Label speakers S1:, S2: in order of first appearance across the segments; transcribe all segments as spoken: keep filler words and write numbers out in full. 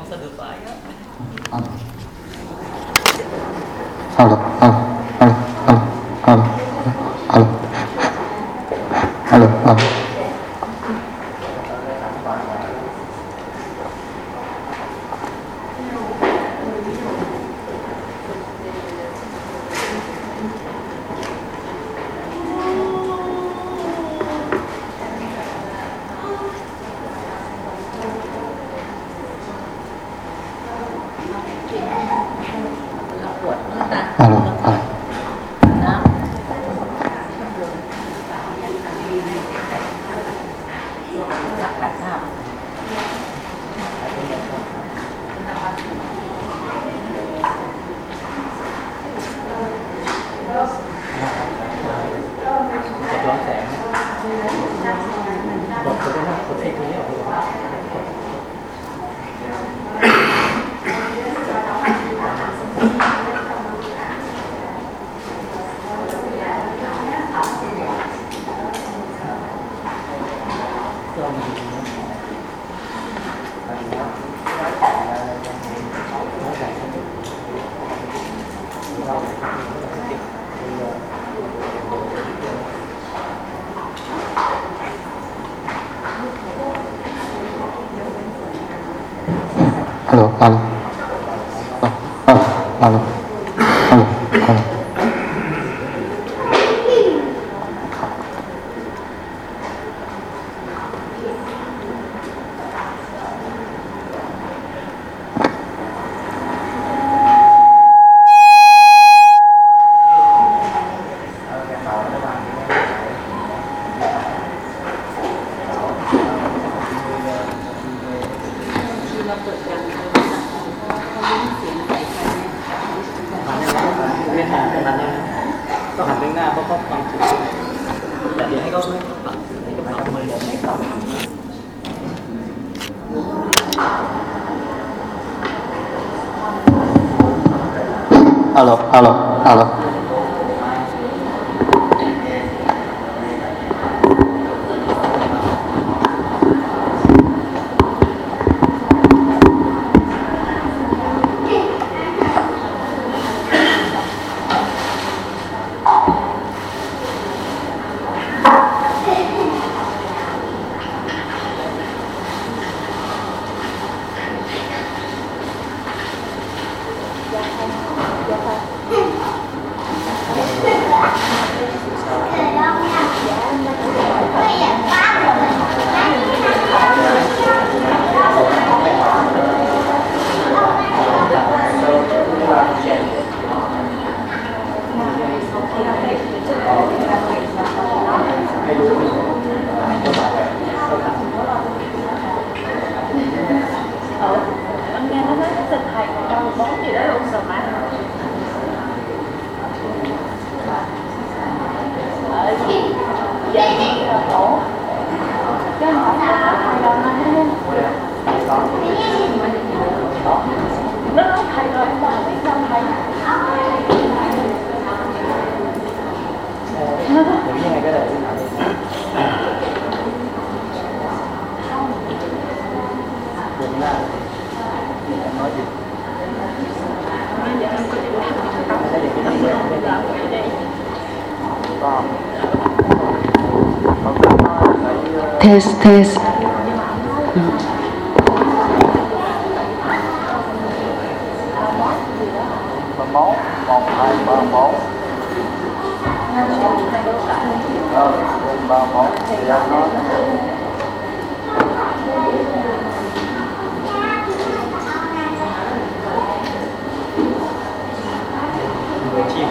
S1: sao được vậy á.
S2: Alo, alo, alo, alo, alo, alo, alo, alo. Alo, alo. Alo, alo, alo, alo, alo, alo.
S1: Có hành bên Nga có có bằng chữ tại vì hay có mấy cái bằng mấy cái bằng mười một mấy cái
S2: Alo, alo, alo.
S3: Anh nghe nó nói tình thầy còn đâu bốn gì đó luôn rồi mà. Ờ gì? Vậy thì là khổ. Chứ không phải là thầy đâu mà nó luôn. Nó nói thầy rồi em bảo biết đâu thầy. Nó nói cái này.
S1: nói gì
S4: test test
S2: Bốn, một, hai, ba, bốn. Ờ, ba, bốn. Thì anh nói.
S1: chim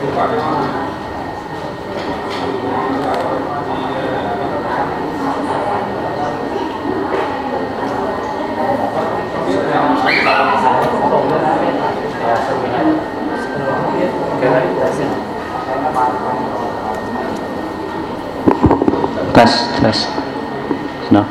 S2: Test, test. No.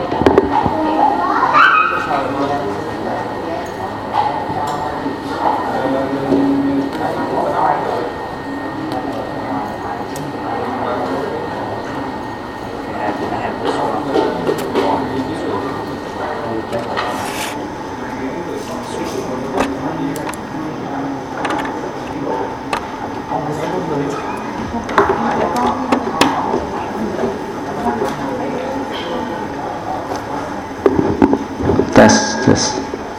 S2: Test, test.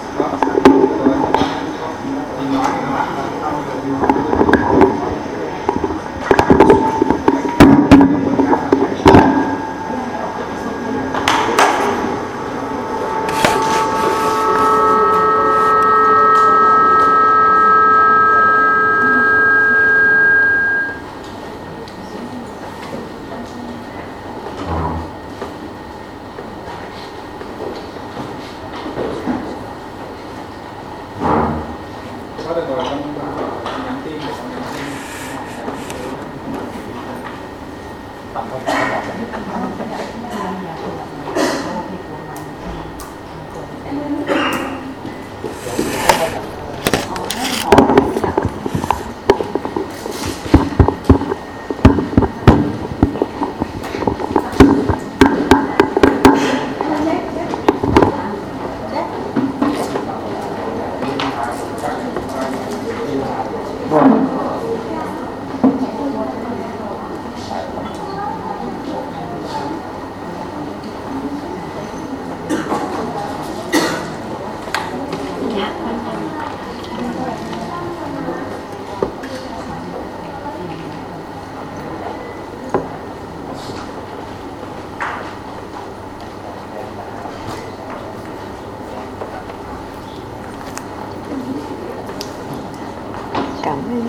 S4: Cảm ơn.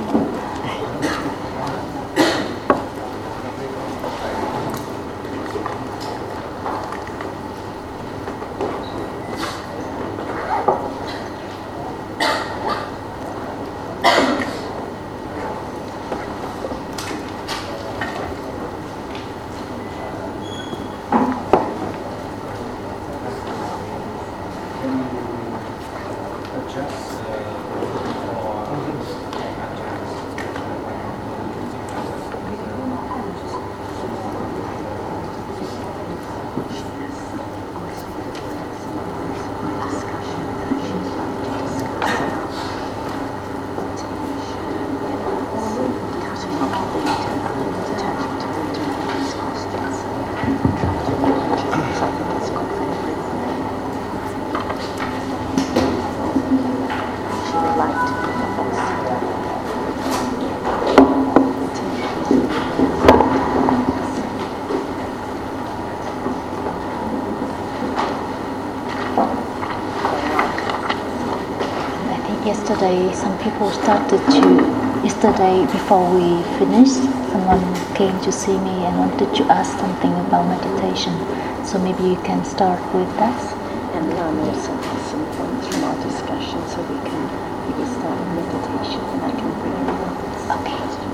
S5: Yesterday, some people started to. Yesterday, before we finished, someone came to see me and wanted to ask something about meditation. So maybe you can start with that.
S4: And learn also some points from our discussion, so we can maybe start with meditation, and I can bring in more
S5: Okay.
S4: questions.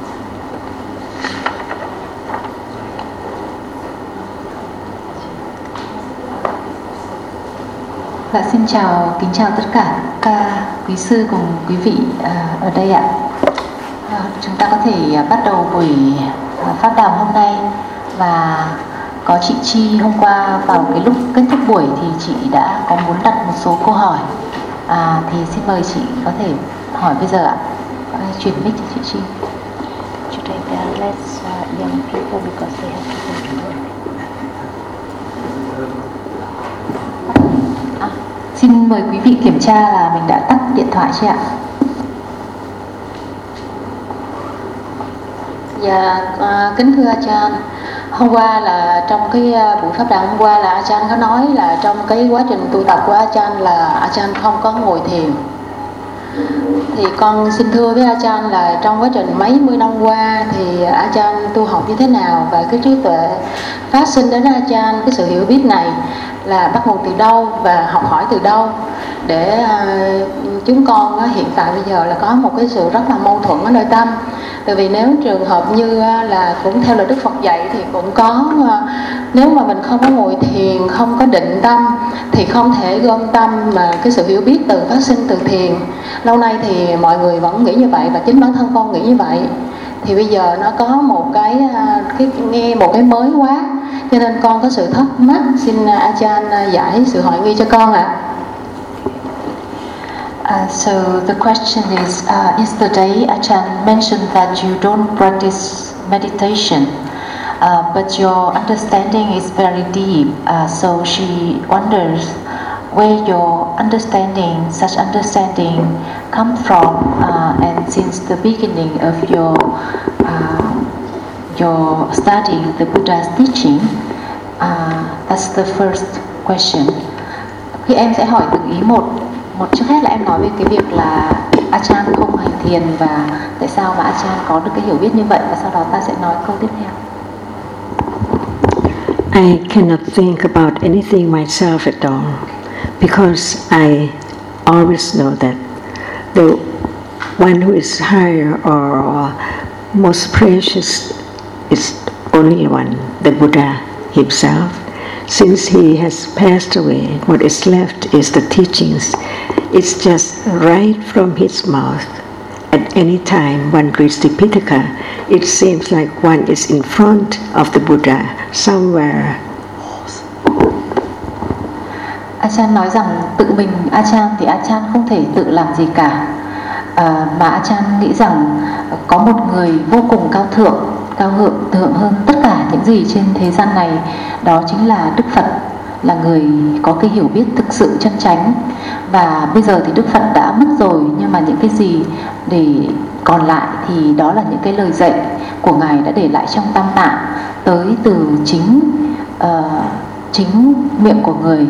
S5: Dạ, xin chào, kính chào tất cả các quý sư cùng quý vị à, ở đây ạ. À, chúng ta có thể à, bắt đầu buổi à, pháp đàm hôm nay, và có chị Chi hôm qua vào cái lúc kết thúc buổi thì chị đã có muốn đặt một số câu hỏi. À, thì xin mời chị có thể hỏi bây giờ ạ. À, chuyển mic cho chị Chi. Today there are less uh, young people because they have to go to work. À, xin mời quý vị kiểm tra là mình đã tắt điện thoại chưa ạ? Dạ, à, kính thưa Ajahn, hôm qua là trong cái buổi pháp đàm hôm qua là Ajahn có nói là trong cái quá trình tu tập của Ajahn là Ajahn không có ngồi thiền. Thì con xin thưa với Ajahn là trong quá trình mấy mươi năm qua thì Ajahn tu học như thế nào và cái trí tuệ phát sinh đến Ajahn, cái sự hiểu biết này là bắt nguồn từ đâu và học hỏi từ đâu, để uh, chúng con uh, hiện tại bây giờ là có một cái sự rất là mâu thuẫn ở nơi tâm. Tại vì nếu trường hợp như uh, là cũng theo lời Đức Phật dạy thì cũng có uh, nếu mà mình không có ngồi thiền, không có định tâm thì không thể gom tâm mà cái sự hiểu biết từ phát sinh từ thiền. Lâu nay thì mọi người vẫn nghĩ như vậy và chính bản thân con nghĩ như vậy. Thì bây giờ nó có một cái, cái nghe một cái mới quá, cho nên con có sự thắc mắc, xin Ajahn giải sự hỏi nghi cho con ạ.
S4: Uh, so the question is, uh, is the day Ajahn mentioned that you don't practice meditation, uh, but your understanding is very deep. Uh, so she wonders where your understanding, such understanding, come from, uh, and since the beginning of your uh, your studying the Buddha's teaching, uh, that's the first question.
S5: Khi em sẽ hỏi từng ý một. Một trước hết là em nói về cái việc là Ajahn không hành thiền và tại sao mà Ajahn có được cái hiểu biết như vậy, và sau đó ta sẽ nói câu tiếp theo.
S6: I cannot think about anything myself at all because I always know that the one who is higher or most precious is only one, the Buddha himself. Since he has passed away, what is left is the teachings. It's just right from his mouth. At any time one reads the Pitaka, it seems like one is in front of the Buddha somewhere.
S5: Ajahn nói rằng tự mình Ajahn thì Ajahn không thể tự làm gì cả, à, mà Ajahn nghĩ rằng có một người vô cùng cao thượng, cao thượng thượng hơn tất cả những gì trên thế gian này, đó chính là Đức Phật, là người có cái hiểu biết thực sự chân chánh. Và bây giờ thì Đức Phật đã mất rồi, nhưng mà những cái gì để còn lại thì đó là những cái lời dạy của Ngài đã để lại trong Tam Tạng, tới từ chính uh, chính miệng của người.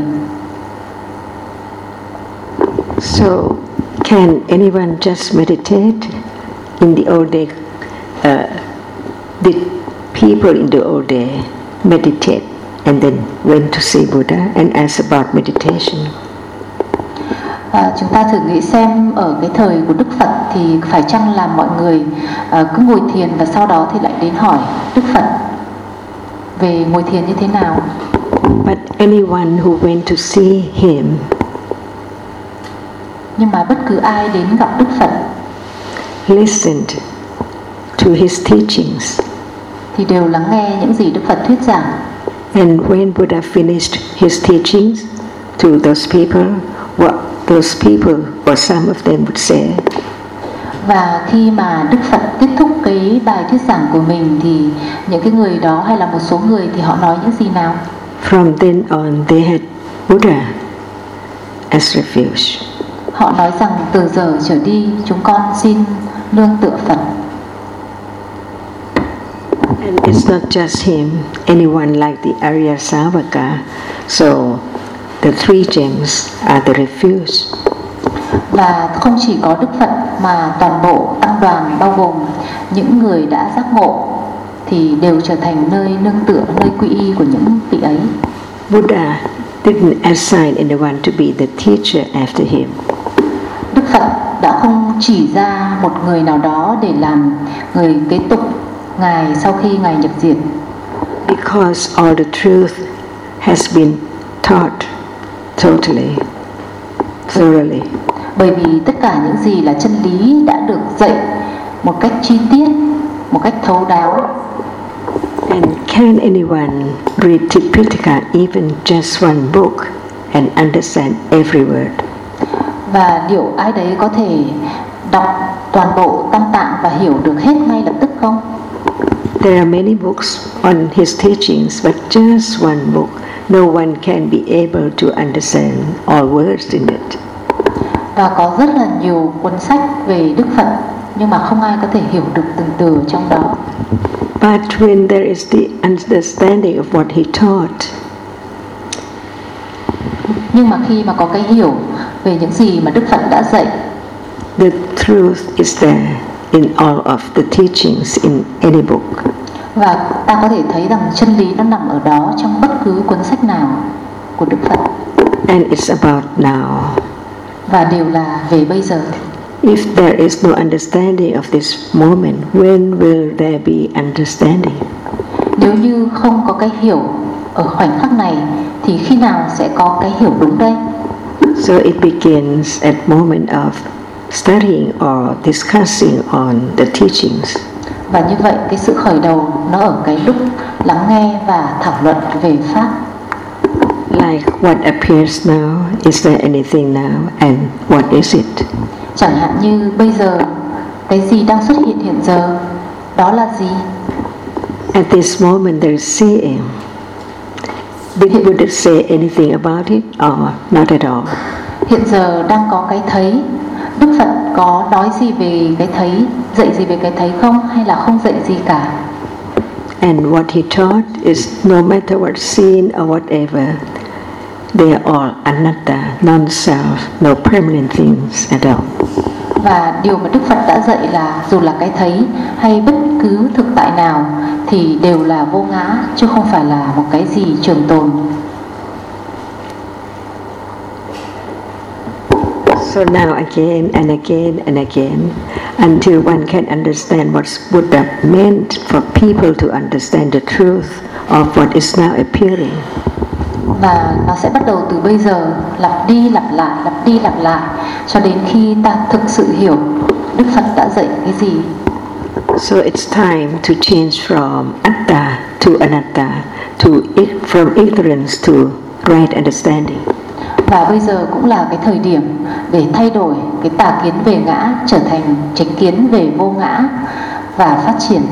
S6: So, can anyone just meditate? In the old day, uh, did people in the old day meditate and then went to see Buddha and asked about meditation?
S5: À, chúng ta thử nghĩ xem ở cái thời của Đức Phật thì phải chăng là mọi người à, cứ ngồi thiền và sau đó thì lại đến hỏi Đức Phật về ngồi thiền như thế nào?
S6: But anyone who went to see him,
S5: nhưng mà bất cứ ai đến gặp Đức Phật,
S6: listened to his teachings,
S5: thì đều lắng nghe những gì Đức Phật thuyết giảng.
S6: And when Buddha finished his teachings to those people, what those people or some of them would say.
S5: Và khi mà Đức Phật kết thúc cái bài thuyết giảng của mình thì những cái người đó hay là một số người thì họ nói những gì nào?
S6: From then on they had Buddha as refuge.
S5: Họ nói rằng từ giờ trở đi chúng con xin nương tựa Phật.
S6: And it's not just him, anyone like the Arya Savaka. So the three gems are the refuge.
S5: Và không chỉ có Đức Phật mà toàn bộ tăng đoàn bao gồm những người đã giác ngộ thì đều trở thành nơi nương tựa, nơi quy y của những vị ấy.
S6: Buddha didn't assign anyone to be the teacher after him.
S5: Đức Phật đã không chỉ ra một người nào đó để làm người kế tục Ngài sau khi Ngài nhập diệt.
S6: Because all the truth has been taught totally, thoroughly.
S5: Bởi vì tất cả những gì là chân lý đã được dạy một cách chi tiết, một cách thấu đáo.
S6: And can anyone read Tipitaka, even just one book, and understand every word?
S5: Và liệu ai đấy có thể đọc toàn bộ Tam Tạng và hiểu được hết ngay lập tức không?
S6: There are many books on his teachings, but just one book, no one can be able to understand all words in it.
S5: Và có rất là nhiều cuốn sách về Đức Phật, nhưng mà không ai có thể hiểu được từng từ trong đó.
S6: But when there is the understanding of what he taught,
S5: nhưng mà khi mà có cái hiểu về những gì mà Đức Phật đã dạy,
S6: the truth is there in all of the teachings in any book.
S5: Và ta có thể thấy rằng chân lý nó nằm ở đó trong bất cứ cuốn sách nào của Đức Phật.
S6: And it's about now.
S5: Và đều là về bây giờ.
S6: If there is no understanding of this moment, when will there be understanding?
S5: Nếu như không có cái hiểu ở khoảnh khắc này thì khi nào sẽ có cái hiểu đúng đây?
S6: So it begins at moment of studying or discussing on the teachings.
S5: Và như vậy cái sự khởi đầu nó ở cái lúc lắng nghe và thảo luận về pháp.
S6: Like what appears now, is there anything now, and what is it?
S5: Chẳng hạn như bây giờ, cái gì đang xuất hiện hiện giờ, đó là gì?
S6: At this moment there is seeing. Did Buddha say anything about it or not at all?
S5: Hiện giờ đang có cái thấy. Đức Phật có nói gì về cái thấy, dạy gì về cái thấy không, hay là không dạy gì cả?
S6: And what he taught is no matter what's seen or whatever, they are all anatta, non-self, no permanent things at all.
S5: Và điều mà Đức Phật đã dạy là dù là cái thấy hay bất cứ thực tại nào thì đều là vô ngã, chứ không phải là một cái gì trường tồn.
S6: So now again and again and again, until one can understand what Buddha meant for people to understand the truth of what is now appearing.
S5: Và nó sẽ bắt đầu từ bây giờ, lặp đi lặp lại, lặp đi lặp lại, cho đến khi ta thực sự hiểu Đức Phật đã dạy cái gì.
S6: So it's time to change from atta to anatta, to from ignorance to right understanding.
S5: Và bây giờ cũng là cái thời điểm để thay đổi cái tà kiến về ngã trở thành chánh kiến về vô ngã và phát triển.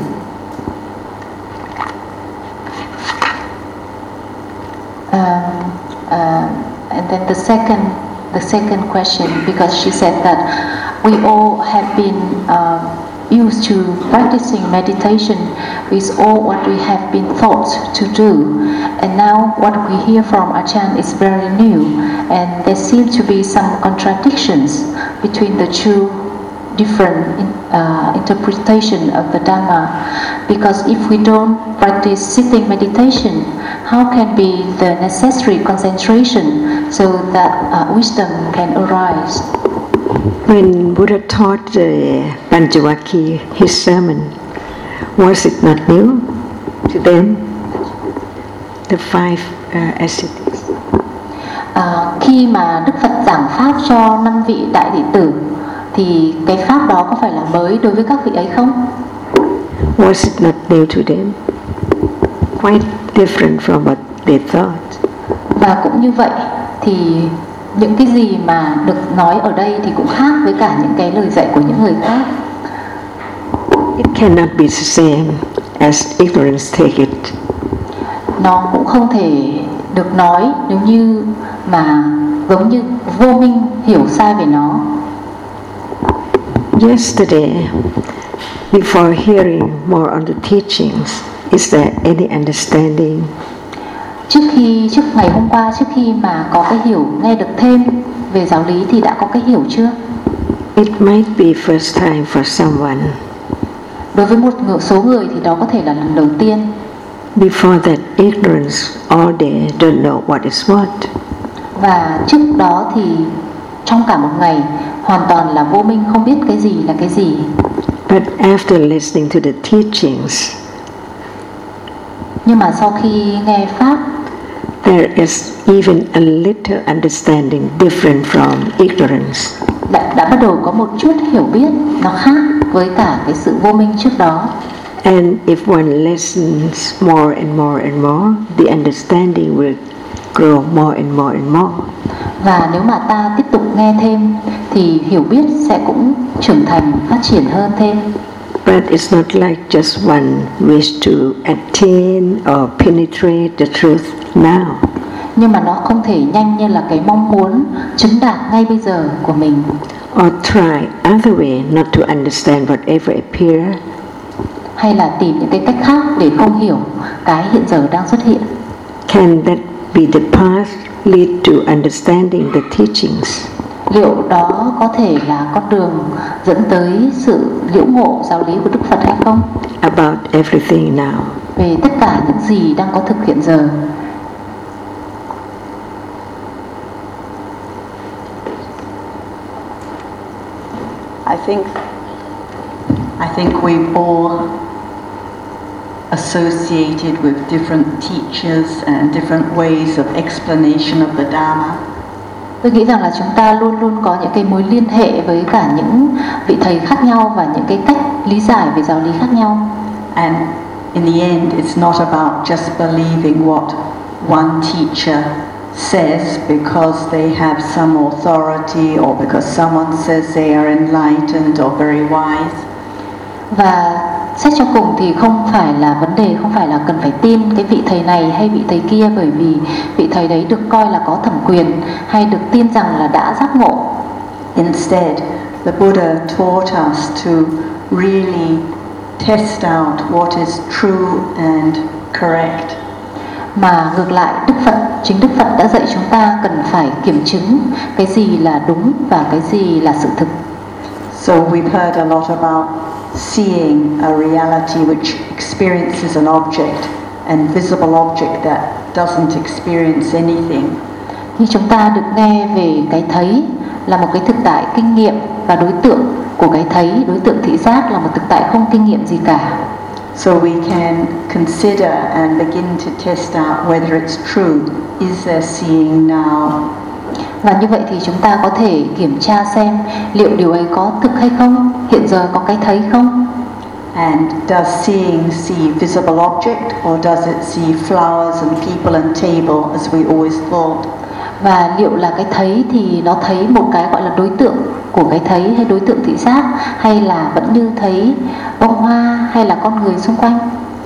S5: Um, uh, and then the second, the second question, because she said that we all have been uh, used to practicing meditation with all what we have been taught to do, and now what we hear from Ajahn is very new, and there seem to be some contradictions between the two different uh, interpretation of the Dhamma, because if we don't practice sitting meditation, how can be the necessary concentration so that uh, wisdom can arise?
S6: When Buddha taught the Panjavaki his sermon, was it not new to them? The five uh, ascetics.
S5: À, khi mà Đức Phật giảng pháp cho năm vị đại đệ tử, thì cái pháp đó có phải là mới đối với các vị ấy không?
S6: Was it not new to them? Quite different from what they thought.
S5: Và cũng như vậy thì những cái gì mà được nói ở đây thì cũng khác với cả những cái lời dạy của những người khác.
S6: It cannot be the same as ignorance take it.
S5: Nó cũng không thể được nói nếu như mà giống như vô minh hiểu sai về nó.
S6: Yesterday, before hearing more on the teachings, is there any understanding?
S5: Trước khi, trước ngày hôm qua, trước khi mà có cái hiểu, nghe được thêm về giáo lý thì đã có cái hiểu chưa?
S6: It might be first time for someone.
S5: Đối với một số người thì đó có thể là lần đầu tiên.
S6: Before that, ignorance all day, don't know what is what.
S5: Và trước đó thì trong cả một ngày hoàn toàn là vô minh, không biết cái gì là cái gì.
S6: But after listening to the teachings,
S5: nhưng mà sau khi nghe pháp,
S6: there is even a little understanding different from ignorance.
S5: đã, đã bắt đầu có một chút hiểu biết nó khác với cả cái sự vô minh trước đó.
S6: And if one listens more and more and more, the understanding will grow more and more and more.
S5: Và nếu mà ta tiếp tục nghe thêm thì hiểu biết sẽ cũng trưởng thành, phát triển hơn thêm.
S6: But it's not like just one wish to attain or penetrate the truth now.
S5: Nhưng mà nó không thể nhanh như là cái mong muốn chứng đạt ngay bây giờ của mình.
S6: Or try other way not to understand whatever appear.
S5: Hay là tìm những cái cách khác để không hiểu cái hiện giờ đang xuất hiện.
S6: Can that be the path lead to understanding the teachings?
S5: liệu đó có thể là con đường dẫn tới sự liễu ngộ giáo lý của Đức Phật hay không?
S6: About everything now.
S5: Về tất cả những gì đang có thực hiện giờ.
S7: I think I think we've all associated with different teachers and different ways of explanation of the Dharma.
S5: Tôi nghĩ rằng là chúng ta luôn luôn có những cái mối liên hệ với cả những vị thầy khác nhau và những cái cách lý giải về giáo lý khác nhau.
S7: And in the end, it's not about just believing what one teacher says because they have some authority or because someone says they are enlightened or very wise.
S5: Và xét cho cùng thì không phải là vấn đề, không phải là cần phải tin cái vị thầy này hay vị thầy kia bởi vì vị thầy đấy được coi là có thẩm quyền hay được tin rằng là đã giác ngộ.
S7: Instead, the Buddha taught us to really test out what is true and correct.
S5: Mà ngược lại, Đức Phật, chính Đức Phật đã dạy chúng ta cần phải kiểm chứng cái gì là đúng và cái gì là sự thực.
S7: So we've heard a lot about seeing a reality which experiences an object and visible object that doesn't experience anything.
S5: Thì chúng ta được nghe về cái thấy là một cái thực tại kinh nghiệm và đối tượng của cái thấy, đối tượng thị giác là một thực tại không kinh nghiệm gì cả.
S7: So we can consider and begin to test out whether it's true. Is there seeing now?
S5: Và như vậy thì chúng ta có thể kiểm tra xem liệu điều ấy có thực hay không, hiện giờ có cái thấy không.
S7: And does seeing see visible object or does it see flowers and people and table as we always thought?
S5: Và liệu là cái thấy thì nó thấy một cái gọi là đối tượng của cái thấy hay đối tượng thị giác, hay là vẫn như thấy bông hoa hay là con người xung quanh?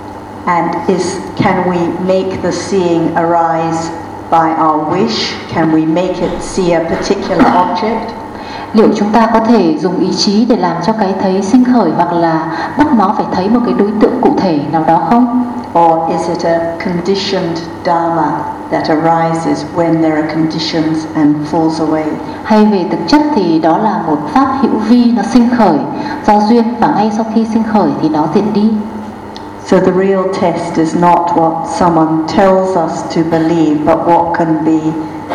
S7: And is can we make the seeing arise by our wish? Can we make it see a particular object?
S5: Liệu chúng ta có thể dùng ý chí để làm cho cái thấy sinh khởi hoặc là bắt nó phải thấy một cái đối tượng cụ thể nào đó không?
S7: Or is it a conditioned dharma that arises when there are conditions and falls away?
S5: Hay về thực chất thì đó là một pháp hữu vi, nó sinh khởi do duyên và ngay sau khi sinh khởi thì nó diệt đi.
S7: So the real test is not what someone tells us to believe, but what can be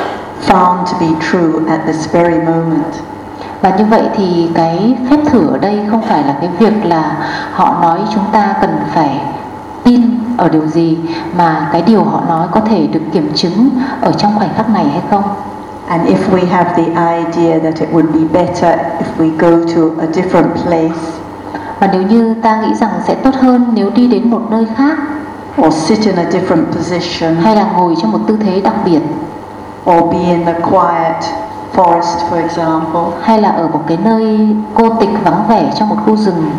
S7: found to be true at this very moment.
S5: Và như vậy thì cái phép thử ở đây không phải là cái việc là họ nói chúng ta cần phải tin ở điều gì, mà cái điều họ nói có thể được kiểm chứng ở trong khoảnh khắc này hay không.
S7: And if we have the idea that it would be better if we go to a different place,
S5: và nếu như ta nghĩ rằng sẽ tốt hơn nếu đi đến một nơi khác,
S7: or sit in a different position,
S5: hay là ngồi trong một tư thế đặc biệt,
S7: or be in a quiet forest for example,
S5: hay là ở một cái nơi cô tịch vắng vẻ trong một khu rừng,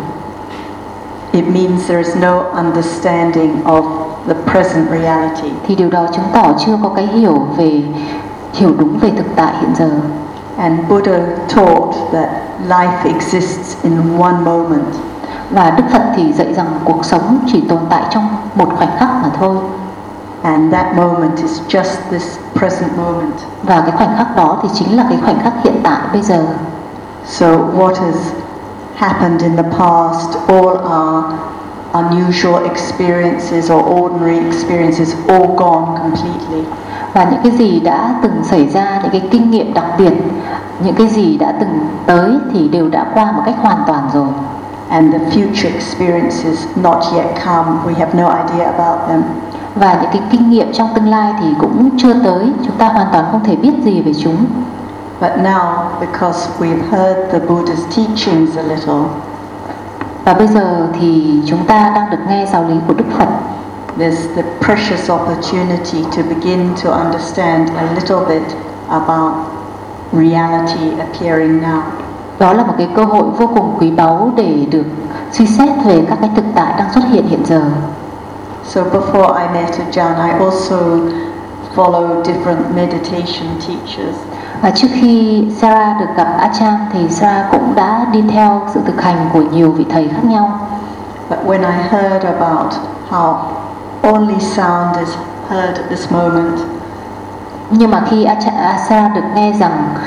S7: it means there is no understanding of the present reality.
S5: Thì điều đó chứng tỏ chưa có cái hiểu về hiểu đúng về thực tại hiện giờ.
S7: And Buddha taught that life exists in one moment.
S5: Và Đức Phật thì dạy rằng cuộc sống chỉ tồn tại trong một khoảnh khắc mà thôi.
S7: And that moment is just this present moment.
S5: Và cái khoảnh khắc đó thì chính là cái khoảnh khắc hiện tại bây giờ.
S7: So what has happened in the past, all our unusual experiences or ordinary experiences, all gone completely.
S5: Và những cái gì đã từng xảy ra, những cái kinh nghiệm đặc biệt, những cái gì đã từng tới thì đều đã qua một cách hoàn toàn rồi.
S7: And the future experiences not yet come, we have no idea about them.
S5: Và những cái kinh nghiệm trong tương lai thì cũng chưa tới, chúng ta hoàn toàn không thể biết gì về chúng.
S7: But now, because we've heard the Buddha's teachings a little,
S5: và bây giờ thì chúng ta đang được nghe giáo lý của Đức Phật,
S7: there's the precious opportunity to begin to understand a little bit about reality appearing now.
S5: Đó là một cái cơ hội vô cùng quý báu để được suy xét về các cái thực tại đang xuất hiện hiện giờ.
S7: So before I met Ajahn, I also followed different meditation teachers.
S5: Và trước khi Sarah được gặp Ajahn thì Sarah cũng đã đi theo sự thực hành của nhiều vị thầy khác nhau.
S7: But when I heard about how only sound is heard at this moment,
S5: nhưng mà khi Sarah được nghe rằng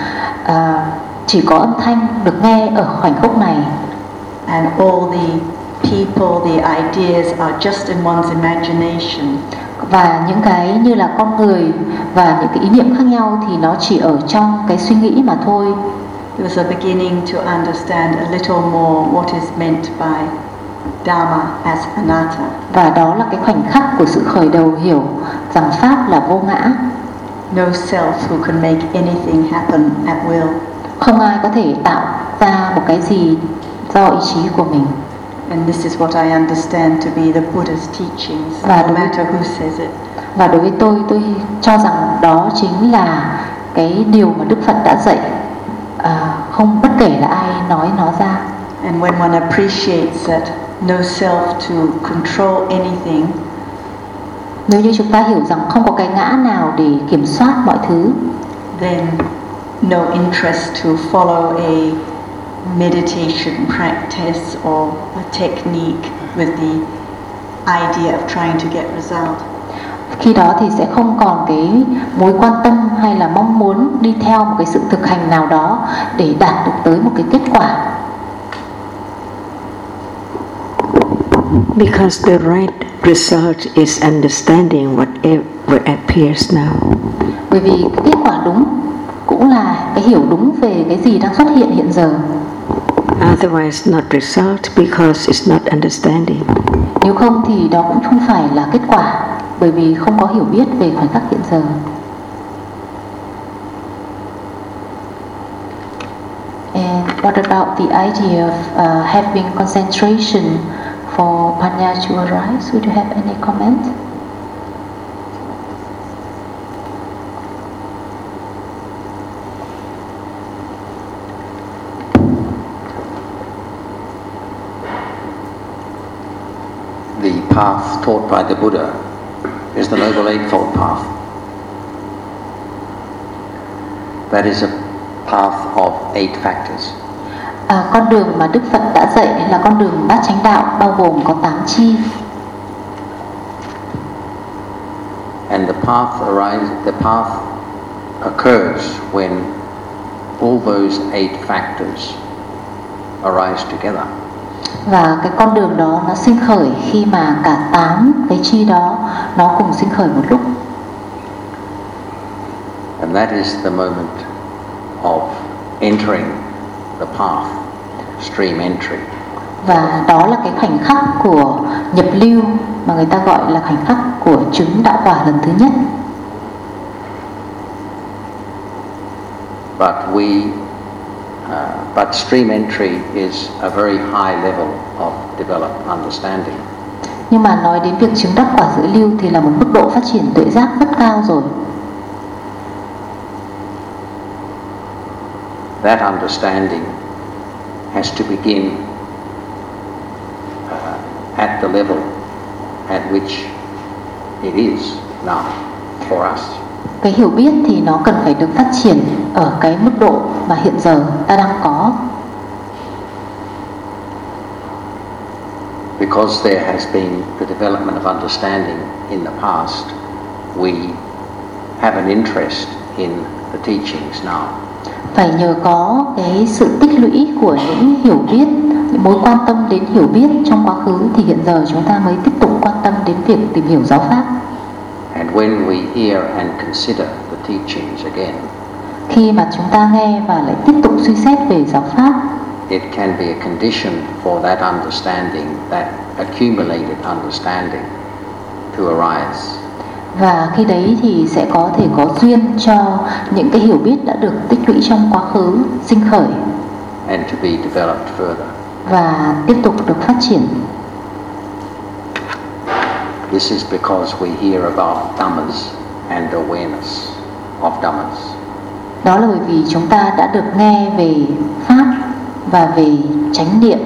S5: à, chỉ có âm thanh được nghe ở khoảnh khắc này.
S7: And all the people, the ideas are just in one's imagination.
S5: Và những cái như là con người và những cái ý niệm khác nhau thì nó chỉ ở trong cái suy nghĩ mà thôi.
S7: It was a beginning to understand a little more what is meant by Dhamma as anatta.
S5: Và đó là cái khoảnh khắc của sự khởi đầu hiểu rằng Pháp là vô ngã.
S7: No self who can make anything happen at will.
S5: Không ai có thể tạo ra một cái gì do ý chí của mình.
S7: And this is what I understand to be the Buddha's teachings,
S5: Và
S7: no
S5: đối với,
S7: matter who says it.
S5: và đối với tôi, tôi cho rằng đó chính là cái điều mà Đức Phật đã dạy, à, không bất kể là ai nói nó ra.
S7: And when one appreciates that no self to control anything,
S5: nếu như chúng ta hiểu rằng không có cái ngã nào để kiểm soát mọi thứ,
S7: then no interest to follow a meditation practice or a technique with the idea of trying to get result.
S5: Khi đó thì sẽ không còn cái mối quan tâm hay là mong muốn đi theo một cái sự thực hành nào đó để đạt được tới một cái kết quả.
S6: Because the right result is understanding whatever appears now.
S5: Bởi vì cái kết quả đúng cũng là cái hiểu đúng về cái gì đang xuất hiện hiện giờ.
S6: Otherwise not result because it's not understanding.
S5: Nếu không thì đó cũng không phải là kết quả, bởi vì không có hiểu biết về khoảnh khắc hiện giờ. And what about the idea of uh, having concentration for Panya to arise? Would you have any comment?
S2: The path taught by the Buddha is the Noble Eightfold Path. That is a path of eight factors.
S5: À, con đường mà Đức Phật đã dạy là con đường bát chánh đạo, bao gồm có tám chi.
S2: And the path arises, the path occurs when all those eight factors arise together.
S5: Và cái con đường đó nó sinh khởi khi mà cả tám cái chi đó nó cùng sinh khởi một lúc.
S2: And that is the moment of entering the path, stream entry.
S5: Và đó là cái khoảnh khắc của nhập lưu mà người ta gọi là khoảnh khắc của chứng đạo quả lần thứ nhất.
S2: But we, uh, but stream entry is a very high level of developed understanding.
S5: Nhưng mà nói đến việc chứng đắc quả dự lưu thì là một mức độ phát triển tuệ giác rất cao rồi.
S2: That understanding has to begin uh, at the level at which it is now for us.
S5: Cái hiểu biết thì nó cần phải được phát triển ở cái mức độ mà hiện giờ ta đang có.
S2: Because there has been the development of understanding in the past, we have an interest in the teachings now.
S5: Phải nhờ có cái sự tích lũy của những hiểu biết, những mối quan tâm đến hiểu biết trong quá khứ thì hiện giờ chúng ta mới tiếp tục quan tâm đến việc tìm hiểu giáo pháp.
S2: And when we hear and consider the teachings again,
S5: khi mà chúng ta nghe và lại tiếp tục suy xét về giáo pháp,
S2: it can be a condition for that understanding, that accumulated understanding to arise.
S5: Và khi đấy thì sẽ có thể có duyên cho những cái hiểu biết đã được tích lũy trong quá khứ sinh khởi
S2: and to be developed further.
S5: Và tiếp tục được phát triển.
S2: This is because we hear about Dhammas and awareness of Dhammas.
S5: Đó là bởi vì chúng ta đã được nghe về pháp và về chánh niệm.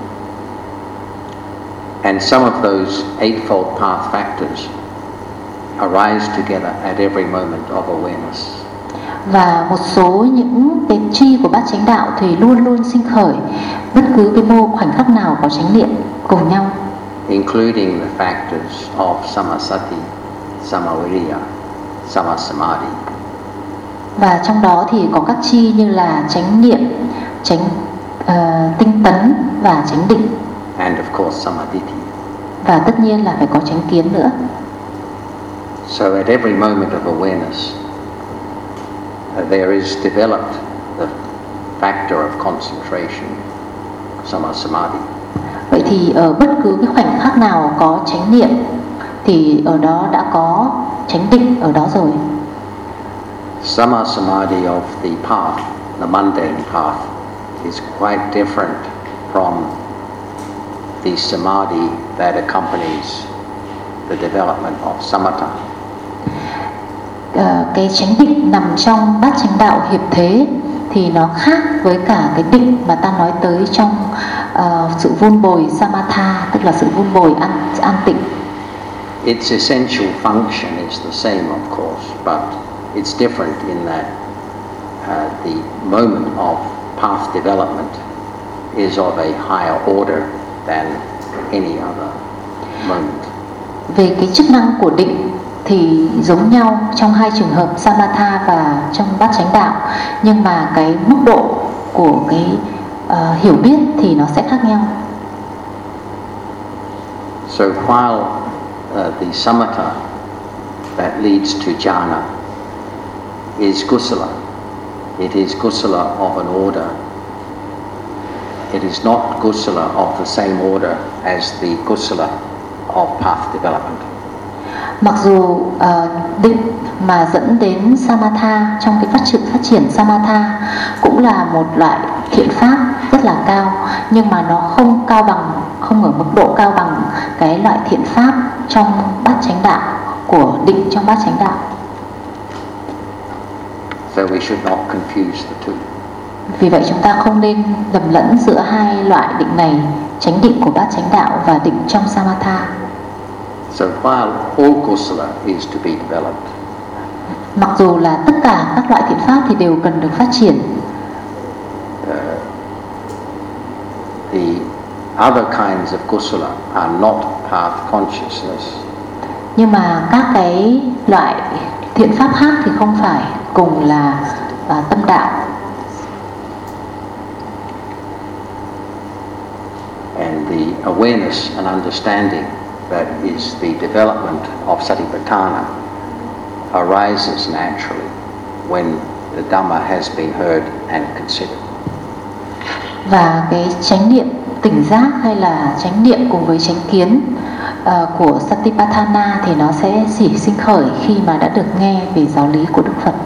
S2: And some of those eightfold path factors arise together at every moment of awareness.
S5: Và một số những cái chi của bát chánh đạo thì luôn luôn sinh khởi bất cứ cái mô khoảnh khắc nào có chánh niệm cùng nhau,
S2: including the factors of Samasati, Samaviriya, Samasamadhi.
S4: Và trong đó thì có các chi như là chánh niệm, chánh uh, tinh tấn và chánh định.
S2: And of course samadhi.
S4: Và tất nhiên là phải có chánh kiến nữa.
S2: So at every moment of awareness, uh, there is developed the factor of concentration, samadhi.
S4: Vậy thì ở bất cứ cái khoảnh khắc nào có chánh niệm thì ở đó đã có chánh định ở đó rồi.
S2: Samadhi of the path, the mundane path, is quite different from the samadhi that accompanies the development of samatha.
S4: Uh, cái chánh định nằm trong bát chánh đạo hiệp thế thì nó khác với cả cái định mà ta nói tới trong uh, sự vun bồi samatha, tức là sự vun bồi an, an tịnh.
S2: Its essential function is the same, of course, but it's different in that uh, the moment of path development is of a higher order than any other moment.
S4: Về cái chức năng của định thì giống nhau trong hai trường hợp samatha và trong bát chánh đạo, nhưng mà cái mức độ của cái uh, hiểu biết thì nó sẽ khác nhau.
S2: So while uh, the samatha that leads to jhana is kusala, it is kusala of an order. It is not kusala of the same order as the kusala of path development.
S4: Mặc dù uh, định mà dẫn đến samatha trong cái phát triển phát triển samatha cũng là một loại thiện pháp rất là cao, nhưng mà nó không cao bằng, không ở mức độ cao bằng cái loại thiện pháp trong bát chánh đạo, của định trong bát chánh đạo.
S2: So we should not confuse the two.
S4: Vì vậy chúng ta không nên lầm lẫn giữa hai loại định này, chánh định của bát chánh đạo và định trong samatha.
S2: So while all kusala is to be developed,
S4: mặc dù là tất cả các loại thiện pháp thì đều cần được phát triển,
S2: uh, the other kinds of kusala are not path consciousness.
S4: Nhưng mà các cái loại thiện pháp khác thì không phải cùng là uh, tâm đạo.
S2: And the awareness and understanding that is the development of Satipatthana arises naturally when the Dhamma has been heard and considered.
S4: Và cái chánh niệm tỉnh giác hay là chánh niệm cùng với chánh kiến uh, của Satipatthana thì nó sẽ chỉ sinh khởi khi mà đã được nghe về giáo lý của Đức Phật.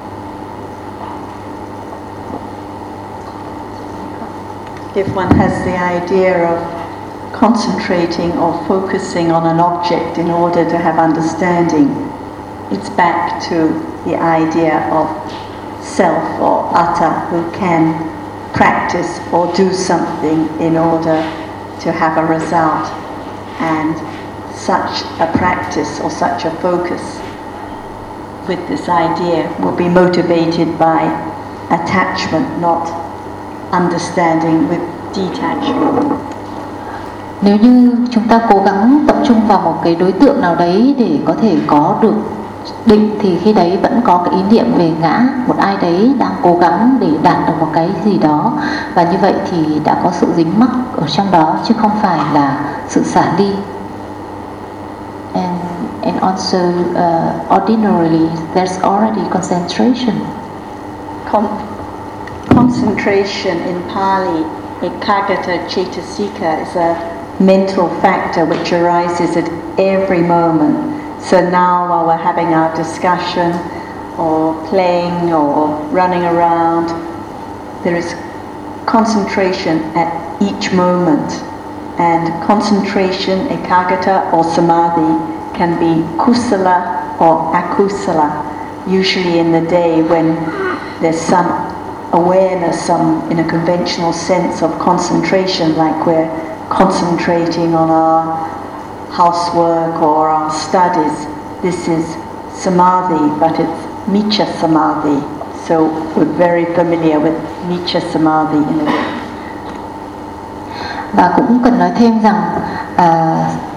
S7: If one has the idea of concentrating or focusing on an object in order to have understanding, it's back to the idea of self or atta who can practice or do something in order to have a result. And such a practice or such a focus with this idea will be motivated by attachment, not understanding with detachment.
S4: Nếu như chúng ta cố gắng tập trung vào một cái đối tượng nào đấy để có thể có được định thì khi đấy vẫn có cái ý niệm về ngã, một ai đấy đang cố gắng để đạt được một cái gì đó, và như vậy thì đã có sự dính mắc ở trong đó chứ không phải là sự xả ly. And and also uh, ordinarily there's already concentration.
S7: Con- concentration in Pali, ekagata cetasika, is a mental factor which arises at every moment. So now while we're having our discussion or playing or running around, there is concentration at each moment. And concentration, ekagata or samadhi, can be kusala or akusala, usually in the day when there's some awareness, some, in a conventional sense, of concentration, like we're concentrating on our housework or our studies. This is samadhi, but it's miccha samadhi. So we're very familiar with miccha samadhi in a way.
S4: Và cũng cần nói thêm rằng à,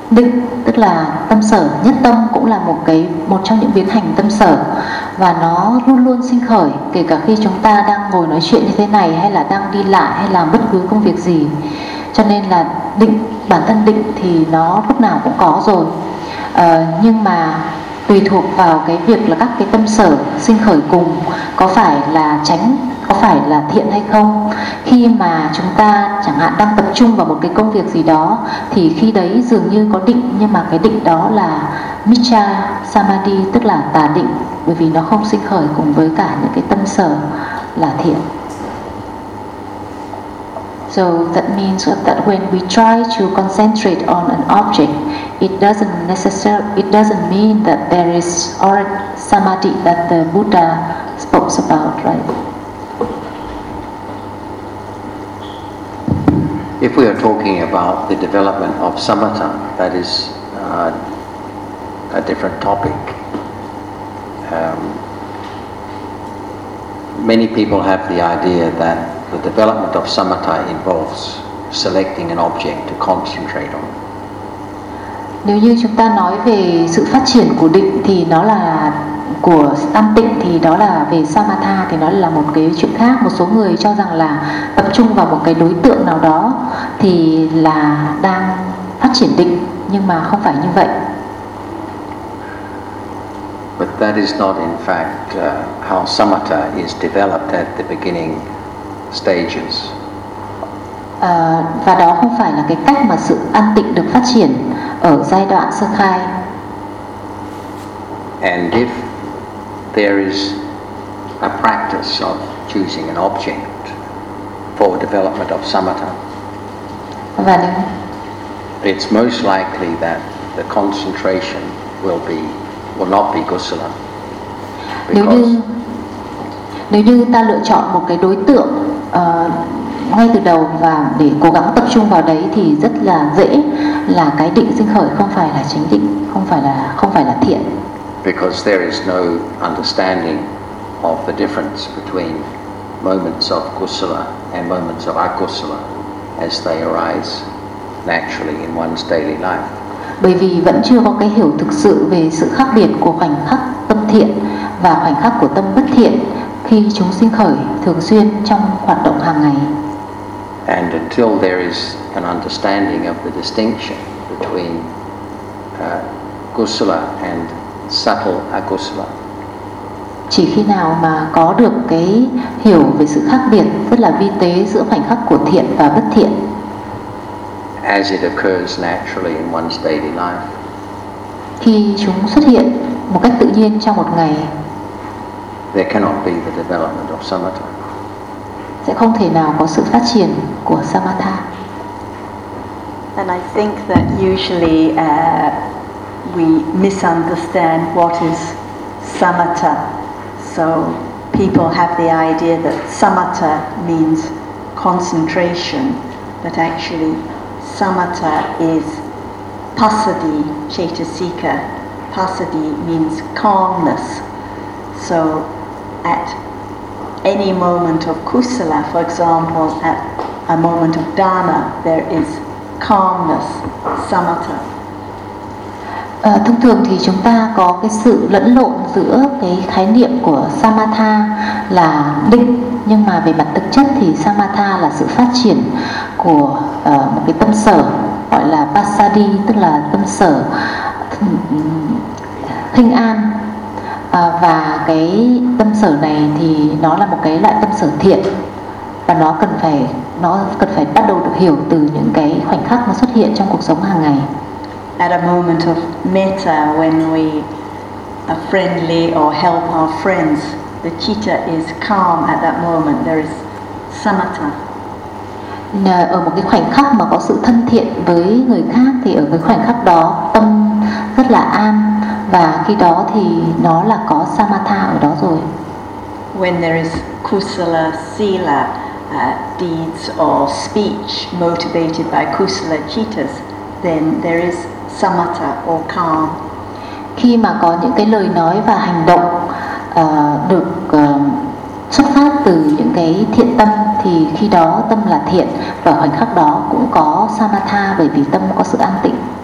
S4: định tức là tâm sở, nhất tâm cũng là một cái một trong những biến hành tâm sở, và nó luôn luôn sinh khởi kể cả khi chúng ta đang ngồi nói chuyện như thế này, hay là đang đi lại, hay làm bất cứ công việc gì. Cho nên là định, bản thân định thì nó lúc nào cũng có rồi, ờ, nhưng mà tùy thuộc vào cái việc là các cái tâm sở sinh khởi cùng có phải là chánh, có phải là thiện hay không. Khi mà chúng ta chẳng hạn đang tập trung vào một cái công việc gì đó thì khi đấy dường như có định, nhưng mà cái định đó là Miccha Samadhi, tức là tà định, bởi vì nó không sinh khởi cùng với cả những cái tâm sở là thiện. So that means that when we try to concentrate on an object, it doesn't necessarily, it doesn't mean that there is already samadhi that the Buddha spoke about, right?
S2: If we are talking about the development of samatha, that is uh, a different topic. Um, many people have the idea that the development of samatha involves selecting an object to concentrate on.
S4: Nếu như chúng ta nói về sự phát triển của định thì nó là của tam tịnh, thì đó là về samatha thì nó là một cái chuyện khác. Một số người cho rằng là tập trung vào một cái đối tượng nào đó thì là đang phát triển định, nhưng mà không phải như vậy.
S2: But that is not in fact uh, how samatha is developed at the beginning stages.
S4: À, và đó không phải là cái cách mà sự an tịnh được phát triển ở giai đoạn sơ khai.
S2: And if there is a practice of choosing an object for development of samatha,
S4: Và nếu,
S2: it's most likely that the concentration will be will not be kusala.
S4: nếu như nếu như ta lựa chọn một cái đối tượng uh, ngay từ đầu và để cố gắng tập trung vào đấy thì rất là dễ là cái định sinh khởi không phải là chánh định, không phải là không phải là thiện.
S2: Because there is no understanding of the difference between moments of kusala and moments of akusala as they arise naturally in one's daily life.
S4: Bởi vì vẫn chưa có cái hiểu thực sự về sự khác biệt của khoảnh khắc tâm thiện và khoảnh khắc của tâm bất thiện khi chúng sinh khởi thường xuyên trong hoạt động hàng ngày.
S2: And until there is an understanding of the distinction between uh, kusala and subtle akusala,
S4: Chỉ khi nào mà có được cái hiểu về sự khác biệt rất là vi tế giữa khoảnh khắc của thiện và bất thiện,
S2: as it occurs naturally in one's daily life,
S4: khi chúng xuất hiện một cách tự nhiên trong một ngày,
S2: there cannot be the development of samatha.
S4: sẽ không thể nào có sự phát triển của samatha.
S7: And I think that usually uh, we misunderstand what is samatha. So people have the idea that samatha means concentration, but actually samatha is passaddhi cetasika. Passaddhi means calmness. So at any moment of kusala, for example, at a moment of dana, there is calmness, samatha.
S4: À, thông thường thì chúng ta có cái sự lẫn lộn giữa cái khái niệm của samatha là định, nhưng mà về mặt thực chất thì samatha là sự phát triển của uh, một cái tâm sở gọi là passaddhi, tức là tâm sở thinh an. À, và cái tâm sở này thì nó là một cái loại tâm sở thiện, và nó cần phải nó cần phải bắt đầu được hiểu từ những cái khoảnh khắc nó xuất hiện trong cuộc sống hàng ngày.
S7: At a moment of metta, when we are friendly or help our friends, the citta is calm at that moment. There is samatha.
S4: Ở một cái khoảnh khắc mà có sự thân thiện với người khác thì ở cái khoảnh khắc đó tâm rất là an, và khi đó thì nó là có samatha ở đó rồi.
S7: When there is kusala sila, uh, deeds or speech motivated by kusala cittas, then there is samatha or calm.
S4: Khi mà có những cái lời nói và hành động uh, được uh, xuất phát từ những cái thiện tâm thì khi đó tâm là thiện, và khoảnh khắc đó cũng có samatha bởi vì tâm có sự an tịnh.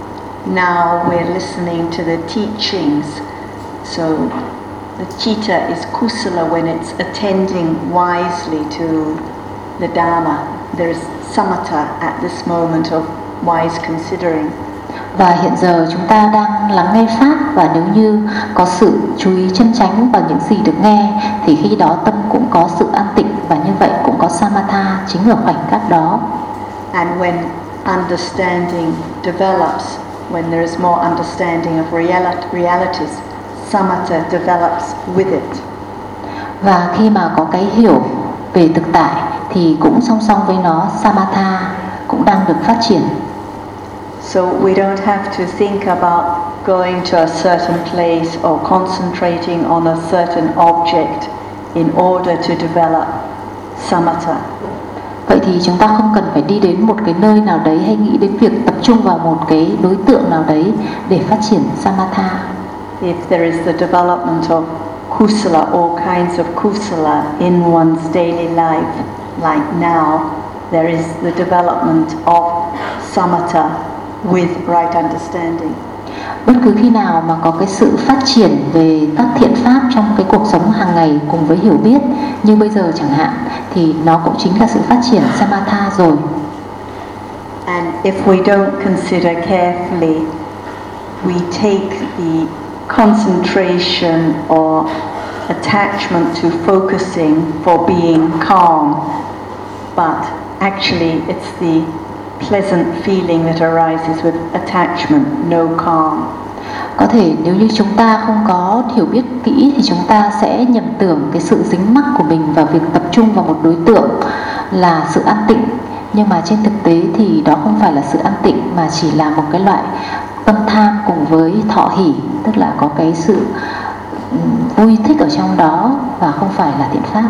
S7: now we're listening to the teachings. So the citta is kusala when it's attending wisely to the Dharma. There's samatha at this moment of wise considering.
S5: Và hiện giờ chúng ta đang lắng nghe Pháp, và nếu như có sự chú ý chân chánh vào những gì được nghe thì khi đó tâm cũng có sự an tịnh, và như vậy cũng có samatha chính ở khoảnh khắc đó.
S7: And when understanding develops, when there is more understanding of realit- realities, samatha develops with it.
S5: Và khi mà có cái hiểu về thực tại thì cũng song song với nó samatha cũng đang được phát triển.
S7: So we don't have to think about going to a certain place or concentrating on a certain object in order to develop samatha.
S5: Vậy thì chúng ta không cần phải đi đến một cái nơi nào đấy hay nghĩ đến việc tập trung vào một cái đối tượng nào đấy để phát triển samatha.
S7: If there is the development of kusala, all kinds of kusala in one's daily life, like now, there is the development of samatha with right understanding.
S5: Bất cứ khi nào mà có cái sự phát triển về các thiện pháp trong cái cuộc sống hàng ngày cùng với hiểu biết, như bây giờ chẳng hạn, thì nó cũng chính là sự phát triển samatha rồi.
S7: And if we don't consider carefully, we take the concentration or attachment to focusing for being calm, but actually it's the pleasant feeling that arises with attachment, no calm.
S5: Có thể nếu như chúng ta không có hiểu biết kỹ thì chúng ta sẽ nhầm tưởng cái sự dính mắc của mình vào việc tập trung vào một đối tượng là sự an tịnh, nhưng mà trên thực tế thì đó không phải là sự an tịnh mà chỉ là một cái loại tâm tham cùng với thọ hỷ, tức là có cái sự vui thích ở trong đó và không phải là thiện pháp.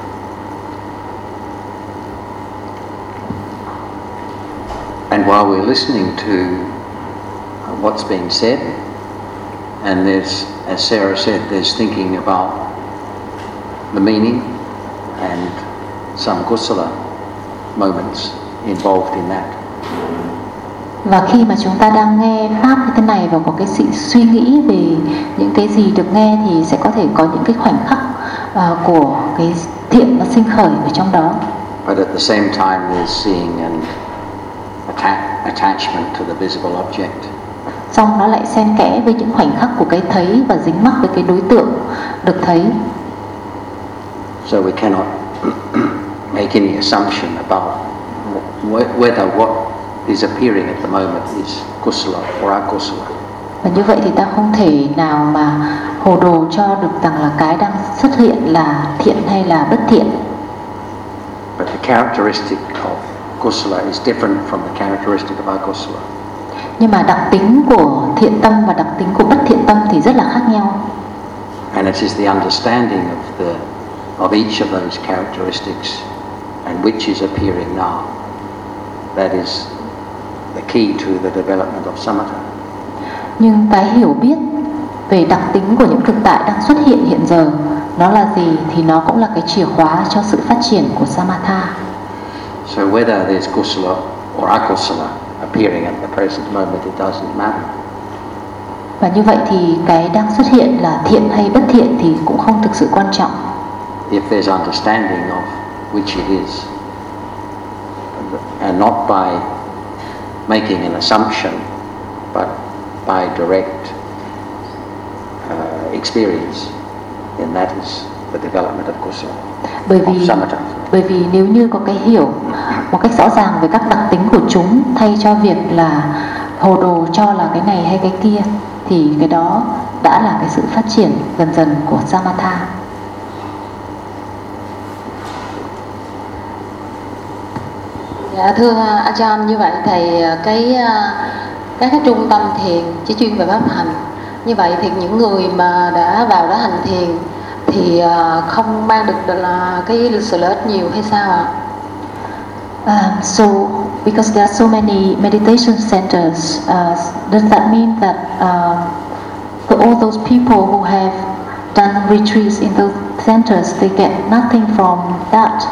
S2: And while we're listening to what's being said, and there's, as Sarah said, there's thinking about the meaning and some kusala moments involved in that.
S5: Và khi mà chúng ta đang nghe Pháp như thế này và có cái sự suy nghĩ về những cái gì được nghe thì sẽ có thể có những cái khoảnh khắc uh, của cái thiện nó sinh khởi ở trong đó.
S2: But at the same time there's seeing an atta- attachment to the visible object.
S5: Xong nó lại xen kẽ với những khoảnh khắc của cái thấy và dính mắc với cái đối tượng được thấy.
S2: So we cannot make any assumption about whether what is appearing at the moment is kusala or akusala.
S5: Và như vậy thì ta không thể nào mà hồ đồ cho được rằng là cái đang xuất hiện là thiện hay là bất thiện.
S2: But the characteristic of kusala is different from the characteristic of akusala.
S5: Nhưng mà đặc tính của thiện tâm và đặc tính của bất thiện tâm thì rất là khác nhau.
S2: And it is the understanding of the of each of those characteristics and which is appearing now that is the key to the development of samatha.
S5: Nhưng cái hiểu biết về đặc tính của những thực tại đang xuất hiện hiện giờ nó là gì thì nó cũng là cái chìa khóa cho sự phát triển của samatha.
S2: So whether there's kusala or akusala appearing at the present moment, it doesn't matter.
S5: Và như vậy thì cái đang xuất hiện là thiện hay bất thiện thì cũng không thực sự quan trọng.
S2: If there's understanding of which it is, and not by making an assumption, but by direct uh, experience, then that is the development of kusala,
S5: Bởi vì
S2: of samatha.
S5: bởi vì nếu như có cái hiểu một cách rõ ràng về các đặc tính của chúng thay cho việc là hồ đồ cho là cái này hay cái kia thì cái đó đã là cái sự phát triển dần dần của samatha.
S8: Dạ thưa Ajahn, như vậy thầy cái các cái trung tâm thiền chỉ chuyên về pháp hành, như vậy thì những người mà đã vào đó hành thiền thì không mang được là cái sự lợi ích nhiều hay sao ạ?
S5: Um, so because there are so many meditation centers, uh, does that mean that uh, for all those people who have done retreats in those centers, they get nothing from that?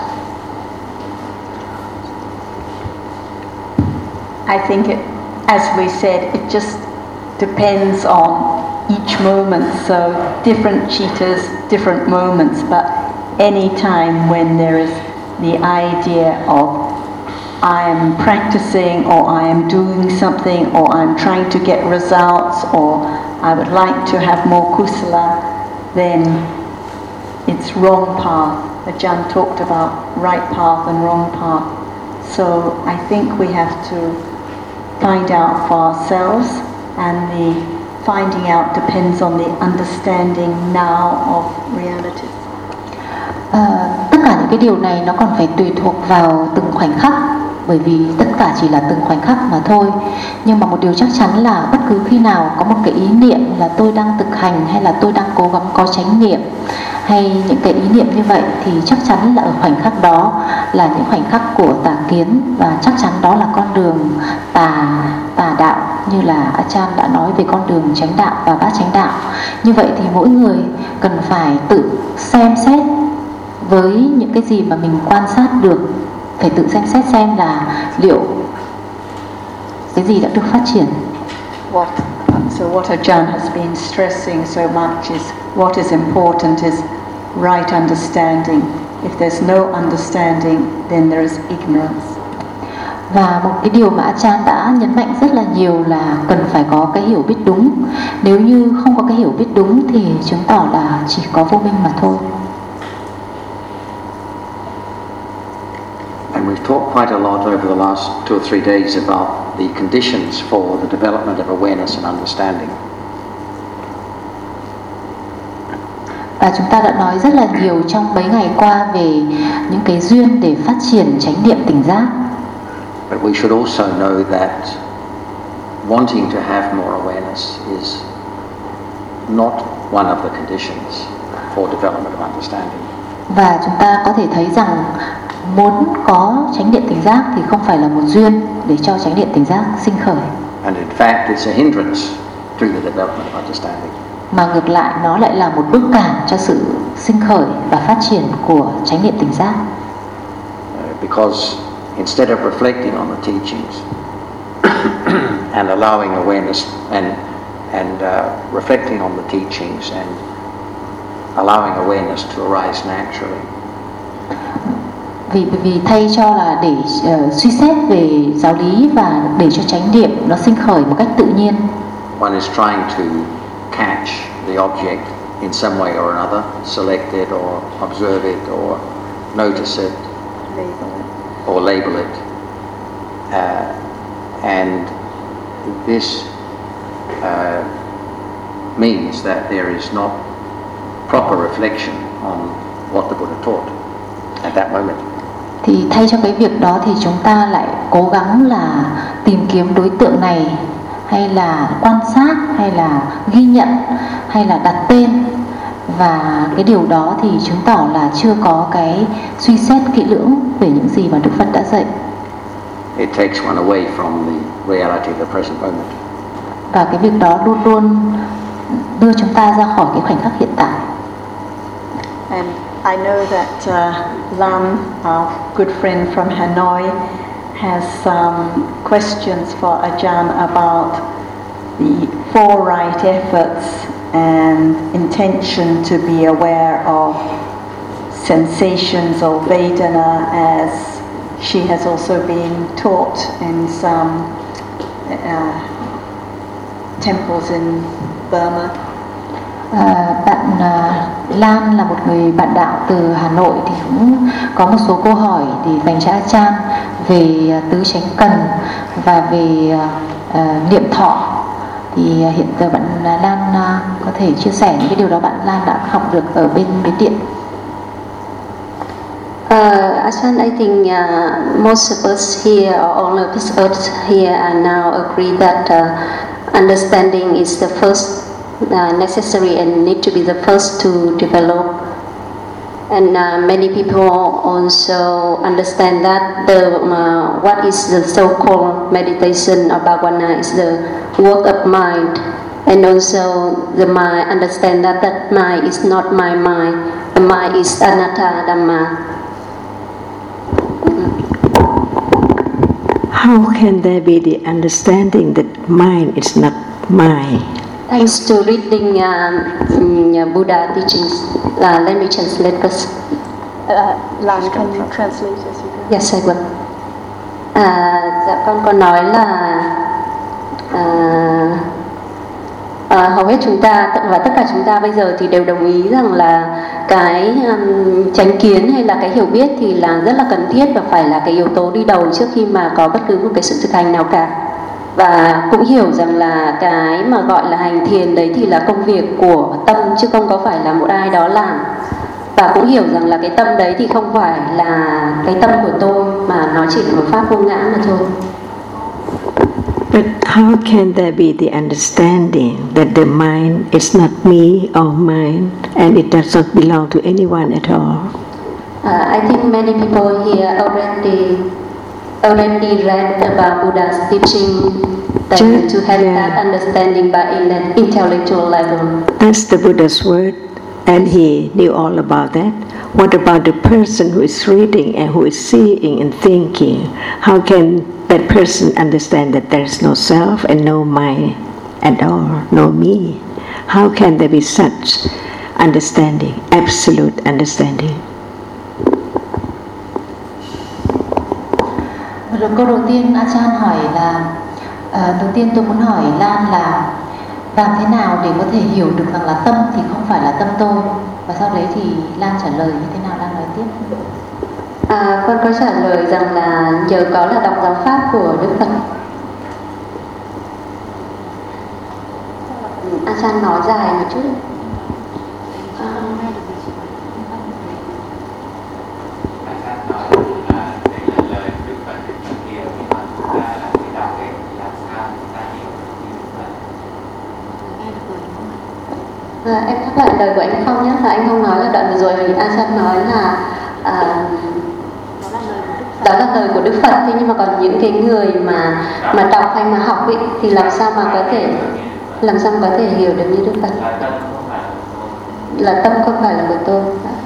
S7: I think it, as we said, it just depends on each moment. So different cheetahs, different moments, but any time when there is the idea of I am practicing, or I am doing something, or I'm trying to get results, or I would like to have more kusala, then it's wrong path. Ajahn talked about right path and wrong path. So I think we have to find out for ourselves, and the finding out depends on the understanding now of reality.
S5: À, tất cả những cái điều này nó còn phải tùy thuộc vào từng khoảnh khắc, bởi vì tất cả chỉ là từng khoảnh khắc mà thôi. Nhưng mà một điều chắc chắn là bất cứ khi nào có một cái ý niệm là tôi đang thực hành, hay là tôi đang cố gắng có chánh niệm, hay những cái ý niệm như vậy, thì chắc chắn là ở khoảnh khắc đó là những khoảnh khắc của tà kiến, và chắc chắn đó là con đường tà tà đạo, như là Ajahn đã nói về con đường chánh đạo và bát chánh đạo. Như vậy thì mỗi người cần phải tự xem xét với những cái gì mà mình quan sát được, phải tự xem xét xem là liệu cái gì đã được phát triển.
S7: What, so what Ajahn has been stressing so much is what is important is right understanding. If there's no understanding, then there is ignorance.
S5: Và một cái điều mà Ajahn đã nhấn mạnh rất là nhiều là cần phải có cái hiểu biết đúng. Nếu như không có cái hiểu biết đúng thì chứng tỏ là chỉ có vô minh mà thôi.
S2: And we've talked quite a lot over the last two or three days about the conditions for the development of awareness and understanding.
S5: Và chúng ta đã nói rất là nhiều trong mấy ngày qua về những cái duyên để phát triển chánh niệm tỉnh giác.
S2: But we should also know that wanting to have more awareness is not one of the conditions for development of understanding.
S5: Và chúng ta có thể thấy rằng muốn có chánh niệm tỉnh giác thì không phải là một duyên để cho chánh niệm tỉnh giác sinh khởi.
S2: And in fact, it's a hindrance to the development of understanding.
S5: Mà ngược lại nó lại là một bước cản cho sự sinh khởi và phát triển của chánh niệm tỉnh giác.
S2: Uh, because instead of reflecting on the teachings and allowing awareness and and uh, reflecting on the teachings and allowing awareness to arise naturally.
S5: Vì bởi vì thay cho là để uh, suy xét về giáo lý và để cho chánh niệm nó sinh khởi một cách tự nhiên.
S2: One is trying to catch the object in some way or another, select it or observe it or notice it,
S7: Label it.
S2: or label it, uh, and this uh, means that there is not proper reflection on what the Buddha taught at that moment.
S5: Thì thay cho cái việc đó thì chúng ta lại cố gắng là tìm kiếm đối tượng này, hay là quan sát, hay là ghi nhận, hay là đặt tên. Và cái điều đó thì chứng tỏ là chưa có cái suy xét kỹ lưỡng về những gì mà Đức Phật đã dạy.
S2: It takes one away from the reality of the present moment.
S5: Và cái việc đó luôn luôn đưa chúng ta ra khỏi cái khoảnh khắc hiện tại.
S7: And I know that uh, Lam, our good friend from Hanoi, has some questions for Ajahn about the four right efforts and intention to be aware of sensations or Vedana, as she has also been taught in some uh, temples in Burma.
S5: À, bạn à, Lan là một người bạn đạo từ Hà Nội thì cũng có một số câu hỏi thì dành cho Ajahn về à, tứ chánh cần và về à, niệm thọ. Thì à, hiện giờ bạn Lan à, có thể chia sẻ những cái điều đó bạn Lan đã học được ở bên Miến Điện.
S8: Uh, Ajahn, I think uh, most of us here, or all of us here, are now agree that uh, understanding is the first uh, necessary and need to be the first to develop. And uh, many people also understand that the uh, what is the so-called meditation or bhavana is the work of mind, and also the mind understand that that mind is not my mind. The mind is anatta dhamma.
S6: How can there be the understanding that mind is not my.
S8: Thanks to reading uh, Buddha teachings, uh, let me translate first.
S3: Uh, Lan, can you translate as you go?
S8: Yes, I will. À, dạ con có nói là à, à, hầu hết chúng ta và tất cả chúng ta bây giờ thì đều đồng ý rằng là cái um, chánh kiến hay là cái hiểu biết thì là rất là cần thiết và phải là cái yếu tố đi đầu trước khi mà có bất cứ một cái sự thực hành nào cả. Và cũng hiểu rằng là cái mà gọi là hành thiền đấy thì là công việc của tâm chứ không có phải là một ai đó làm. Và cũng hiểu rằng là cái tâm đấy thì không phải là cái tâm của tôi mà nó chỉ là một pháp vô ngã mà thôi.
S6: But how can there be the understanding that the mind is not me or mine and it does not belong to anyone at all?
S8: Uh, I think many people here already already read about Buddha's teaching that
S6: Just,
S8: to have
S6: yeah.
S8: that understanding by in an intellectual level.
S6: That's the Buddha's word, and he knew all about that. What about the person who is reading and who is seeing and thinking? How can that person understand that there is no self and no mind at all, no me? How can there be such understanding, absolute understanding?
S5: Rồi câu đầu tiên Achan hỏi là uh, đầu tiên tôi muốn hỏi Lan là làm thế nào để có thể hiểu được rằng là tâm thì không phải là tâm tôi, và sau đấy thì Lan trả lời như thế nào, Lan nói tiếp.
S8: À, con có trả lời rằng là nhờ có là đọc giáo pháp của Đức Phật. Achan nói dài một chút. À, À, em thắc lại lời của anh Phong nhé, là anh Phong nói là đoạn vừa rồi thì Achan nói là à, đó là lời của Đức Phật, thế nhưng mà còn những cái người mà mà đọc hay mà học ấy, thì làm sao mà có thể làm sao mà có thể hiểu được như Đức Phật, là tâm không phải là của tôi.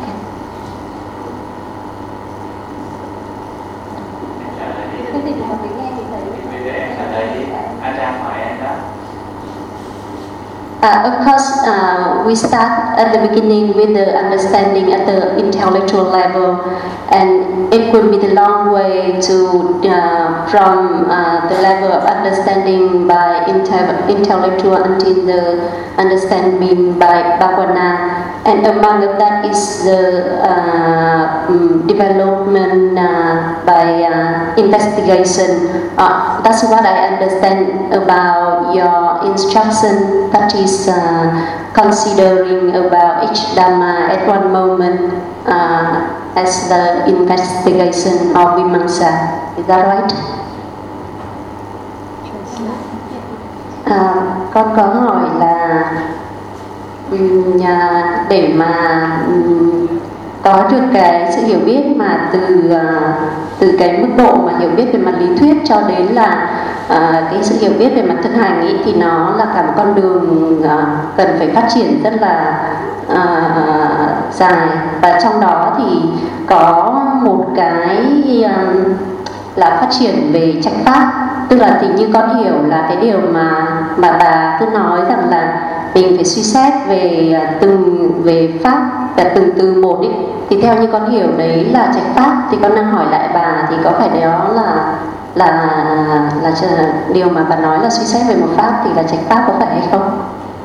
S8: Uh, of course, uh, we start at the beginning with the understanding at the intellectual level, and it could be the long way to uh, from uh, the level of understanding by inte- intellectual until the understanding by bhagavana, and among that is the uh, um, development uh, by uh, investigation. Uh, that's what I understand about your instruction. That is. Uh, considering about each Dhamma at one moment uh, as the investigation of Vimamsa. Is that right? Uh, con có hỏi là um, để mà um, có được cái sự hiểu biết mà từ uh, từ cái mức độ mà hiểu biết về mặt lý thuyết cho đến là À, cái sự hiểu biết về mặt thực hành ý, thì nó là cả một con đường à, cần phải phát triển rất là à, dài, và trong đó thì có một cái à, là phát triển về chánh pháp, tức là thì như con hiểu là cái điều mà mà bà cứ nói rằng là mình phải suy xét về từng về pháp và từng từ một ý, thì theo như con hiểu đấy là chánh pháp, thì con đang hỏi lại bà thì có phải đó là là là điều mà bà nói là suy xét về một pháp thì là chánh pháp, có phải hay không?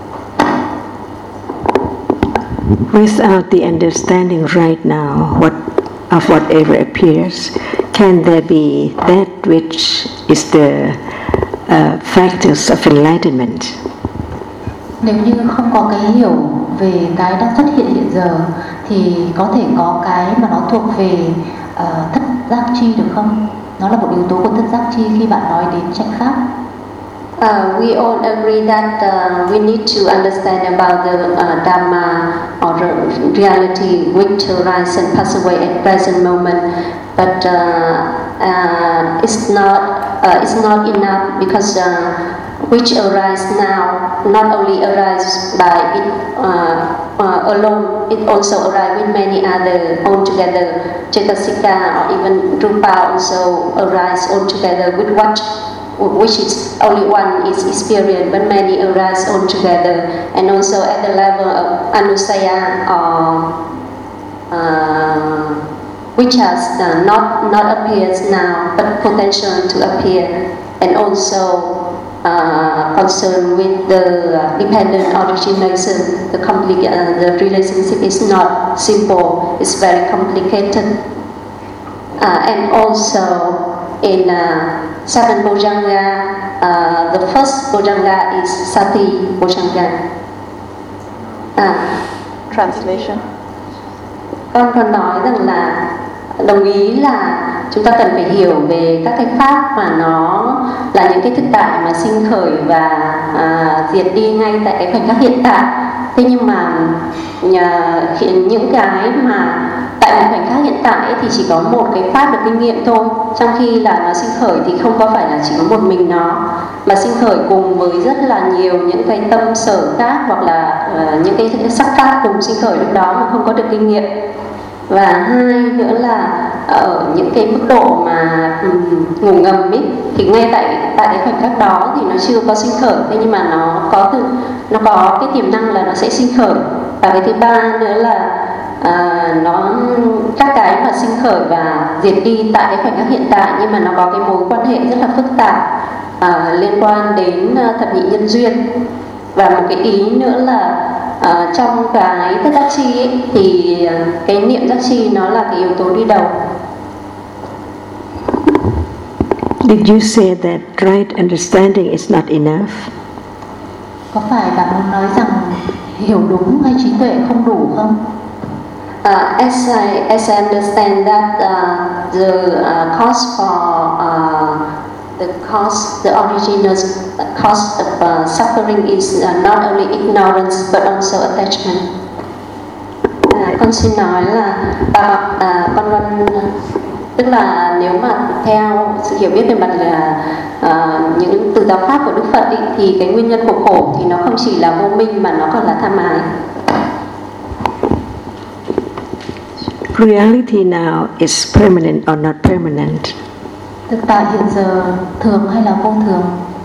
S6: Without the understanding right now what of whatever appears, can there be that which is the uh, factors of enlightenment?
S5: Nếu như không có cái hiểu về cái đang xuất hiện hiện giờ thì có thể có cái mà nó thuộc về uh, thất giác chi được không? Nó là một yếu tố của thất giác chi khi bạn nói đến chánh pháp.
S8: Uh, we all agree that uh, we need to understand about the uh, Dhamma or reality which arise and pass away at present moment, but uh, uh, it's not uh, it's not enough because uh, which arise now not only arise by it uh, uh, alone, it also arise with many other altogether. Cetasika or even Rupa also arise altogether with what
S3: which is only one is experienced, but many arise all together, and also at the level of anusaya or uh, which has uh, not not appears now, but potential to appear, and also uh, concerned with the uh, dependent origination. The complete uh, the relationship is not simple; it's very complicated, uh, and also. In uh, seven Bojjhanga, uh, the first Bojjhanga is Sati Bojjhanga. À,
S7: Translation.
S3: con còn nói rằng là đồng ý là chúng ta cần phải hiểu về các cái pháp mà nó là những cái thực tại mà sinh khởi và à, diệt đi ngay tại cái khoảnh khắc hiện tại. Thế nhưng mà nhà, những cái mà tại một khoảnh khắc hiện tại ấy, thì chỉ có một cái pháp được kinh nghiệm thôi, trong khi là nó sinh khởi thì không có phải là chỉ có một mình nó, mà sinh khởi cùng với rất là nhiều những cái tâm sở khác, hoặc là uh, những cái, cái sắc pháp cùng sinh khởi lúc đó mà không có được kinh nghiệm. Và hai nữa là ở những cái mức độ mà um, ngủ ngầm ấy, thì ngay tại tại cái khoảnh khắc đó thì nó chưa có sinh khởi, thế nhưng mà nó có từ nó có cái tiềm năng là nó sẽ sinh khởi. Và cái thứ ba nữa là À, nó các cái mà sinh khởi và diệt đi tại cái khoảnh khắc hiện tại, nhưng mà nó có cái mối quan hệ rất là phức tạp à, liên quan đến uh, thập nhị nhân duyên. Và một cái ý nữa là uh, trong cái tất đắc chi ấy, thì uh, cái niệm đắc chi nó là cái yếu tố đi đầu.
S6: Did you say that right understanding is not enough?
S5: Có phải bạn muốn nói rằng hiểu đúng hay trí tuệ không đủ không?
S3: Uh, as I as I understand that uh, the uh, cause for uh, the cause the original cause of uh, suffering is uh, not only ignorance but also attachment. Uh, con xin nói là bà, uh, con con tức là nếu mà theo sự hiểu biết về mặt là uh, những từ giáo pháp của Đức Phật ý, thì cái nguyên nhân của khổ thì nó không chỉ là vô minh mà nó còn là tham ái.
S6: Reality now is permanent or not permanent?
S5: Thực tại hiện giờ thường hay là vô thường?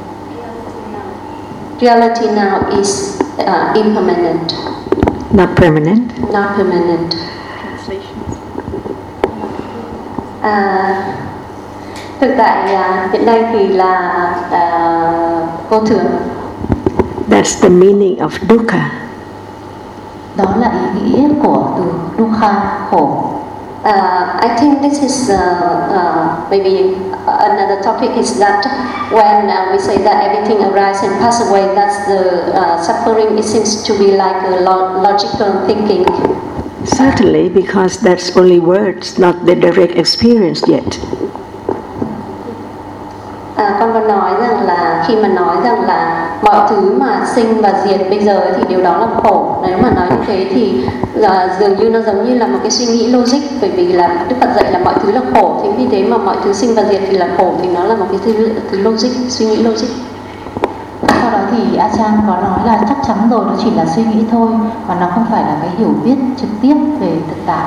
S3: Reality now is uh, impermanent.
S6: Not permanent?
S3: Not permanent.
S7: Translation.
S3: À, thực tại uh, hiện nay thì là uh, vô thường.
S6: That's the meaning of dukkha.
S5: Đó là ý nghĩa của từ dukkha, khổ.
S3: Uh, I think this is uh, uh, maybe another topic is that when uh, we say that everything arises and passes away, that's the uh, suffering. It seems to be like a lo- logical thinking.
S6: Certainly, because that's only words, not the direct experience yet.
S3: À, con có nói rằng là khi mà nói rằng là mọi thứ mà sinh và diệt bây giờ thì điều đó là khổ. Nếu mà nói như thế thì là dường như nó giống như là một cái suy nghĩ logic, bởi vì là Đức Phật dạy là mọi thứ là khổ, thì vì thế mà mọi thứ sinh và diệt thì là khổ, thì nó là một cái thứ, thứ logic, suy nghĩ logic.
S5: Sau đó thì A Chan có nói là chắc chắn rồi, nó chỉ là suy nghĩ thôi, và nó không phải là cái hiểu biết trực tiếp về thực tại.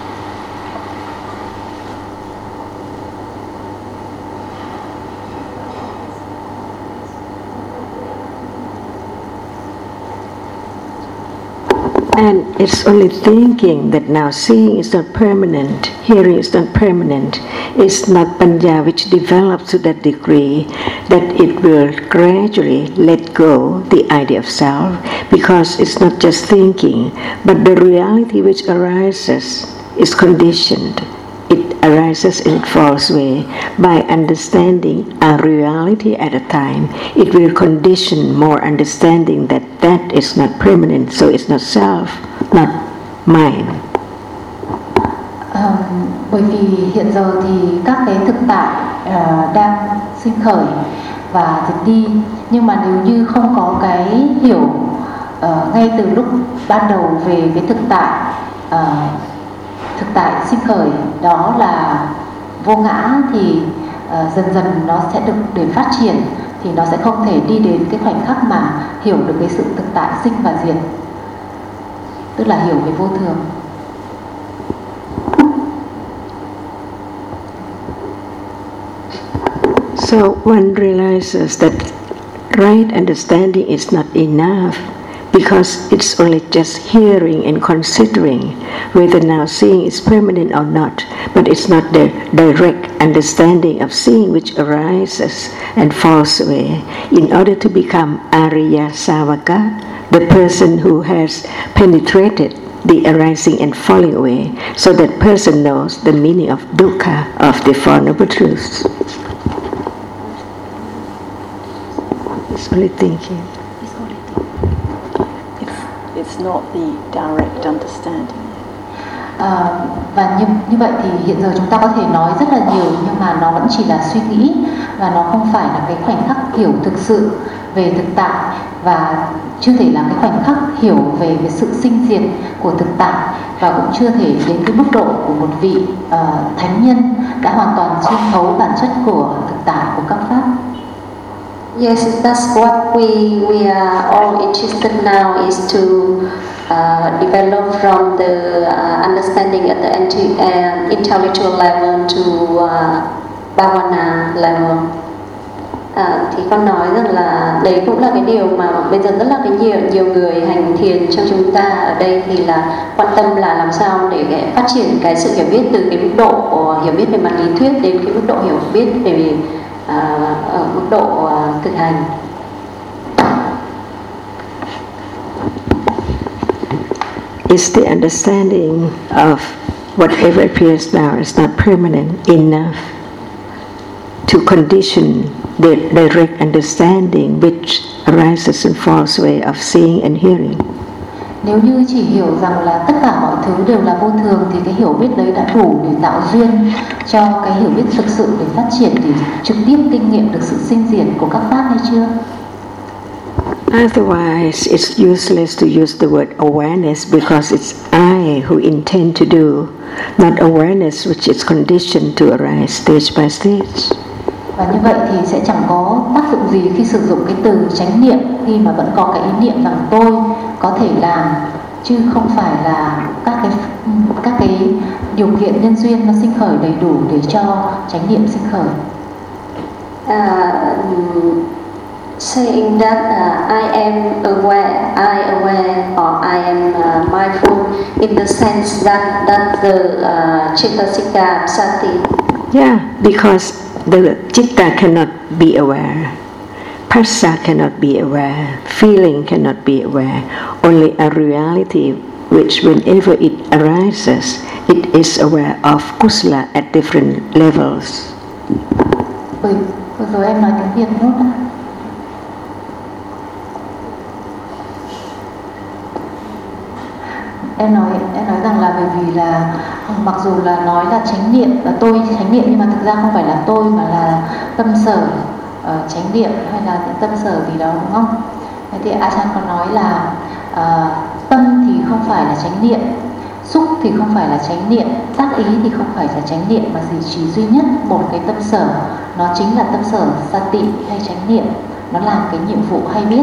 S6: And it's only thinking that now seeing is not permanent, hearing is not permanent. It's not panya which develops to that degree that it will gradually let go the idea of self, because it's not just thinking, but the reality which arises is conditioned. It arises and it falls away. By understanding a reality at a time, it will condition more understanding that that is not permanent, so it's not self, not mine.
S5: À, bởi vì hiện giờ thì các cái thực tại uh, đang sinh khởi và diệt đi, nhưng mà nếu như không có cái hiểu uh, ngay từ lúc ban đầu về cái thực tại uh, thực tại sinh khởi đó là vô ngã, thì uh, dần dần nó sẽ được để phát triển, thì nó sẽ không thể đi đến cái khoảnh khắc mà hiểu được cái sự thực tại sinh và diệt, tức là hiểu về vô thường.
S6: So one realizes that right understanding is not enough because it's only just hearing and considering whether now seeing is permanent or not, but it's not the direct understanding of seeing which arises and falls away. In order to become Arya Savaka, the person who has penetrated the arising and falling away, so that person knows the meaning of dukkha, of the Four Noble Truths. It's only thinking.
S7: It's not the direct understanding.
S5: À, và như như vậy thì hiện giờ chúng ta có thể nói rất là nhiều, nhưng mà nó vẫn chỉ là suy nghĩ và nó không phải là cái khoảnh khắc hiểu thực sự về thực tại, và chưa thể là cái khoảnh khắc hiểu về cái sự sinh diệt của thực tại, và cũng chưa thể đến cái mức độ của một vị uh, thánh nhân đã hoàn toàn xuyên thấu bản chất của thực tại của các pháp.
S3: Yes, that's what we we are all interested now, is to uh, develop from the uh, understanding at the anti, uh, intellectual level to uh, bhavana level. À, thì con nói rằng là đấy cũng là cái điều mà bây giờ rất là cái nhiều nhiều người hành thiền trong chúng ta ở đây thì là quan tâm là làm sao để phát triển cái sự hiểu biết từ cái mức độ hiểu biết về mặt lý thuyết đến cái mức độ hiểu biết về à, ở mức độ à, thực hành.
S6: Is the understanding of whatever appears now is not permanent enough to condition the direct understanding which arises and falls away of seeing and hearing?
S5: Nếu như chỉ hiểu rằng là tất cả mọi thứ đều là vô thường thì cái hiểu biết đấy đã đủ để tạo duyên cho cái hiểu biết thực sự để phát triển, để trực tiếp kinh nghiệm được sự sinh diệt của các pháp hay chưa?
S6: Otherwise, it's useless to use the word awareness because it's I who intend to do, not awareness which is conditioned to arise stage by stage.
S5: Và như vậy thì sẽ chẳng có tác dụng gì khi sử dụng cái từ chánh niệm khi mà vẫn có cái ý niệm rằng tôi có thể làm, chứ không phải là các cái các cái điều kiện nhân duyên nó sinh khởi đầy đủ để cho chánh niệm sinh khởi.
S3: Uh, saying that uh, I am aware, I aware, or I am uh, mindful in the sense that that the uh, Cettasika Sati.
S6: Yeah, because the citta cannot be aware, phassa cannot be aware, feeling cannot be aware. Only a reality which, whenever it arises, it is aware of kusala at different levels.
S5: Vừa rồi em nói tiếng Việt nốt. Em nói em nói rằng là bởi vì là mặc dù là nói là chánh niệm và tôi chánh niệm, nhưng mà thực ra không phải là tôi mà là tâm sở uh, chánh niệm hay là tâm sở gì đó, đúng không? Thế thì Ajahn có nói là uh, tâm thì không phải là chánh niệm, xúc thì không phải là chánh niệm, tác ý thì không phải là chánh niệm, mà chỉ duy nhất một cái tâm sở, nó chính là tâm sở sati hay chánh niệm, nó làm cái nhiệm vụ hay biết.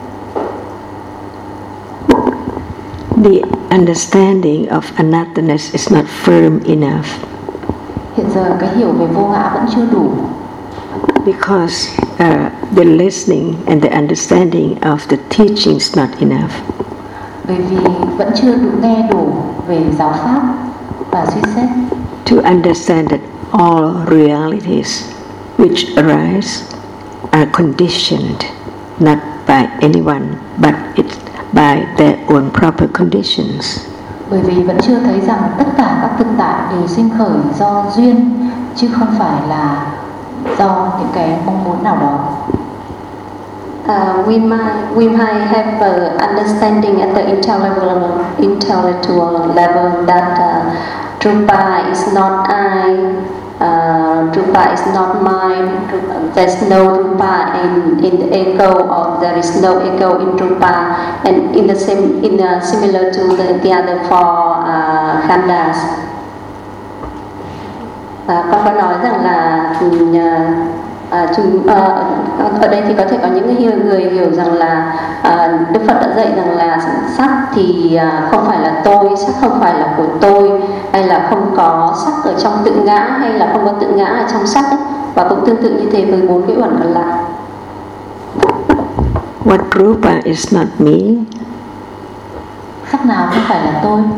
S6: The understanding of anatthaness is not firm enough.
S5: Hiện giờ cái hiểu về vô ngã vẫn chưa đủ.
S6: Because uh, the listening and the understanding of the teaching is not enough.
S5: Bởi vì vẫn chưa đủ nghe đủ về giáo pháp và suy xét.
S6: To understand that all realities which arise are conditioned not by anyone but it's by their own proper conditions.
S5: Bởi vì vẫn chưa thấy rằng tất cả các thực tại đều sinh khởi do duyên, chứ không phải là do những cái mong muốn nào đó.
S3: Uh, we might we might have a understanding at the intellectual intellectual level that uh, Rupa is not I, uh, Rupa is not mine. There's no Rupa in in the ego, or there is no ego in Rupa, and in the same in the, similar to the, the other four uh, khandas. Uh, con có nói rằng là uh, À, chúng, à, ở đây thì có thể có những người, người hiểu rằng là à, Đức Phật đã dạy rằng là sắc thì à, không phải là tôi, sắc không phải là của tôi, hay là không có sắc ở trong tự ngã, hay là không có tự ngã ở trong sắc ấy. Và cũng tương tự như thế với bốn cái uẩn còn lại.
S6: What rupa is not me?
S5: Sắc nào không phải là tôi?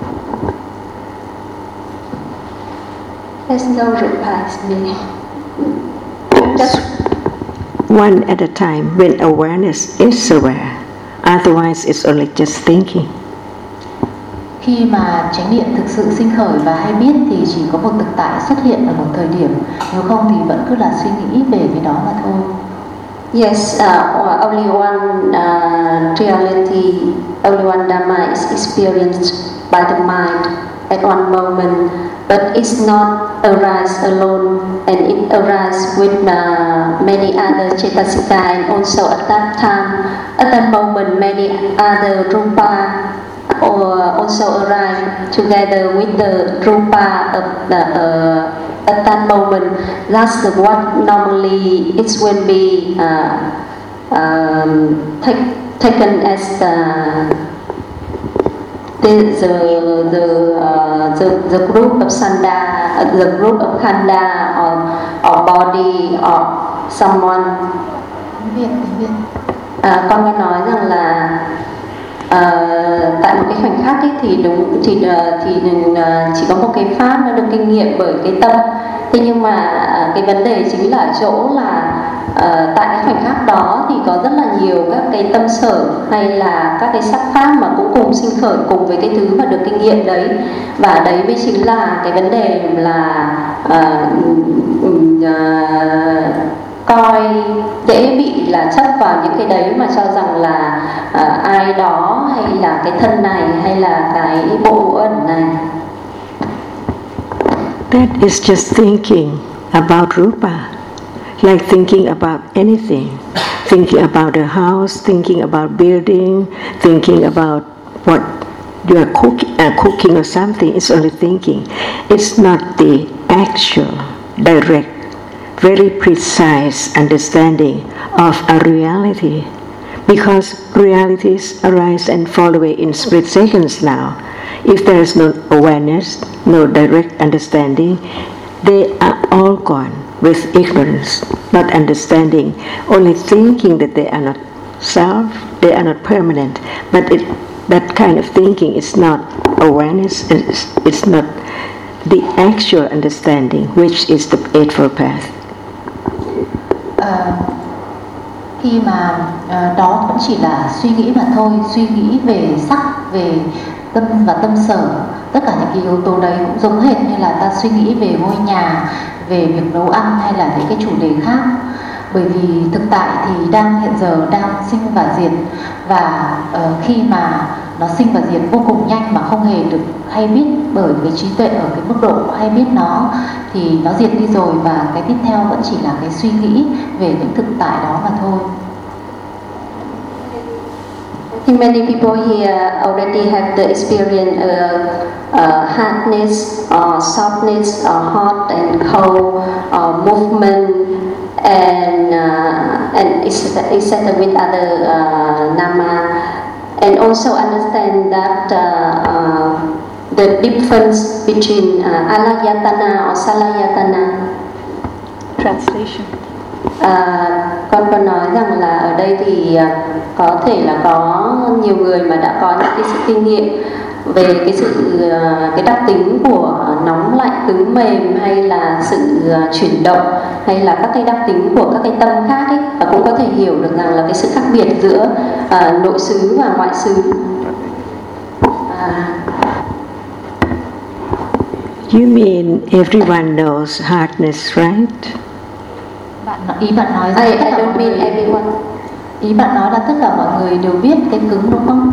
S3: There's no rupa is me. Just
S6: One at a time, when awareness is aware. Otherwise, it's only just thinking.
S5: Khi mà chánh niệm thực sự sinh khởi và hay biết thì chỉ có một thực tại xuất hiện ở một thời điểm. Nếu không thì vẫn cứ là suy nghĩ về cái đó mà thôi.
S3: yes, uh, only one uh, reality, only one Dhamma is experienced by the mind at one moment, but it's not arise alone, and it arises with uh, many other cetasika, and also at that time, at that moment, many other rupa or also arrive together with the rupa of the uh, at that moment. That's the what normally it will be uh, um, take, taken as the the the the, uh, the, the group of sanda, uh, the group of khanda, or, or body, or someone. À, con có nói rằng là uh, tại một cái khoảnh khắc ấy thì đúng thì uh, thì uh, chỉ có một cái pháp nó được kinh nghiệm bởi cái tâm. Thế nhưng mà uh, cái vấn đề chính là ở chỗ là uh, tại cái khoảnh khắc đó thì có rất là nhiều các cái tâm sở hay là các cái sắc pháp mà cũng cùng sinh khởi cùng với cái thứ mà được kinh nghiệm đấy, và đấy mới chính là cái vấn đề là uh, uh, coi dễ bị là chấp vào những cái đấy mà cho rằng là uh, ai đó hay là cái thân này hay là cái bộ ẩn này.
S6: That is just thinking about rupa, like thinking about anything, thinking about a house, thinking about building, thinking about what you are cooking, uh, cooking or something. It's only thinking. It's not the actual, direct, very precise understanding of a reality, because realities arise and fall away in split seconds now. If there is no awareness, no direct understanding, they are all gone with ignorance, not understanding, only thinking that they are not self, they are not permanent. But it, that kind of thinking is not awareness, it's, it's not the actual understanding, which is the Eightfold Path.
S5: Uh, khi mà uh, đó vẫn chỉ là suy nghĩ mà thôi, suy nghĩ về sắc, về tâm và tâm sở, tất cả những cái yếu tố đấy cũng giống hệt như là ta suy nghĩ về ngôi nhà, về việc nấu ăn hay là những cái chủ đề khác. Bởi vì thực tại thì đang hiện giờ đang sinh và diệt, và uh, khi mà nó sinh và diệt vô cùng nhanh mà không hề được hay biết bởi cái trí tuệ ở cái mức độ hay biết nó, thì nó diệt đi rồi, và cái tiếp theo vẫn chỉ là cái suy nghĩ về những thực tại đó mà thôi.
S3: I think many people here already have the experience of uh, hardness, or softness, or hot and cold, or movement, and uh, and et cetera with other uh, nama, and also understand that uh, uh, the difference between uh, alayatana or salayatana.
S4: Translation.
S3: À, con có nói rằng là ở đây thì có thể là có nhiều người mà đã có những cái sự kinh nghiệm về cái sự cái đặc tính của nóng lạnh cứng mềm, hay là sự chuyển động, hay là các cái đặc tính của các cái tâm khác ấy, và cũng có thể hiểu được rằng là cái sự khác biệt giữa uh, nội xứ và ngoại xứ. À.
S6: You mean everyone knows hardness, right?
S5: Bạn ý bạn nói rằng
S3: I,
S5: tất
S3: I
S5: cả
S3: don't
S5: mọi
S3: mean
S5: người,
S3: everyone.
S5: ý bạn nói là tất cả mọi người đều biết cái cứng đúng không?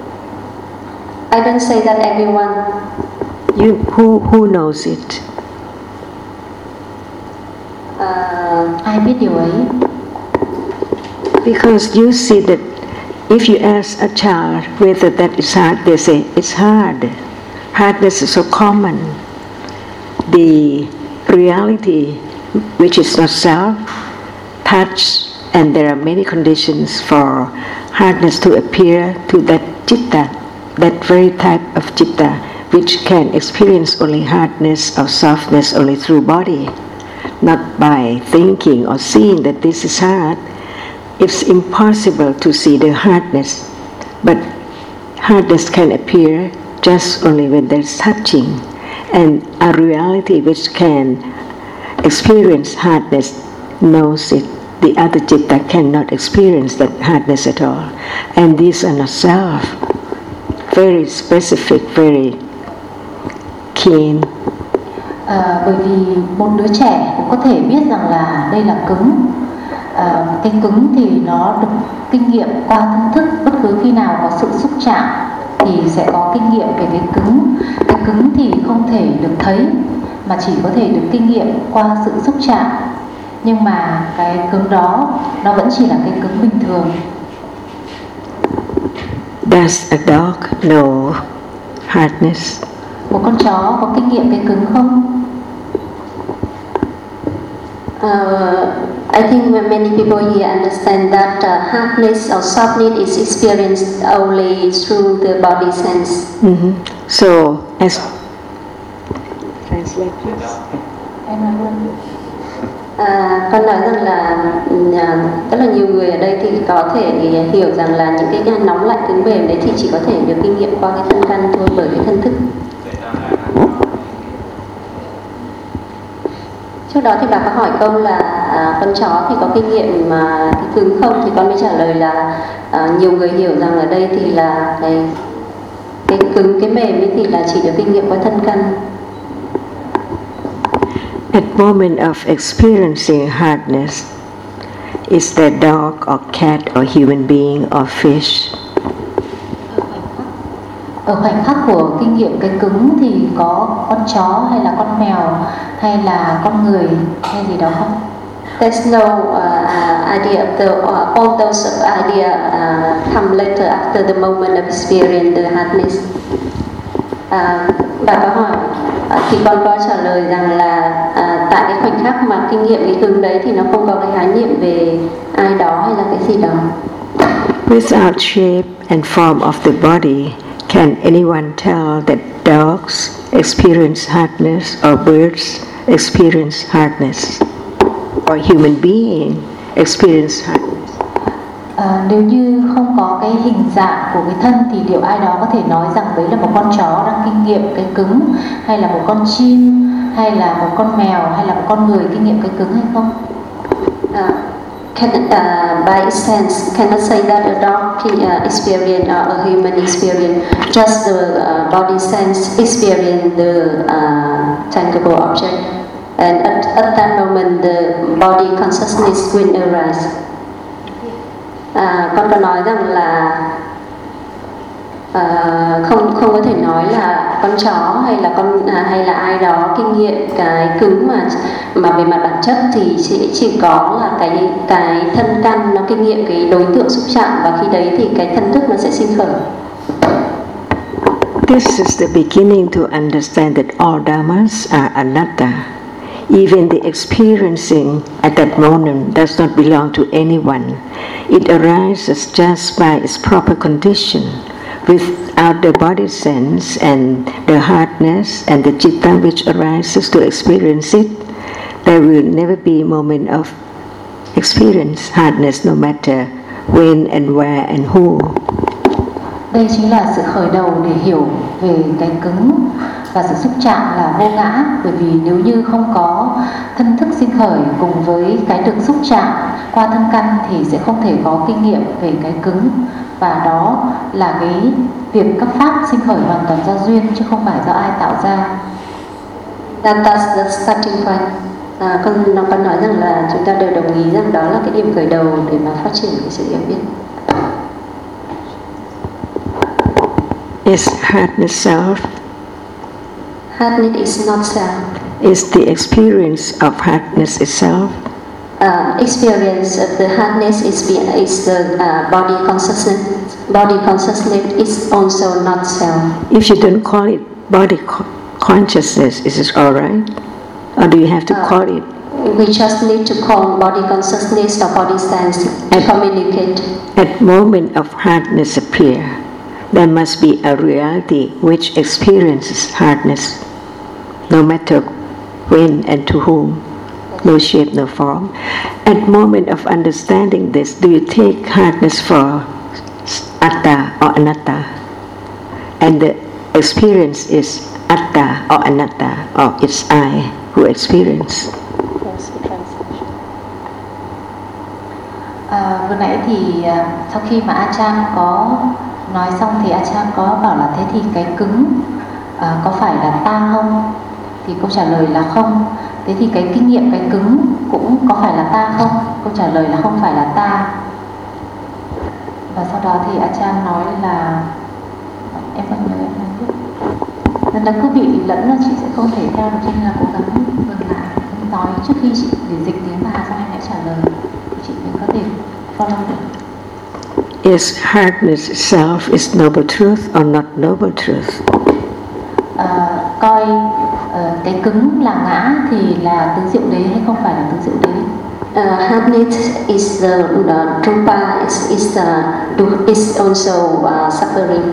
S3: I don't say that everyone.
S6: You who who knows it?
S3: Uh,
S5: Ai biết điều ấy?
S6: Because you see that if you ask a child whether that is hard, they say it's hard. Hardness is so common. The reality which is not self, touch, and there are many conditions for hardness to appear to that citta, that very type of citta, which can experience only hardness or softness only through body, not by thinking or seeing that this is hard. It's impossible to see the hardness, but hardness can appear just only when there's touching, and a reality which can experience hardness knows it. The other citta cannot experience that hardness at all, and these are not self. Very specific, very keen.
S5: À, bởi vì một đứa trẻ cũng có thể biết rằng là đây là cứng. À, cái cứng thì nó được kinh nghiệm qua thân thức, bất cứ khi nào có sự xúc chạm thì sẽ có kinh nghiệm về cái cứng. Cái cứng thì không thể được thấy mà chỉ có thể được kinh nghiệm qua sự xúc chạm. Nhưng mà cái cứng đó nó vẫn chỉ là cái cứng bình thường.
S6: Does a dog know hardness?
S5: Một con chó có kinh nghiệm cái cứng không?
S3: Uh, I think many people here understand that uh, hardness or softness is experienced only through the body sense.
S6: Mm-hmm. So, as translate please.
S5: Em nói luôn.
S3: À, con nói rằng là à, rất là nhiều người ở đây thì có thể hiểu rằng là những cái nóng lạnh cứng mềm đấy thì chỉ có thể được kinh nghiệm qua cái thân căn thôi, bởi cái thân thức. Trước đó thì bà có hỏi câu là à, con chó thì có kinh nghiệm mà cái cứng không, thì con mới trả lời là à, nhiều người hiểu rằng ở đây thì là cái cái cứng cái mềm ấy thì là chỉ được kinh nghiệm qua thân căn.
S6: At moment of experiencing hardness, is that dog or cat or human being or fish?
S5: Ở khoảnh khắc của kinh nghiệm cái cứng thì có con chó hay là con mèo hay là con người hay gì đó không?
S3: There's no uh, idea of the uh, all those idea uh, come later after the moment of experience the hardness. À, bà có hỏi à, thì con có trả lời rằng là à, tại cái khoảnh khắc mà kinh nghiệm cái cứng đấy thì nó không có cái khái niệm về ai đó hay là cái gì đó.
S6: Without shape and form of the body, can anyone tell that dogs experience hardness or birds experience hardness or human being experience hardness?
S5: À, nếu như không có cái hình dạng của cái thân thì liệu ai đó có thể nói rằng đấy là một con chó đang kinh nghiệm cái cứng, hay là một con chim, hay là một con mèo, hay là một con người kinh nghiệm cái cứng hay không?
S3: Uh, can, uh, by sense, cannot say that a dog can, uh, experience or a human experience. Just the uh, body sense experience the uh, tangible object, and at, at that moment the body consciousness will arise. À, con có nói rằng là à, không không có thể nói là con chó hay là con à, hay là ai đó kinh nghiệm cái cứng mà mà về mặt bản chất thì chỉ chỉ có là cái cái thân căn nó kinh nghiệm cái đối tượng xúc chạm, và khi đấy thì cái thân thức nó sẽ sinh khởi.
S6: This is the beginning to understand that all dhammas are anatta. Even the experiencing at that moment does not belong to anyone. It arises just by its proper condition. Without the body sense and the hardness and the citta which arises to experience it, there will never be a moment of experience hardness, no matter when and where and who.
S5: Đây chính là sự khởi đầu để hiểu về cái cứng và sự xúc chạm là vô ngã, bởi vì nếu như không có thân thức sinh khởi cùng với cái được xúc chạm qua thân căn thì sẽ không thể có kinh nghiệm về cái cứng, và đó là cái việc các pháp sinh khởi hoàn toàn do duyên chứ không phải do ai tạo ra.
S3: That, that's the starting point. À, con nó con nói rằng là chúng ta đều đồng ý rằng đó là cái điểm khởi đầu để mà phát triển cái sự hiểu biết.
S6: Is hardness self?
S3: Hardness is not self.
S6: Is the experience of hardness itself?
S3: Uh, experience of the hardness is be, is the uh, body consciousness. Body consciousness is also not self.
S6: If you don't call it body co- consciousness, is it all right? Or do you have to
S3: Uh,
S6: call it?
S3: we just need to call body consciousness or body sense to communicate.
S6: At moment of hardness appear, there must be a reality which experiences hardness, no matter when and to whom, no shape, no form. At moment of understanding this, do you take hardness for atta or anatta? And the experience is atta or anatta, or it's I who experience.
S5: À, vừa nãy thì à, sau khi mà Achan có nói xong thì Achan có bảo là thế thì cái cứng à, có phải là ta không? Thì câu trả lời là không. Thế thì cái kinh nghiệm cái cứng cũng có phải là ta không? Câu trả lời là không phải là ta. Và sau đó thì Achan nói là em vẫn nhớ em nói tiếp. Nên là cứ bị lẫn là chị sẽ không thể theo được, cho nên là cố gắng dừng lại nói trước khi chị để dịch tiếng Hà xong em hãy trả lời thì chị mới có thể follow được.
S6: Is hardness itself is noble truth or not noble truth?
S5: À, coi uh, cái cứng là ngã thì là tứ diệu đế hay không phải là tứ diệu đế?
S3: Uh, hardness is the uh, drupa is is uh, is also uh, suffering.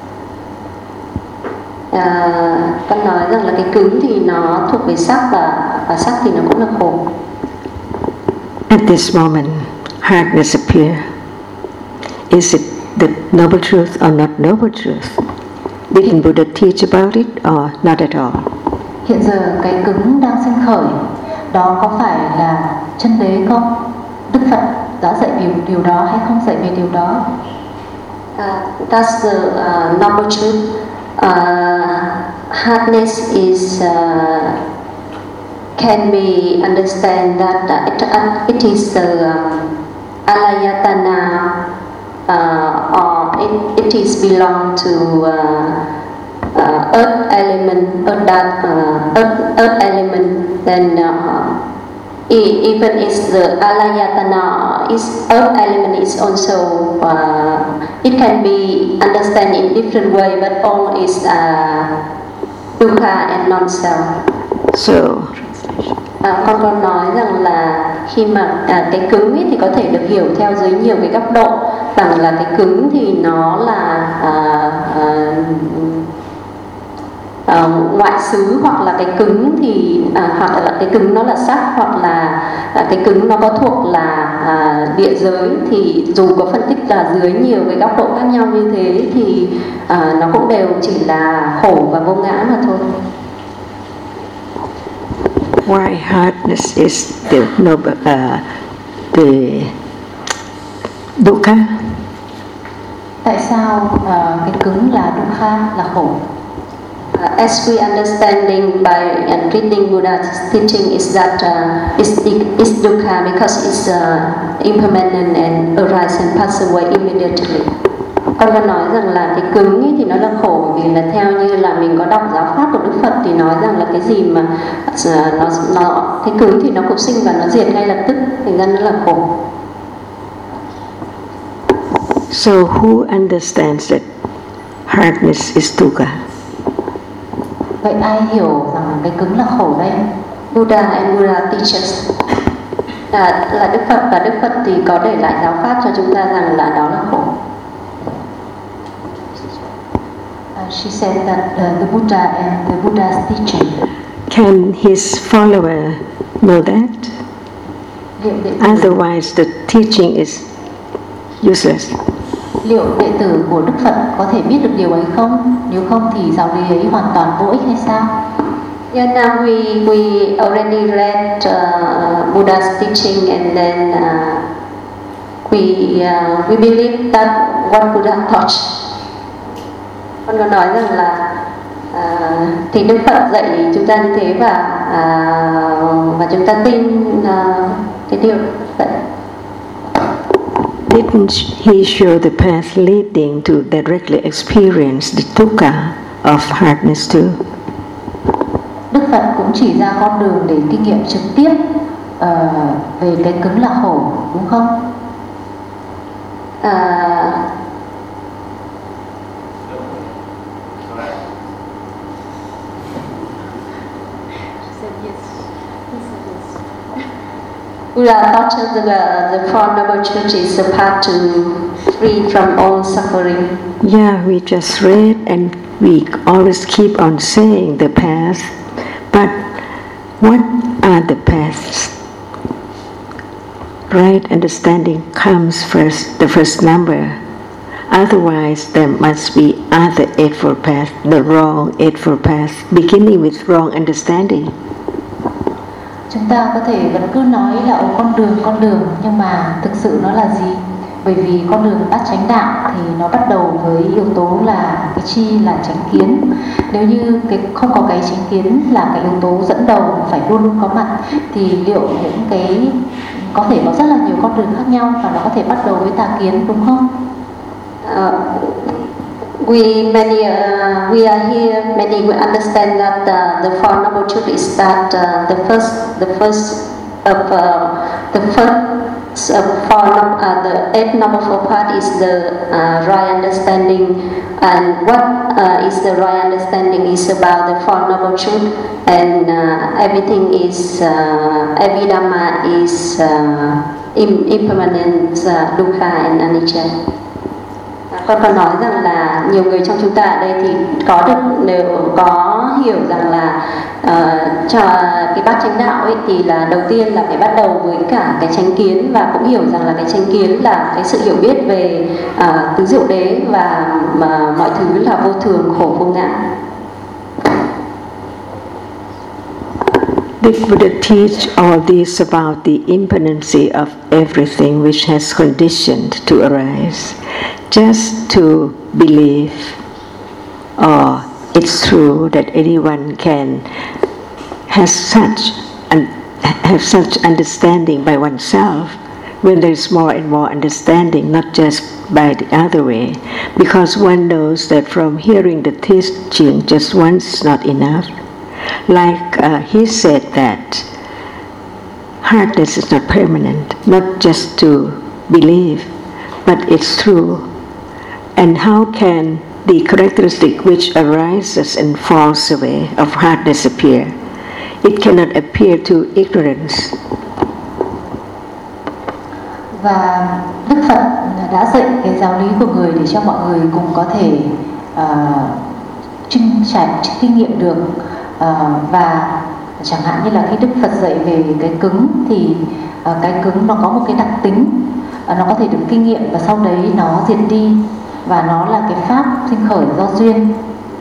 S3: Uh, con nói rằng là cái cứng thì nó thuộc về sắc và và sắc thì nó cũng là khổ.
S6: At this moment, hardness appear. Is it the noble truth or not noble truth? Didn't Buddha teach about it or not at all?
S5: Hiện giờ cái cứng đang sinh khởi, đó có phải là chân đế không? Đức Phật đã dạy điều điều đó hay không dạy về điều đó?
S3: Uh, that's the uh, noble truth. Uh, hardness is uh, can be understand that uh, it, uh, it is the um, alayatana uh, or it, it is belong to uh, uh, earth element, earth that uh, earth, earth element. Then uh, e- even is the alayatana is earth element is also uh, it can be understand in different way, but all is uh, dukkha and non-self.
S6: So,
S3: À, con con nói rằng là khi mà à, cái cứng ấy thì có thể được hiểu theo dưới nhiều cái góc độ, rằng là cái cứng thì nó là à, à, à, ngoại xứ, hoặc là cái cứng thì à, hoặc là cái cứng nó là sắc, hoặc là à, cái cứng nó có thuộc là à, địa giới. Thì dù có phân tích là dưới nhiều cái góc độ khác nhau như thế thì à, nó cũng đều chỉ là khổ và vô ngã mà thôi.
S6: why hardness is the noble, uh, the dukkha?
S5: Tại sao uh, cái cứng là dukkha, là khổ?
S3: Uh, as we understanding by and reading Buddha's teaching is that uh, it's, it's dukkha because it's uh, impermanent and arise and pass away immediately. Con có nói rằng là cái cứng ấy thì nó là khổ, vì là theo như là mình có đọc giáo pháp của Đức Phật thì nói rằng là cái gì mà nó nó cái cứng thì nó cũng sinh và nó diệt ngay lập tức, thành ra nó là khổ.
S6: So who understands that hardness is dukkha?
S5: Vậy ai hiểu rằng cái cứng là khổ đây?
S3: Buddha and Buddha teaches. Là, là Đức Phật và Đức Phật thì có để lại giáo pháp cho chúng ta rằng là đó là khổ.
S5: Uh, she said that uh, the Buddha and the Buddha's teaching.
S6: Can his follower know that?
S5: Liệu đệ tử,
S6: Otherwise the teaching is useless.
S5: liệu đệ tử của Đức Phật có thể biết được điều ấy không? Nếu không thì giáo lý ấy hoàn toàn vô ích hay sao?
S3: Yeah, now we we already read uh, Buddha's teaching, and then uh, we uh, we believe that what Buddha taught. Con có nói rằng là uh, thì Đức Phật dạy chúng ta như thế, và uh, và chúng ta tin uh, cái điều vậy.
S6: Didn't he show the path leading to directly experience the dukkha of hardness too?
S5: Đức Phật cũng chỉ ra con đường để kinh nghiệm trực tiếp uh, về cái cứng là khổ, đúng không?
S3: Uh, Buddha taught us that the, the Four Noble Truths is the path to free from all suffering.
S6: Yeah, we just read and we always keep on saying the path, but what are the paths? Right understanding comes first, the first number. Otherwise, there must be other Eightfold Paths, the wrong Eightfold Paths, beginning with wrong understanding.
S5: Chúng ta có thể vẫn cứ nói là Ồ, con đường, con đường, nhưng mà thực sự nó là gì? Bởi vì con đường bát chánh đạo thì nó bắt đầu với yếu tố là cái chi là chánh kiến. Nếu như cái không có cái chánh kiến là cái yếu tố dẫn đầu phải luôn luôn có mặt, thì liệu những cái có thể có rất là nhiều con đường khác nhau và nó có thể bắt đầu với tà kiến, đúng không?
S3: Uh, we many uh, we are here. Many will understand that uh, the Four Noble Truths is that uh, the first the first of uh, the first of four uh, the eight noble path is the uh, right understanding, and what uh, is the right understanding is about the Four Noble Truths, and uh, everything is uh, every dhamma is uh, impermanent, uh, dukkha and anicca. Con còn nói rằng là nhiều người trong chúng ta ở đây thì có được đều có hiểu rằng là uh, cho cái bát chánh đạo ấy thì là đầu tiên là phải bắt đầu với cả cái chánh kiến, và cũng hiểu rằng là cái chánh kiến là cái sự hiểu biết về uh, tứ diệu đế và mà mọi thứ là vô thường, khổ, vô ngã.
S6: The Buddha teach all this about the impermanency of everything which has conditioned to arise. Just to believe, or it's true that anyone can has such and have such understanding by oneself, when there's more and more understanding, not just by the other way, because one knows that from hearing the teaching just once is not enough. Like uh, he said that hardness is not permanent, not just to believe, but it's true. And how can the characteristic which arises and falls away of hardness appear? It cannot appear to ignorance.
S5: Và Đức Phật đã dạy cái giáo lý của người để cho mọi người cùng có thể uh, trinh trải kinh nghiệm được, uh, và chẳng hạn như là khi Đức Phật dạy về cái cứng thì uh, cái cứng nó có một cái đặc tính, uh, nó có thể được kinh nghiệm và sau đấy nó diệt đi, và nó là cái pháp sinh khởi do duyên.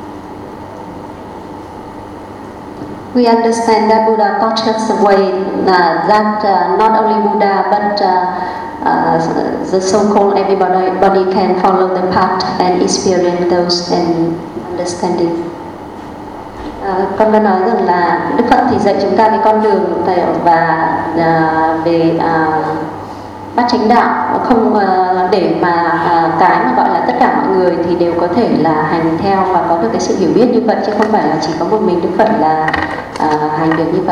S3: We understand that Buddha taught us the way uh, that uh, not only Buddha but uh, uh, the so-called everybody body can follow the path and experience those and understanding. Uh, con đã nói rằng là Đức Phật thì dạy chúng ta cái con đường và uh, về uh, bát chánh đạo, không uh, để mà uh, cái mà gọi là tất cả mọi người thì đều có thể là hành theo và có được cái sự hiểu biết như vậy, chứ không phải là chỉ có một mình Đức Phật là uh, hành được như vậy.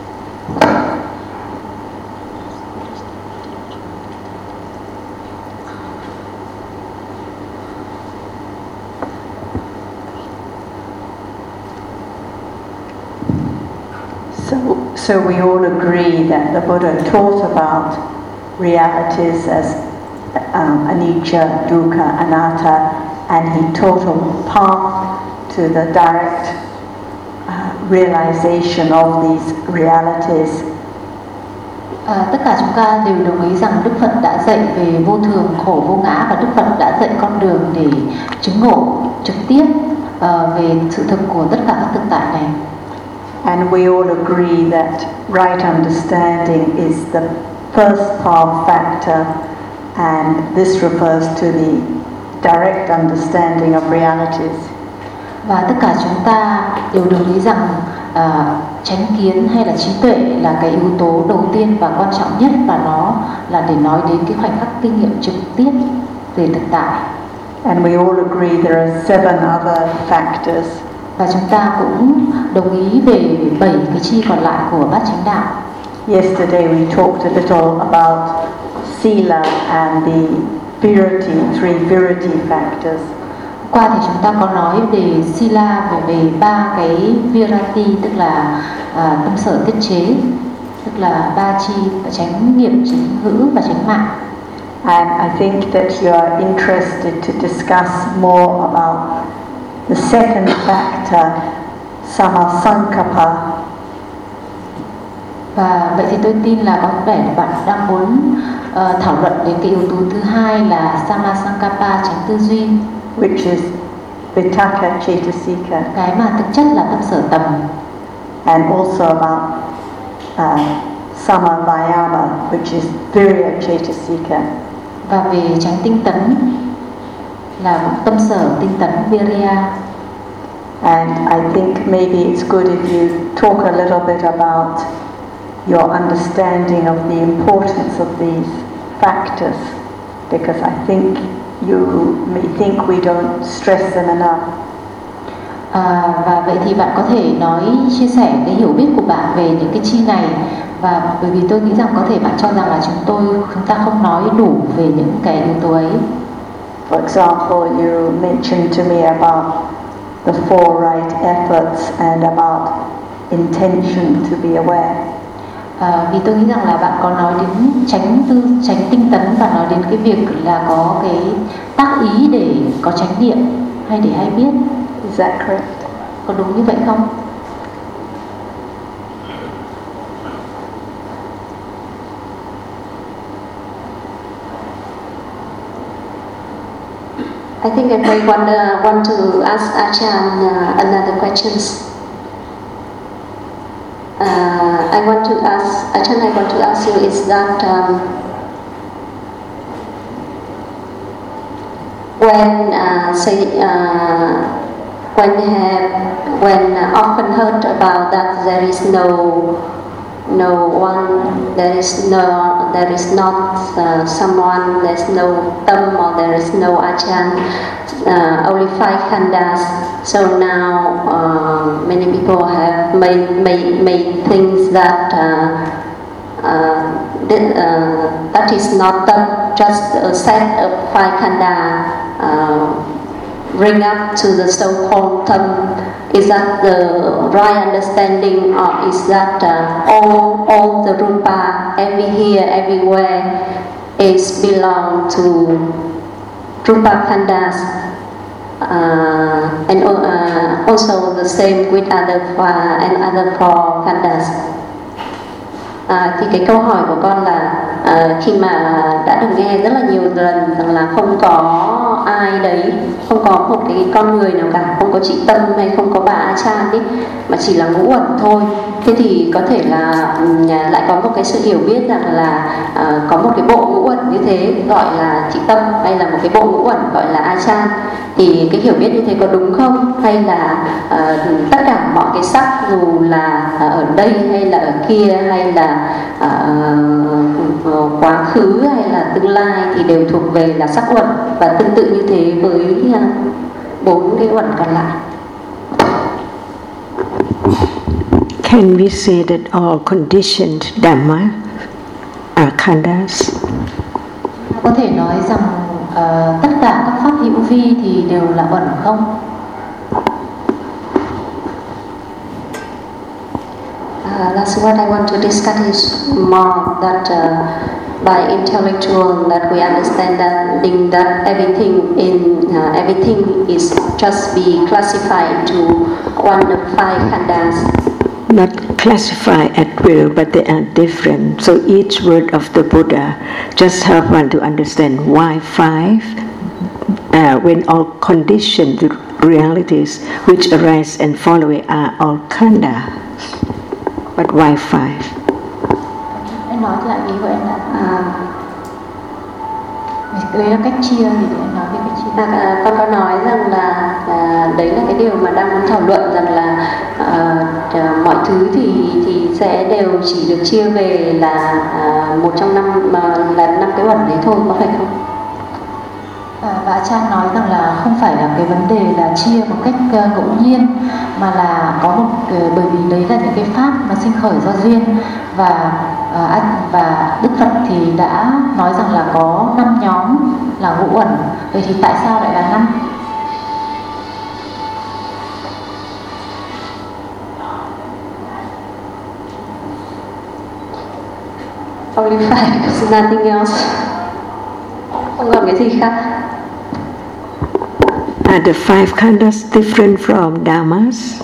S7: So, so we all agree that the Buddha taught about realities as um, anicca, dukkha, anatta, and he taught a path to the direct uh, realization of these realities.
S5: À, tất cả chúng ta đều đồng ý rằng Đức Phật đã dạy về vô thường, khổ, vô ngã, và Đức Phật đã dạy con đường để chứng ngộ trực tiếp uh, về sự thực của tất cả các thực tại này.
S7: And we all agree that right understanding is the first path factor, and this refers to the direct understanding of realities.
S5: Và tất cả chúng ta đều đồng ý rằng uh, chánh kiến hay là trí tuệ là cái yếu tố đầu tiên và quan trọng nhất, và nó là để nói đến cái khoảnh khắc kinh nghiệm trực tiếp về thực tại.
S7: And we all agree there are seven other factors.
S5: Và chúng ta cũng đồng ý về bảy cái chi còn lại của bát chánh đạo.
S7: Yesterday we talked a little about sila and the virati, three virati factors.
S5: Qua thì chúng ta có nói về sila và về ba cái virati, tức là uh, tâm sở tiết chế. tức là ba chi, chánh nghiệp, chánh ngữ và chánh mạng.
S7: And I think that you are interested to discuss more about the second factor, Samasankappa.
S5: Và vậy thì tôi tin là có vẻ bạn đang muốn uh, thảo luận đến cái yếu tố thứ hai là Samasankappa, chánh tư duy,
S7: which is Vitakka Cetasika,
S5: cái mà thực chất là tâm sở tầm.
S7: And also about uh, Samavayama, which is Virya Cetasika.
S5: Và về chánh tinh tấn là tâm sở tinh tấn Virya.
S7: And I think maybe it's good if you talk a little bit about your understanding of the importance of these factors, because I think you may think we don't stress them enough.
S5: À, và vậy thì bạn có thể nói, chia sẻ cái hiểu biết của bạn về những cái chi này, và bởi vì tôi nghĩ rằng có thể bạn cho rằng là chúng tôi chúng ta không nói đủ về những cái yếu tố ấy.
S7: For example, you mentioned to me about the four right efforts and about intention to be aware.
S5: À, vì tôi nghĩ rằng là bạn có nói đến tránh tư tránh tinh tấn và nói đến cái việc là có cái tác ý để có chánh niệm hay để hay biết.
S7: Is that correct?
S5: Có đúng như vậy không?
S3: I think I may wonder, want to ask Ajahn uh, another questions. Uh, I want to ask, Ajahn, I want to ask you is that um, when uh, say uh, when have when uh, often heard about that there is no no one, there is no, there is not uh, someone, there is no tam or there is no Ajahn, uh, only five khandas. So now uh, many people have made made, made things that uh, uh, th- uh, that is not tam, just a set of five khanda uh, bring up to the so-called tam. Is that the right understanding, or is that uh, all all the rupa, every here, everywhere, is belong to rupa khandas, uh, and uh, also the same with other uh, and other four khandas? À, thì cái câu hỏi của con là à, khi mà đã được nghe rất là nhiều lần rằng là không có ai đấy, không có một cái con người nào cả, không có chị Tâm hay không có bà A Chan ấy, mà chỉ là ngũ uẩn thôi. Thế thì có thể là um, lại có một cái sự hiểu biết rằng là uh, có một cái bộ ngũ uẩn như thế gọi là chị Tâm, hay là một cái bộ ngũ uẩn gọi là A Chan. Thì cái hiểu biết như thế có đúng không? Hay là uh, tất cả mọi cái sắc, dù là uh, ở đây hay là ở kia, hay là uh, quá khứ hay là tương lai, thì đều thuộc về là sắc uẩn, và tương tự như thế với uh, bốn cái uẩn còn lại.
S6: Can we say that all conditioned Dhamma are khandas?
S5: Có thể nói rằng uh, tất cả các pháp hữu vi thì đều là uẩn không?
S3: Uh, that's what I want to discuss is more, that uh, by intellectual that we understanding that everything in uh, everything is just be classified to one of five khandas.
S6: Not classified at will, but they are different. So each word of the Buddha just help one to understand why five, uh, when all conditioned realities which arise and follow it are all khanda. But why five?
S5: Em nói lại ý của em là à, đấy là cách chia, thì để em nói về cách chia.
S3: À, à, con có nói rằng là à, đấy là cái điều mà đang muốn thảo luận, rằng là à, à, mọi thứ thì thì sẽ đều chỉ được chia về là à, một trong năm mà là năm cái uẩn đấy thôi, có phải không?
S5: À, và Chan nói rằng là không phải là cái vấn đề là chia một cách uh, ngẫu nhiên, mà là có một uh, bởi vì đấy là những cái pháp mà sinh khởi do duyên, và uh, và Đức Phật thì đã nói rằng là có năm nhóm là ngũ uẩn. Vậy thì tại sao lại là năm?
S3: clarify because nothing else. Không còn cái gì khác.
S6: Are the five khandhas different from dhammas?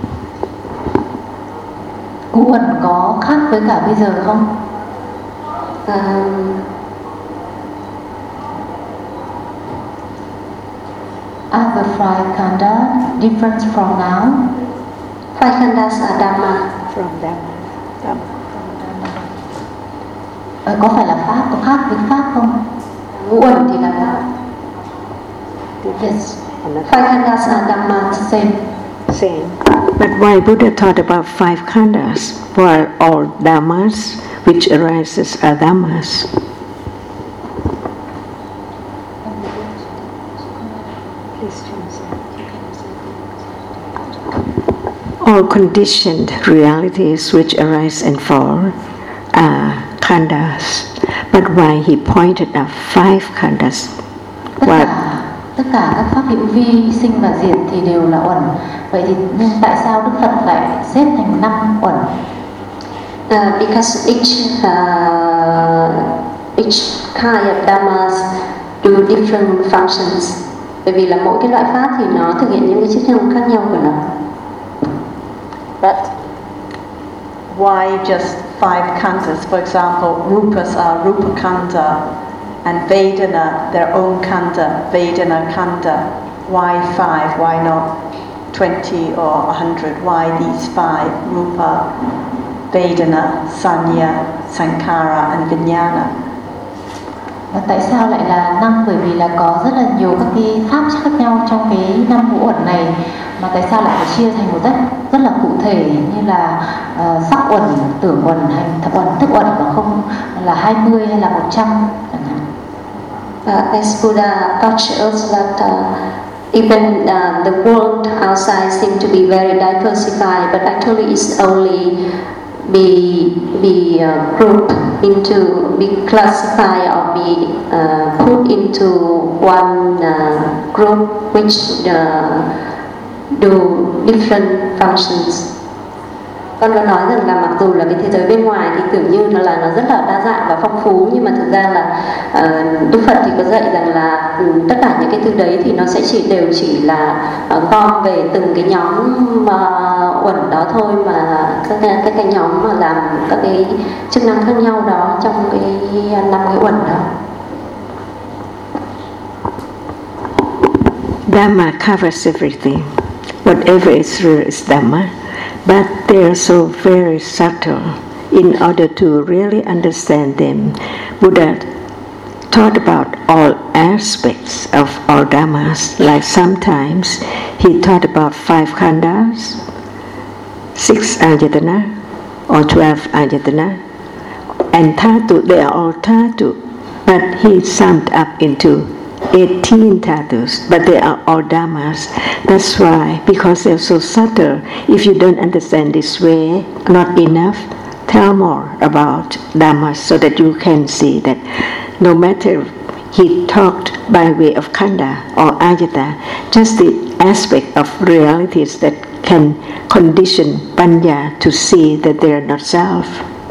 S5: Ngũ uẩn có khác với cả bây giờ không?
S3: Um,
S5: Are the five khandha different from now?
S3: five khandhas are dhamma.
S6: From dhamma. Dhamma.
S5: Ờ, có phải là pháp, có khác với pháp không?
S3: Ngũ uẩn thì là pháp.
S5: Yes.
S3: Five khandhas are dhamma.
S5: Same.
S6: Same. But why Buddha taught about five khandhas while all dhammas which arises are dhammas? All conditioned realities which arise and fall are khandhas. But why he pointed out five khandhas?
S5: Tất
S6: Why?
S5: cả tất cả các pháp hữu vi sinh và diệt thì đều là uẩn. Vậy thì nhưng tại sao Đức Phật lại xếp thành năm uẩn?
S3: Uh, because each uh, each kind of dhammas do different functions. Bởi vì là mỗi cái loại pháp thì nó thực hiện những cái chức năng khác nhau của nó.
S7: But why just five khandhas? For example, rupas are rupa khandha, and Vedana their own khandha, Vedana khandha. Why five? Why not twenty or a hundred? Why these five? Rupa, Vedana, Sanya, Sankhara, and Vijnana.
S5: Và tại sao lại là năm? Bởi vì là có rất là nhiều các cái pháp khác nhau trong cái năm ngũ uẩn này, mà tại sao lại phải chia thành một rất rất là cụ thể như là uh, sắc uẩn, tưởng uẩn, hành thập uẩn, thức uẩn, và không là hai mươi hay là một trăm.
S3: Uh, as Buddha taught us that uh, even uh, the world outside seems to be very diversified, but actually it's only be be uh, grouped into, be classified or be uh, put into one uh, group which uh, do different functions. Con có nói rằng là mặc dù là cái thế giới bên ngoài thì tưởng như nó là nó rất là đa dạng và phong phú, nhưng mà thực ra là uh, Đức Phật thì có dạy rằng là um, tất cả những cái thứ đấy thì nó sẽ chỉ đều chỉ là uh, gom về từng cái nhóm uh, uẩn đó thôi, mà các các cái nhóm mà làm các cái chức năng khác nhau đó trong cái năm cái uẩn đó.
S6: Dhamma covers everything. Whatever is real is Dhamma. But they are so very subtle. In order to really understand them, Buddha taught about all aspects of all dhammas. Like sometimes he taught about five khandhas, six ayatana, or twelve ayatana, and dhatu. They are all dhatu, but he summed up into eighteen dhatus, but they are all dhammas. That's why, because they're so subtle, if you don't understand this way, not enough, tell more about dhammas so that you can see that no matter he talked by way of khandha or ayata, just the aspect of realities that can condition panya to see that they are not self.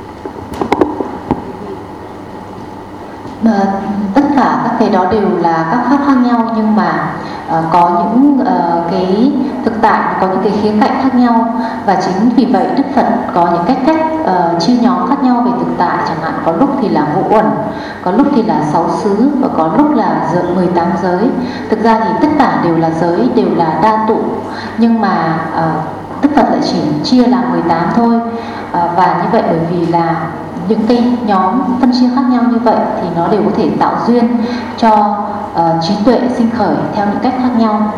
S5: Mà tất cả các cái đó đều là các pháp khác nhau, nhưng mà uh, có những uh, cái thực tại, có những cái khía cạnh khác nhau, và chính vì vậy Đức Phật có những cách cách uh, chia nhóm khác nhau về thực tại. Chẳng hạn có lúc thì là ngũ uẩn, có lúc thì là sáu xứ, và có lúc là mười tám giới. Thực ra thì tất cả đều là giới, đều là đa tụ, nhưng mà uh, Đức Phật lại chỉ chia làm mười tám thôi. uh, và như vậy bởi vì là những cái nhóm phân chia khác nhau như vậy thì nó đều có thể tạo duyên cho uh, trí tuệ sinh khởi theo những cách khác nhau.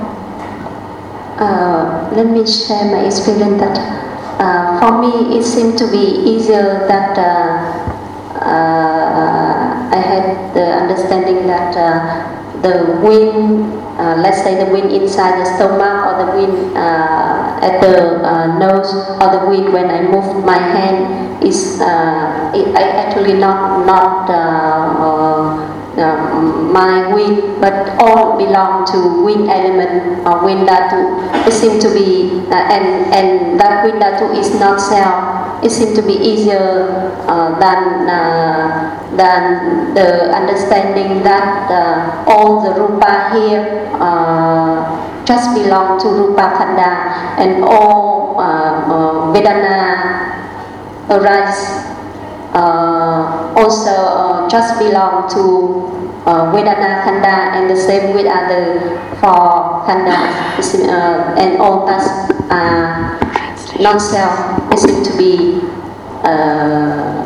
S3: Uh, let me share my experience that uh, for me it seemed to be easier that uh, uh, I had the understanding that uh, the wind, uh, let's say the wind inside the stomach, or the wind uh, at the uh, nose, or the wind when I move my hand is uh, it, I actually not not uh, uh, uh, my wind, but all belong to wind element or wind dhatu. It seems to be uh, and and that wind dhatu is not self. it seems to be easier uh, than uh, than the understanding that uh, all the rupa here uh, just belong to Rupa Khanda, and all uh, uh, Vedana arise uh, also uh, just belong to uh, Vedana Khanda, and the same with other four Khandas, uh, and all thus uh, non-self. It seems to be uh,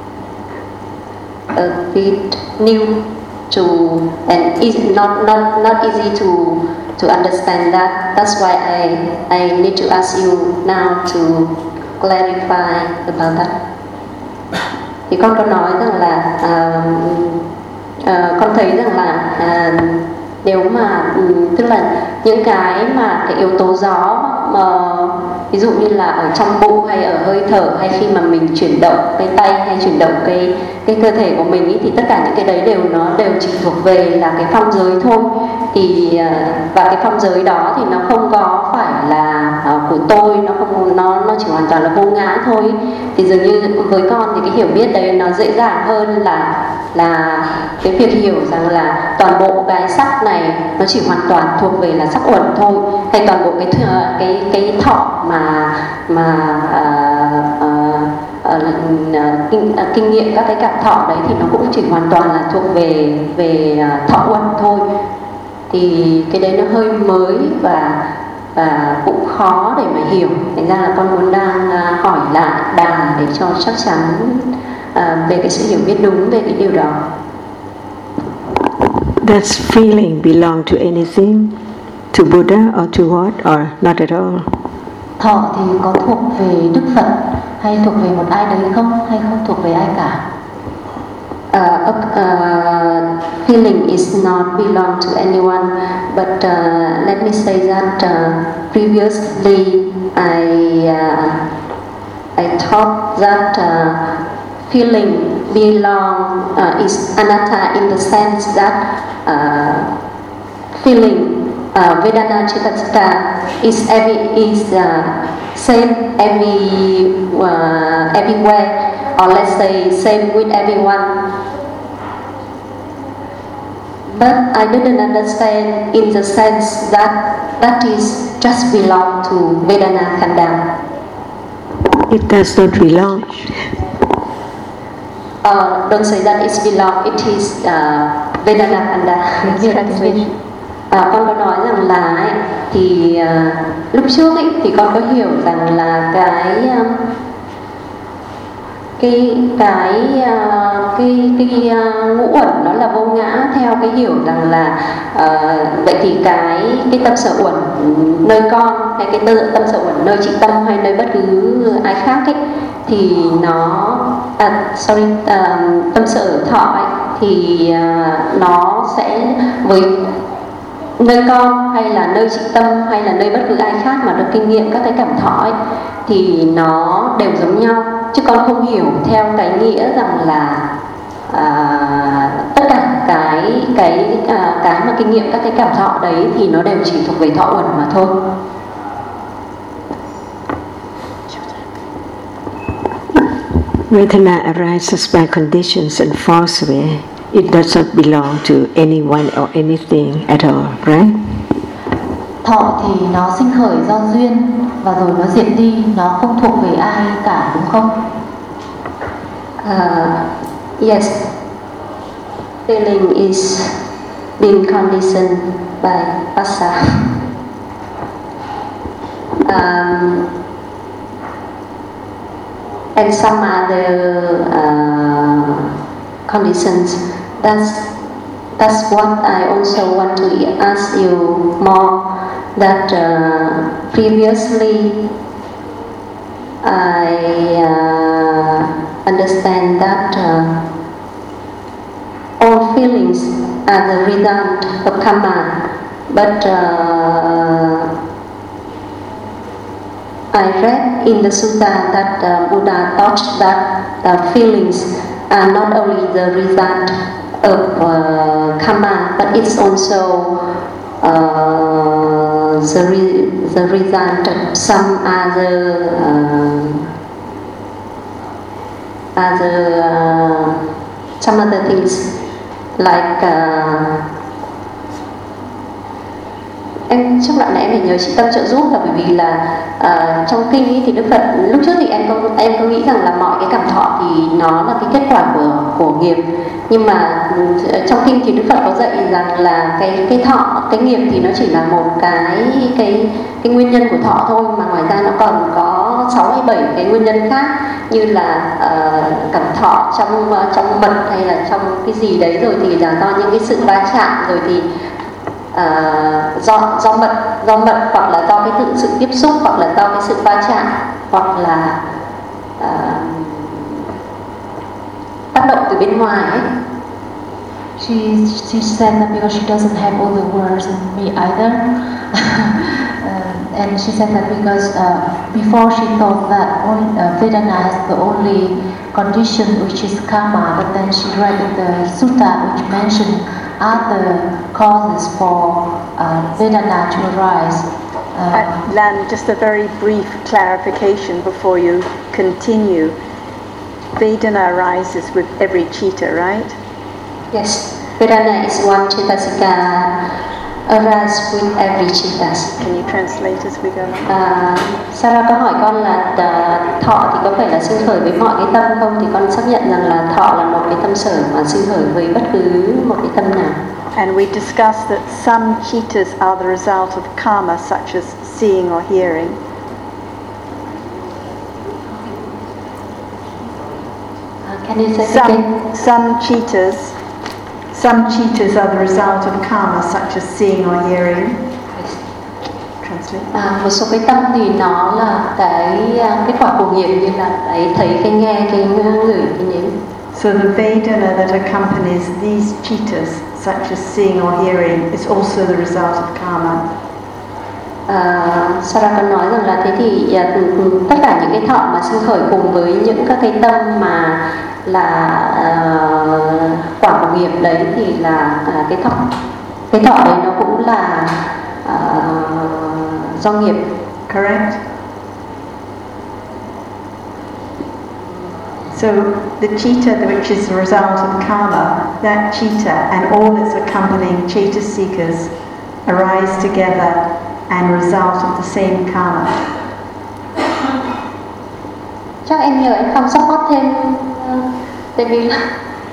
S3: a bit new to, and easy, not not not easy to to understand that. That's why I I need to ask you now to clarify about that. Thì con có nói rằng là uh, uh, con thấy rằng là uh, nếu mà um, tức là những cái mà cái yếu tố gió uh, ví dụ như là ở trong bụng hay ở hơi thở, hay khi mà mình chuyển động cái tay hay chuyển động cái cái cơ thể của mình ý, thì tất cả những cái đấy đều nó đều chỉ thuộc về là cái phong giới thôi. Thì và cái phong giới đó thì nó không có phải là uh, của tôi, nó không nó nó chỉ hoàn toàn là vô ngã thôi. Thì dường như với con thì cái hiểu biết đấy nó dễ dàng hơn là là cái việc hiểu rằng là toàn bộ cái sắc này nó chỉ hoàn toàn thuộc về là sắc uẩn thôi, hay toàn bộ cái cái cái thọ mà mà uh, uh, uh, kinh, uh, kinh nghiệm các cái cảm thọ đấy thì nó cũng chỉ hoàn toàn là thuộc về về uh, thọ uẩn thôi. Thì cái đấy nó hơi mới và và cũng khó để mà hiểu. Thành ra là con muốn đang uh, hỏi lại Đà để cho chắc chắn uh, về cái sự hiểu biết đúng về cái điều đó.
S6: Does feeling belong to anything? To Buddha or to what, or not at all?
S5: Thọ thì có thuộc về Đức Phật hay thuộc về một ai đấy không, hay không thuộc về ai cả?
S3: Uh, uh, feeling is not belong to anyone, but uh, let me say that uh, previously I uh, I thought that uh, feeling belong uh, is anatta in the sense that uh, feeling uh, Vedana Chitta is every is uh, same every uh, everywhere, or let's say same with everyone. But I didn't understand in the sense that that is just belong to Vedana Khanda.
S6: It does not belong.
S3: Uh, don't say that it's belong, it is uh, Vedana Khanda. À, con có nói rằng là ấy, thì uh, lúc trước ấy, thì con có hiểu rằng là cái uh, cái cái uh, cái cái uh, ngũ uẩn nó là vô ngã, theo cái hiểu rằng là uh, vậy thì cái cái tâm sở uẩn nơi con, hay cái tâm sở uẩn nơi trị tâm, hay nơi bất cứ ai khác ấy, thì nó à, sorry uh, tâm sở thọ ấy, thì uh, nó sẽ với nơi con hay là nơi trị tâm hay là nơi bất cứ ai khác mà được kinh nghiệm các cái cảm thọ ấy, thì nó đều giống nhau, chứ con không hiểu theo cái nghĩa rằng là à, tất cả cái cái à, cái mà kinh nghiệm các cái cảm thọ đấy thì nó đều chỉ thuộc về thọ uẩn mà thôi.
S6: Vedana arises by conditions and falls away. It does not belong to anyone or anything at all, right?
S5: Thọ thì nó sinh khởi do duyên và rồi nó diệt đi, nó không thuộc về ai cả, đúng không?
S3: Uh, yes, feeling is being conditioned by passa. Um, and some other uh, conditions. That's that's what I also want to ask you more. That uh, previously I uh, understand that uh, all feelings are the result of karma, but uh, I read in the sutta that uh, Buddha taught that the feelings are not only the result of uh, karma, but it's also uh, the, re- the result of some other uh, other uh, some other things like uh, em trong đoạn này em phải nhờ chị Tâm trợ giúp là bởi vì là uh, trong kinh ý thì Đức Phật lúc trước thì em có em có nghĩ rằng là mọi cái cảm thọ thì nó là cái kết quả của của nghiệp, nhưng mà uh, trong kinh thì Đức Phật có dạy rằng là cái cái thọ cái nghiệp thì nó chỉ là một cái cái cái nguyên nhân của thọ thôi, mà ngoài ra nó còn có sáu hay bảy cái nguyên nhân khác, như là uh, cảm thọ trong uh, trong mật hay là trong cái gì đấy, rồi thì là do những cái sự va chạm, rồi thì Uh, do do mật do mật hoặc là do cái tự sự tiếp xúc, hoặc là do cái sự va chạm, hoặc là uh, tác động từ bên ngoài ấy.
S4: She she said that because she doesn't have all the words in me either, uh, and she said that because uh, before she thought that only, uh, Vedana has the only condition which is karma, but then she read in the sutta which mentioned other causes for uh, Vedana to arise. Uh,
S9: uh, Lan, just a very brief clarification before you continue. Vedana arises with every chitta, right?
S3: Yes, Vedana is one Chaitasika arise with every chittas.
S9: Can you translate as we go?
S3: À, Sarah có hỏi con là uh, thọ thì có phải là sinh khởi với mọi cái tâm không? Thì con xác nhận rằng là thọ là một cái tâm sở mà sinh khởi với bất cứ một cái tâm nào.
S9: And we discussed that some chittas are the result of karma, such as seeing or hearing.
S3: Uh, can you say
S9: some,
S3: again?
S9: Some chittas Some chittas are the result of karma, such as seeing or hearing. Translate.
S3: À, một số cái tâm thì nó là cái kết quả của nghiệp, như là cái thấy, cái nghe, cái ngửi, cái nếm.
S9: So the Vedana that accompanies these chittas, such as seeing or hearing, is also the result of karma.
S3: À, Sarah có nói rằng là thế thì uh, tất cả những cái thọ mà sinh khởi cùng với những các cái tâm mà là uh, quả của nghiệp đấy thì là uh, cái thọ cái thọ đấy nó cũng là uh, do nghiệp.
S9: Correct. So the chitta, which is the result of karma, that chitta and all its accompanying chaitasikas arise together and result of the same karma.
S3: Chắc em nhờ em không support thêm, tại vì là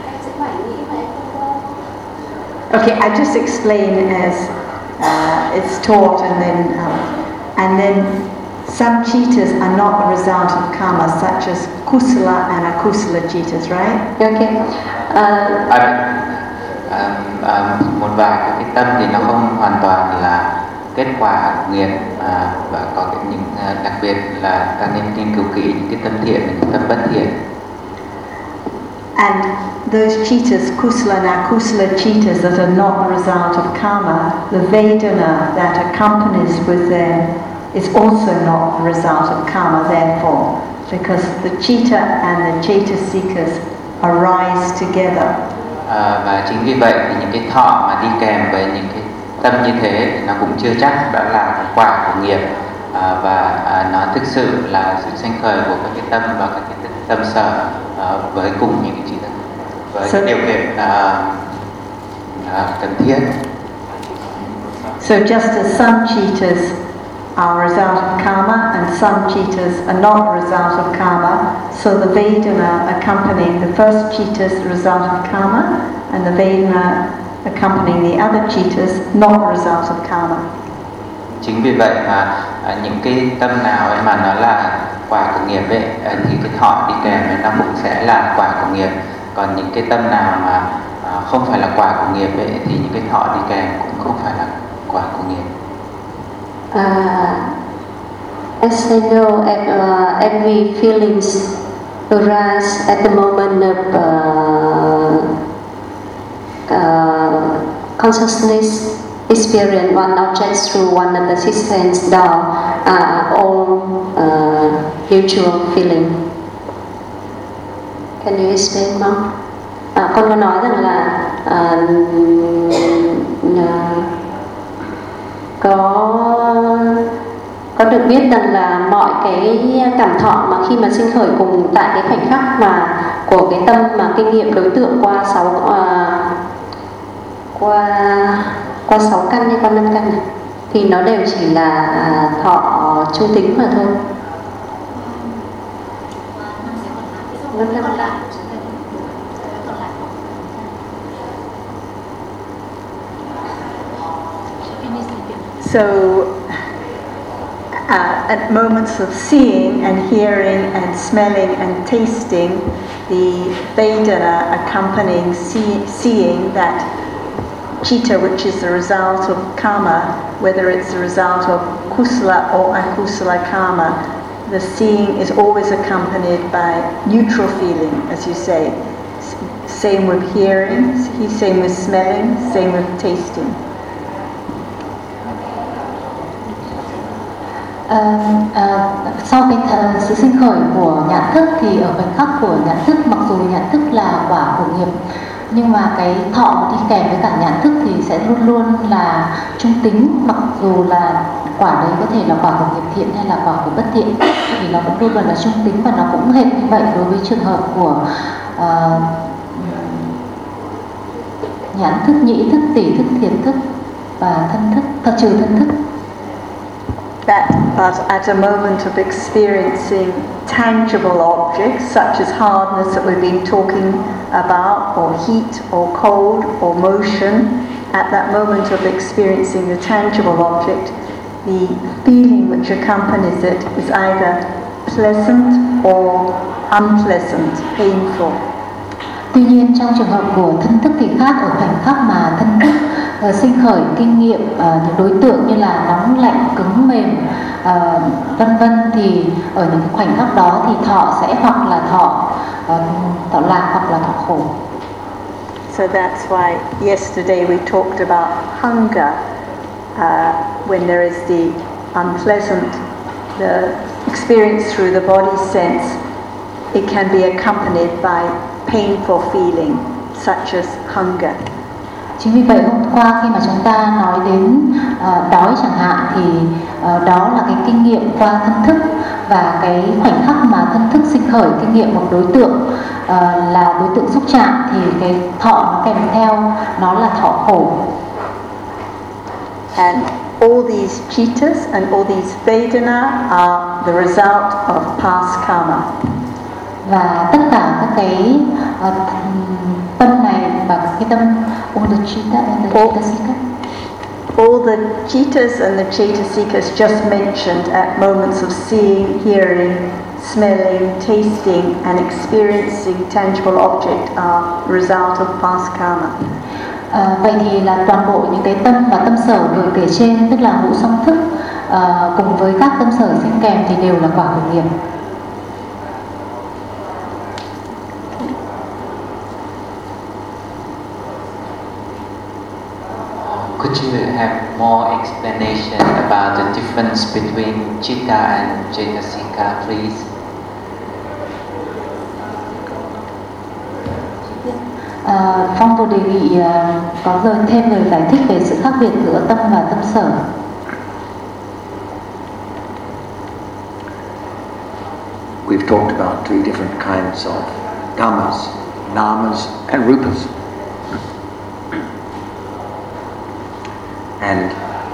S9: Okay, I just explain as uh, it's taught, and then um, and then some chittas are not a result of karma, such as kusala and akusala chittas, right?
S3: Okay. Uh,
S10: à, à, à, một vài các cái tâm thì nó không hoàn toàn là kết quả nghiệp, à, và có cái những à, đặc biệt là ta nên nghiên cứu kỹ những cái tâm thiện và những tâm bất thiện.
S9: And those chittas, kusala and akusala chittas that are not a result of karma, the Vedana that accompanies with them is also not a result of karma, therefore, because the chitta and the chaitasikas arise together.
S10: À, và chính vì vậy thì những cái thọ mà đi kèm với những cái tâm như thế thì nó cũng chưa chắc đã là quả của nghiệp, à, và à, nó thực sự là sự sanh khởi của các cái tâm và các cái tâm sở à, với cùng những cái chitta, với so, điều kiện à, à, cần thiết.
S9: So just as some chittas are a result of karma and some chittas are not a result of karma, so the Vedana accompanying the first chitta is the result of karma, and the Vedana accompanying the other chittas not a result of karma.
S10: Chính vì vậy mà à, những cái tâm nào ấy mà nó là quả của nghiệp ấy, thì cái thọ đi kèm với nó cũng sẽ là quả của nghiệp. Còn những cái tâm nào mà à, không phải là quả của nghiệp ấy, thì những cái thọ đi kèm cũng không phải là quả của nghiệp.
S3: Uh, as I know, uh, every feelings arise at the moment of uh, uh, consciousness experience one object through one of the six sense door are all uh, mutual feeling. Can you explain, Mom? À, con có nói rằng là uh, uh, có có được biết rằng là mọi cái cảm thọ mà khi mà sinh khởi cùng tại cái khoảnh khắc mà của cái tâm mà kinh nghiệm đối tượng qua sáu uh, qua qua sáu căn hay qua năm căn này, thì nó đều chỉ là uh, thọ trung tính mà thôi. Năm căn lại.
S9: So, uh, at moments of seeing and hearing and smelling and tasting, the Vedana accompanying see, seeing that chitta, which is the result of karma, whether it's the result of kusala or akusala karma, the seeing is always accompanied by neutral feeling, as you say. S- same with hearing, same with smelling, same with tasting.
S5: Uh, uh, sau cái th- sự sinh khởi của nhãn thức thì ở khoảnh khắc của nhãn thức, mặc dù nhãn thức là quả của nghiệp, nhưng mà cái thọ đi kèm với cả nhãn thức thì sẽ luôn luôn là trung tính, mặc dù là quả đấy có thể là quả của nghiệp thiện hay là quả của bất thiện, thì nó cũng luôn luôn là trung tính, và nó cũng hệt như vậy đối với trường hợp của uh, nhãn thức, nhĩ thức, tỷ thức, thiệt thức và thân thức, thật trừ thân thức.
S9: That, but at a moment of experiencing tangible objects such as hardness that we've been talking about, or heat, or cold, or motion, at that moment of experiencing the tangible object, the feeling which accompanies it is either pleasant or unpleasant, painful.
S5: Tuy nhiên trong trường hợp của thân thức thì khác, ở khoảnh khắc mà thân thức uh, sinh khởi kinh nghiệm uh, những đối tượng như là nóng, lạnh, cứng, mềm, uh, vân vân, thì ở những cái khoảnh khắc đó thì thọ sẽ hoặc là thọ uh, thọ lạc hoặc là thọ khổ.
S9: So that's why yesterday we talked about hunger. Uh, when there is the unpleasant, the experience through the body sense, it can be accompanied by painful feeling such as hunger.
S5: Chính vì vậy hôm qua khi mà chúng ta nói đến uh, đói chẳng hạn, thì uh, đó là cái kinh nghiệm qua thân thức, và cái khoảnh khắc mà thân thức sinh khởi kinh nghiệm một đối tượng uh, là đối tượng xúc chạm, thì cái thọ nó kèm theo nó là thọ khổ.
S9: And all these chittas and all these vedana are the result of past karma.
S5: Và tất cả các cái uh, tâm này và các cái tâm all the chitta and the chaitasika,
S9: all the chittas and the chaitasikas just mentioned at moments of seeing, hearing, smelling, tasting and experiencing tangible object are result of past karma.
S5: À, vậy thì là toàn bộ những cái tâm và tâm sở vừa kể trên, tức là ngũ song thức à, cùng với các tâm sở sinh kèm thì đều là quả của nghiệp.
S10: Could you have more explanation about the difference between chitta and chaitasika, please?
S5: À, Phong tôi đề nghị à, có lời thêm lời giải thích về sự khác biệt giữa tâm và tâm sở.
S2: We've talked about three different kinds of kamas, namas and rupas. And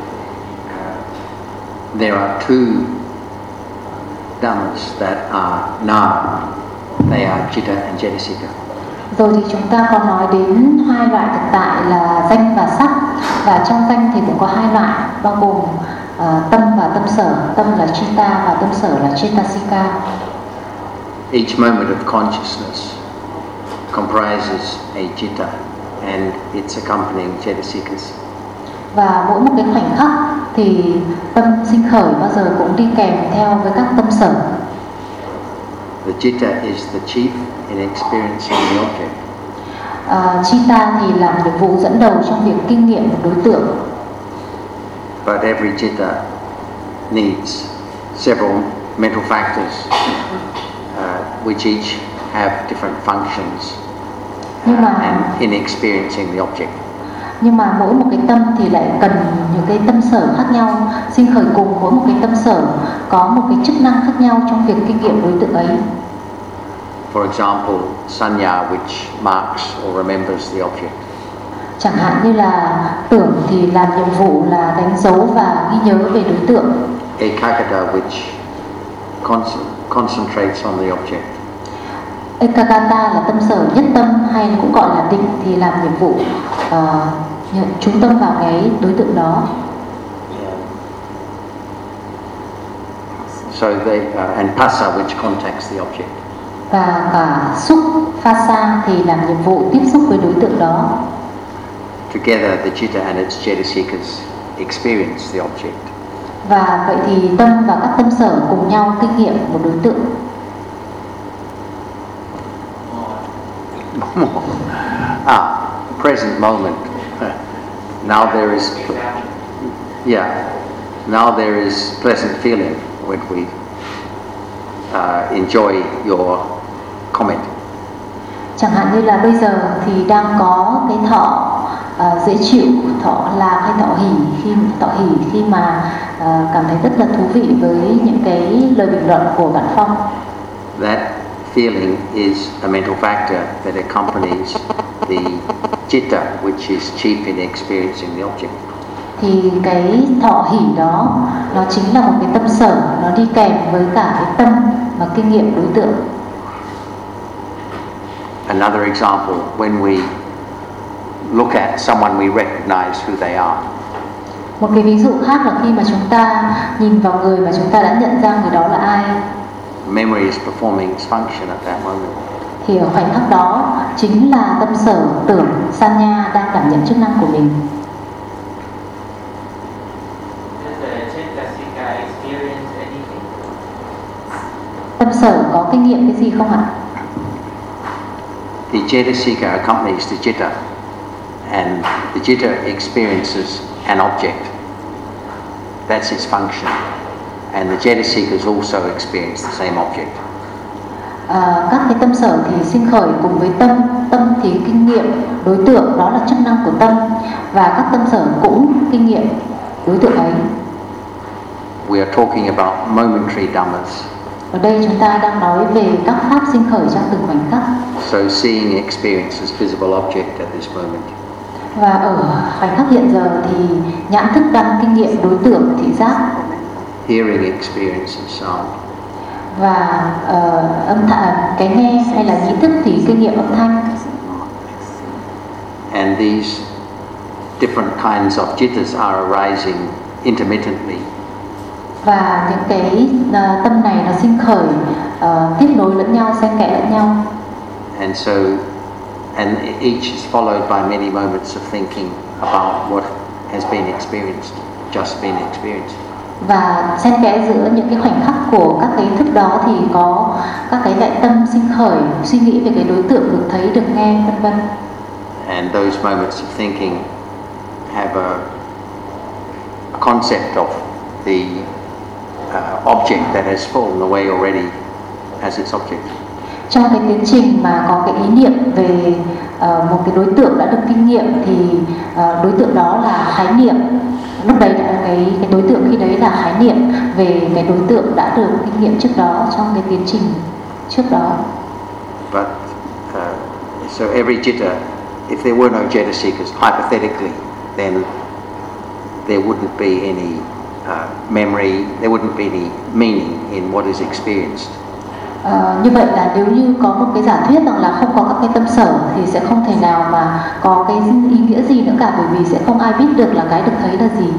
S2: there are two dhammas that are nama. They are chitta and chaitasika.
S5: Rồi thì chúng ta có nói đến hai loại thực tại là danh và sắc, và trong danh thì cũng có hai loại bao gồm uh, tâm và tâm sở. Tâm là chitta và tâm sở là chaitasika.
S2: Each moment of consciousness comprises a chitta and its accompanying chaitasikas.
S5: Và mỗi một cái khoảnh khắc thì tâm sinh khởi bao giờ cũng đi kèm theo với các tâm sở.
S2: The chitta is the chief in experiencing the object.
S5: Uh, chitta thì làm nhiệm vụ dẫn đầu trong việc kinh nghiệm một đối tượng.
S2: But every chitta needs several mental factors, uh, which each have different functions
S5: Nhưng mà,
S2: and in experiencing the object.
S5: nhưng mà mỗi một cái tâm thì lại cần những cái tâm sở khác nhau sinh khởi cùng, mỗi một cái tâm sở có một cái chức năng khác nhau trong việc kinh nghiệm đối tượng ấy.
S2: For example, sanya, which marks or remembers the object.
S5: Chẳng hạn như là tưởng thì làm nhiệm vụ là đánh dấu và ghi nhớ về đối tượng.
S2: Ekaggata, which con- concentrates on the object.
S5: Ekaggata là tâm sở nhất tâm, hay cũng gọi là định, thì làm nhiệm vụ uh, chú tâm vào cái đối tượng đó.
S2: So they uh, and phassa, which contacts the object.
S5: Và cả xúc phassa thì làm nhiệm vụ tiếp xúc với đối tượng đó.
S2: Together, the citta and its jetasikas experience the object.
S5: Và vậy thì tâm và các tâm sở cùng nhau kinh nghiệm một đối tượng.
S2: ah, present moment. Now there is, yeah, now there is pleasant feeling when we uh, enjoy your comment.
S5: Chẳng hạn như là bây giờ thì đang có cái thọ uh, dễ chịu, thọ lạc hay thọ hỉ khi thọ hỉ khi mà uh, cảm thấy rất là thú vị với những cái lời bình luận của bạn Phong.
S2: That feeling is a mental factor that accompanies the citta, which is chief in experiencing the object.
S5: Thì cái thọ hỉ đó nó chính là một cái tâm sở, nó đi kèm với cả cái tâm mà kinh nghiệm đối tượng.
S2: Another example, when we look at someone, we recognize who they are.
S5: Một cái ví dụ khác là khi mà chúng ta nhìn vào người mà chúng ta đã nhận ra người đó là ai.
S2: Memory is performing its function at that moment.
S5: Thì ở khoảnh khắc đó chính là tâm sở tưởng sanya đang đảm nhận chức năng của mình. Tâm sở có kinh nghiệm cái gì không ạ?
S2: The jetasika accompanies the citta, and the citta experiences an object. That's its function, and the jetasikas also experience the same object.
S5: À, các cái tâm sở thì sinh khởi cùng với tâm, tâm thì kinh nghiệm đối tượng, đó là chức năng của tâm, và các tâm sở cũng kinh nghiệm đối tượng ấy.
S2: We are talking about momentary dhammas.
S5: Ở đây chúng ta đang nói về các pháp sinh khởi trong từng khoảnh khắc.
S2: So seeing experiences visible object at this moment.
S5: Và ở khoảnh khắc hiện giờ thì nhãn thức đang kinh nghiệm đối tượng thị giác.
S2: Hearing experiences sound.
S5: Và uh, âm thanh, cái nghe hay là nhĩ thức thì kinh nghiệm âm thanh.
S2: And these different kinds of jittas are arising intermittently.
S5: Và những cái uh, tâm này nó sinh khởi uh, tiếp nối lẫn nhau, xen kẽ lẫn nhau.
S2: And so, and each is followed by many moments of thinking about what has been experienced, just been experienced.
S5: Và xen kẽ giữa những cái khoảnh khắc của các cái thức đó thì có các cái đại tâm sinh khởi, suy nghĩ về cái đối tượng được thấy, được nghe, vân vân.
S2: And those moments of thinking have a, a concept of the uh, object that has fallen away already as its object.
S5: Trong cái tiến trình mà có cái ý niệm về uh, một cái đối tượng đã được kinh nghiệm thì uh, đối tượng đó là khái niệm. Lúc đấy đã, cái cái đối tượng khi đấy là khái niệm về cái đối tượng đã được kinh nghiệm trước đó trong cái tiến trình trước đó.
S2: But uh, so every citta, if there were no jetasikas, hypothetically, then there wouldn't be any uh, memory, there wouldn't be any meaning in what is experienced.
S5: Uh, như vậy là nếu như có một cái giả thuyết rằng là không có các cái tâm sở thì sẽ không thể nào mà có cái ý nghĩa gì nữa cả, bởi vì sẽ không ai biết được là cái được thấy là gì.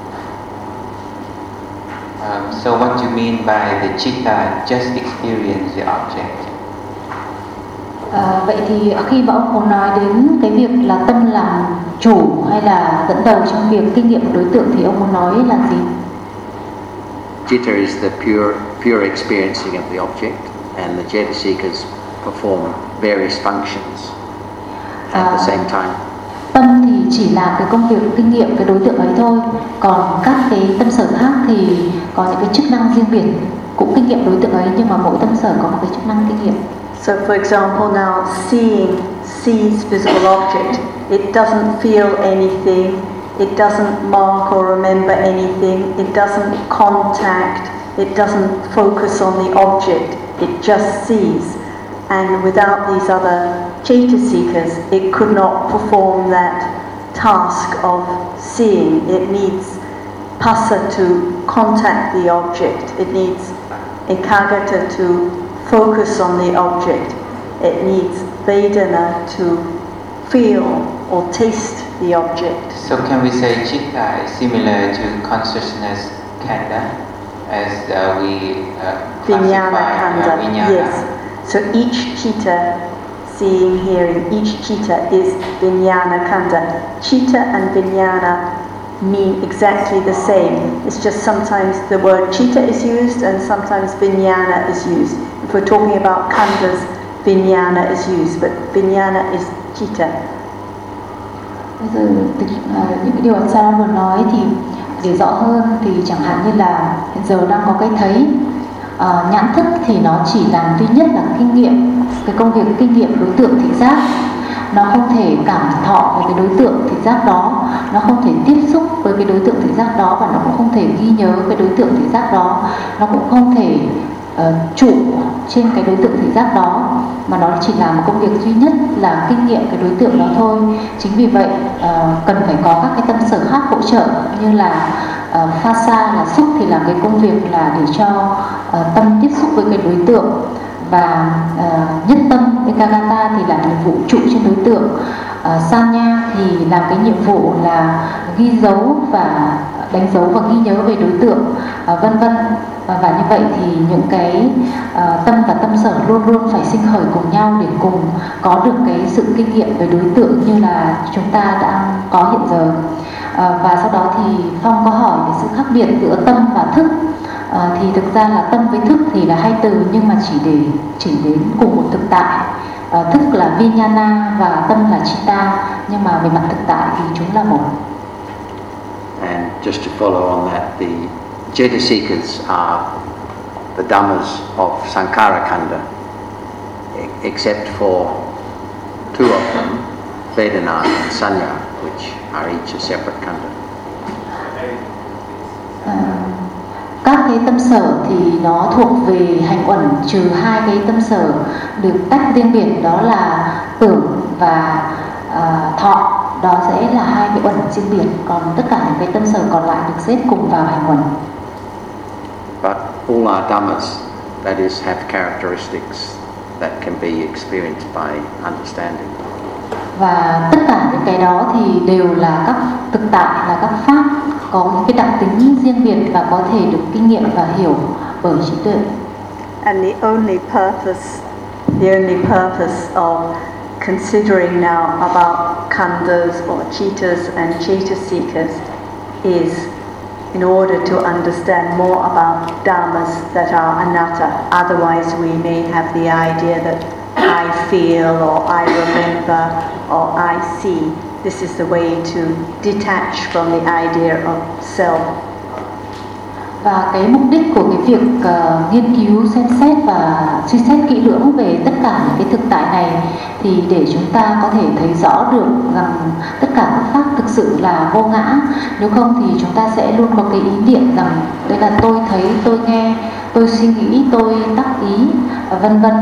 S10: Um, so what you mean by the citta just experience the object?
S5: Uh, vậy thì khi mà ông muốn nói đến cái việc là tâm làm chủ hay là dẫn đầu trong việc kinh nghiệm một đối tượng thì ông muốn nói là gì?
S2: Citta is the pure, pure experiencing of the object, and the jetasikas perform various functions at
S5: À,
S2: the same time.
S5: tâm thì chỉ là cái công việc kinh nghiệm cái đối tượng ấy thôi, còn các cái tâm sở khác thì có những cái chức năng riêng biệt cũng kinh nghiệm đối tượng ấy, nhưng mà mỗi tâm sở có một cái chức năng kinh nghiệm.
S9: So for example now, seeing sees visible object, it doesn't feel anything, it doesn't mark or remember anything, it doesn't contact, it doesn't focus on the object, it just sees. and without these other Chaitasicas, it could not perform that task of seeing. It needs Phassa to contact the object. It needs Ekagata to focus on the object. It needs Vedana to feel or taste the object.
S10: So can we say Chitta is similar to consciousness Khandha as uh, we uh,
S9: Vijnana
S10: classify
S9: Khandha,
S10: uh, Vijnana?
S9: yes. So each Chitta, seeing, hearing, each Chitta is Vijnana Khandha. Chitta and Vijnana mean exactly the same. It's just sometimes the word Chitta is used and sometimes Vijnana is used. If we're talking about Khandhas, Vijnana is used, but Vijnana is Chitta.
S5: Bây giờ từ, uh, những cái điều anh Sarah vừa nói thì để rõ hơn thì chẳng hạn như là hiện giờ đang có cái thấy, uh, nhãn thức thì nó chỉ làm duy nhất là kinh nghiệm, cái công việc kinh nghiệm đối tượng thị giác. Nó không thể cảm thọ về cái đối tượng thị giác đó, nó không thể tiếp xúc với cái đối tượng thị giác đó, và nó cũng không thể ghi nhớ cái đối tượng thị giác đó, nó cũng không thể uh, trụ trên cái đối tượng thị giác đó, mà nó chỉ làm một công việc duy nhất là kinh nghiệm cái đối tượng đó thôi. Chính vì vậy uh, cần phải có các cái tâm sở khác hỗ trợ, như là uh, Phassa là xúc thì làm cái công việc là để cho uh, tâm tiếp xúc với cái đối tượng, và uh, nhất tâm Ekagata thì làm nhiệm vụ trụ trên đối tượng, uh, Sanya thì làm cái nhiệm vụ là ghi dấu và đánh dấu và ghi nhớ về đối tượng, uh, vân vân. Và như vậy thì những cái uh, tâm và tâm sở luôn luôn phải sinh khởi cùng nhau để cùng có được cái sự kinh nghiệm về đối tượng như là chúng ta đang có hiện giờ. Uh, và sau đó thì Phong có hỏi về sự khác biệt giữa tâm và thức. Uh, thì thực ra là tâm với thức thì là hai từ, nhưng mà chỉ để chỉ đến cùng một thực tại. Uh, thức là Vijnana và tâm là Chitta, nhưng mà về mặt thực tại thì chúng là một.
S2: And just to follow on that, the Chaitasikas are the Dhammas of Sankara Khandha, except for two of them, Vedana and Sanya, which are each a separate Khandha.
S5: Uh, các cái tâm sở thì nó thuộc về hành uẩn, trừ hai cái tâm sở được tách riêng biệt, đó là tưởng và uh, thọ, đó sẽ là hai cái uẩn riêng biệt, còn tất cả những cái tâm sở còn lại được xếp cùng vào hành uẩn.
S2: But all our Dhammas, that is, have characteristics that can be experienced by understanding.
S5: Và tất cả những cái đó thì đều là các thực tại, là các pháp có những cái đặc tính riêng biệt và có thể được kinh nghiệm và hiểu bởi trí tuệ.
S9: And the only purpose, the only purpose of considering now about khandhas or chittas and chaitasikas is in order to understand more about dhammas that are anatta. Otherwise we may have the idea that I feel or I remember or I see. This is the way to detach from the idea of self.
S5: Và cái mục đích của cái việc uh, nghiên cứu, xem xét và suy xét kỹ lưỡng về tất cả những cái thực tại này thì để chúng ta có thể thấy rõ được rằng tất cả các pháp thực sự là vô ngã. Nếu không thì chúng ta sẽ luôn có cái ý niệm rằng đây là tôi thấy, tôi nghe, tôi suy nghĩ, tôi tác ý, vân vân.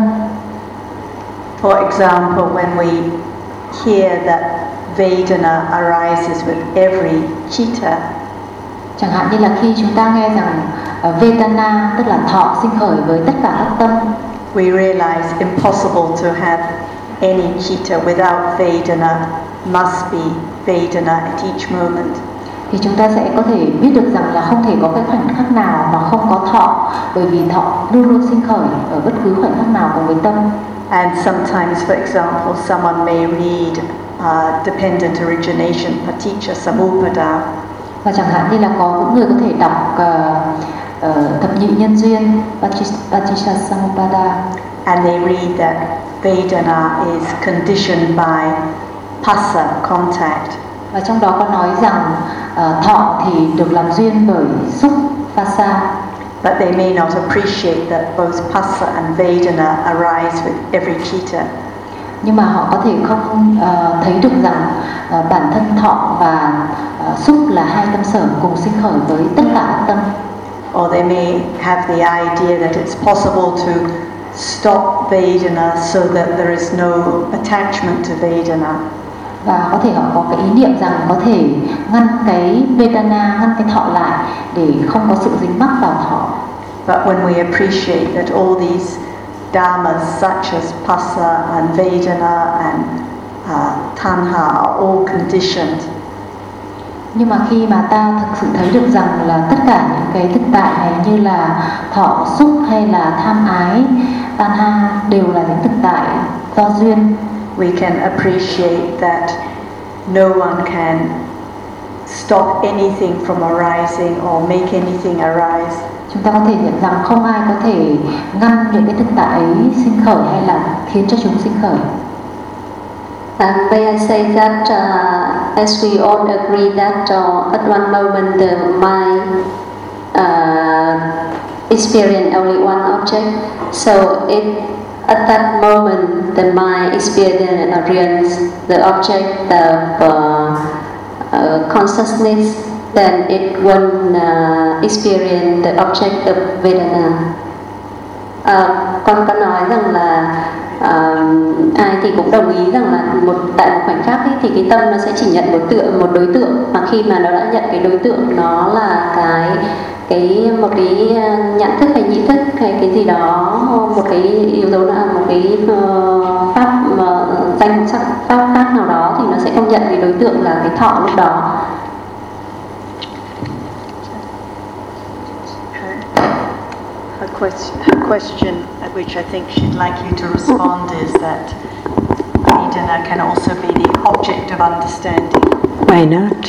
S9: For example, when we hear that Vedana arises with every chitta,
S5: chẳng hạn như là khi chúng ta nghe rằng uh, Vedana tức là thọ sinh khởi với tất cả các tâm,
S9: we realize impossible to have any chitta without Vedana, must be Vedana at each moment.
S5: Thì chúng ta sẽ có thể biết được rằng là không thể có cái khoảnh khắc nào mà không có thọ, bởi vì thọ luôn luôn sinh khởi ở bất cứ khoảnh khắc nào cùng với tâm.
S9: And sometimes, for example, someone may read uh, dependent origination, paticca samuppada.
S5: Và chẳng hạn như là có những người có thể đọc uh, uh, thập nhị nhân duyên, paticca samuppada.
S9: And they read that Vedana is conditioned by phassa, contact.
S5: Và trong đó có nói rằng uh, thọ thì được làm duyên bởi xúc, phassa.
S9: But they may not appreciate that both phassa and Vedana arise with every chitta.
S5: Nhưng mà họ có thể không uh, thấy được rằng uh, bản thân thọ và uh, xúc là hai tâm sở cùng sinh khởi với tất cả các tâm.
S9: Or they may have the idea that it's possible to stop Vedana so that there is no attachment to Vedana.
S5: Và có thể họ có cái ý niệm rằng có thể ngăn cái Vedana, ngăn cái thọ lại để không có sự dính mắc vào thọ.
S9: But when we appreciate that all these dhammas such as Phassa and Vedana and uh, Tanha are all conditioned,
S5: nhưng mà khi mà ta thực sự thấy được rằng là tất cả những cái thực tại này như là thọ, xúc hay là tham ái, tanha đều là những thực tại do duyên,
S9: we can appreciate that no one can stop anything from arising or make anything arise.
S5: Chúng ta có thể nhận rằng không ai có thể ngăn những cái thực tại ấy sinh khởi hay là khiến cho chúng sinh khởi.
S3: And may I say that uh, as we all agree that uh, at one moment the mind uh, experience only one object, so it at that moment the mind experience the object of uh, uh, consciousness, then it will uh, experience the object of Vedana. Uh, con có nói rằng là uh, ai thì cũng đồng ý rằng là một tại một khoảnh khắc ấy, thì cái tâm nó sẽ chỉ nhận đối tượng một đối tượng, mà khi mà nó đã nhận cái đối tượng nó là cái cái một cái nhận thức hay nhị thức hay cái gì đó, một cái yếu tố là một cái uh, pháp uh, danh sắc pháp khác nào đó, thì nó sẽ không nhận cái đối tượng là cái thọ lúc đó.
S9: Her question, her question, at which I think she'd like you to respond, is that Vedana can also be the object of understanding.
S6: Why not?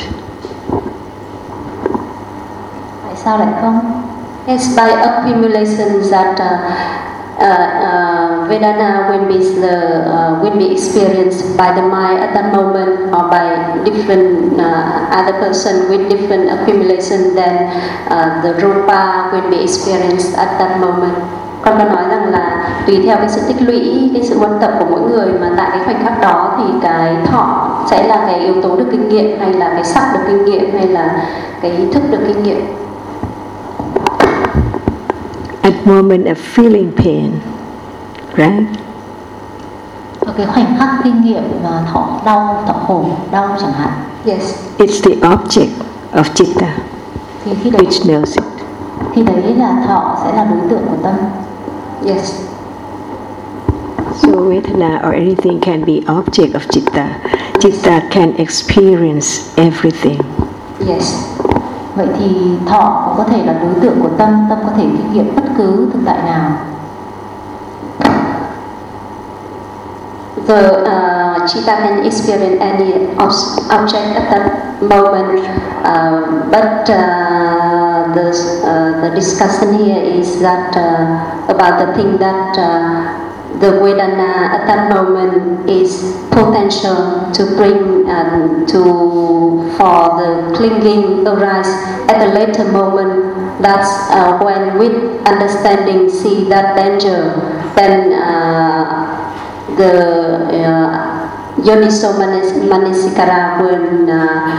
S5: Tại sao lại không?
S3: Yes, by accumulation that uh, uh, uh, Vedana will be the uh, will be experienced by the mind at that moment, or by different uh, other person with different accumulation. Then uh, the rupa will be experienced at that moment. Con có nói rằng là tùy theo cái sự tích lũy, cái sự huân tập của mỗi người, mà tại cái khoảnh khắc đó thì cái thọ sẽ là cái yếu tố được kinh nghiệm, hay là cái sắc được kinh nghiệm, hay là cái thức được kinh nghiệm.
S6: At moment of feeling pain, right?
S5: Ở cái khoảnh khắc kinh nghiệm mà thọ đau, thọ khổ, đau chẳng hạn.
S3: Yes.
S6: It's the object of citta,
S5: Thì khi đấy,
S6: which knows it.
S5: khi đấy là thọ sẽ là đối tượng của tâm.
S3: Yes.
S6: So Vedana or anything can be object of citta. Citta can experience everything.
S3: Yes.
S5: Vậy thì thọ cũng có thể là đối tượng của tâm, tâm có thể kinh nghiệm bất cứ thực tại nào.
S3: The uh, citta can experience any ob- object at that moment, uh, but uh, the uh, the discussion here is that uh, about the thing that uh, the Vedana at that moment is potential to bring um, to for the clinging arise at a later moment. That's uh, when with understanding see that danger, then uh, the uh, Yoniso Manasikara will uh,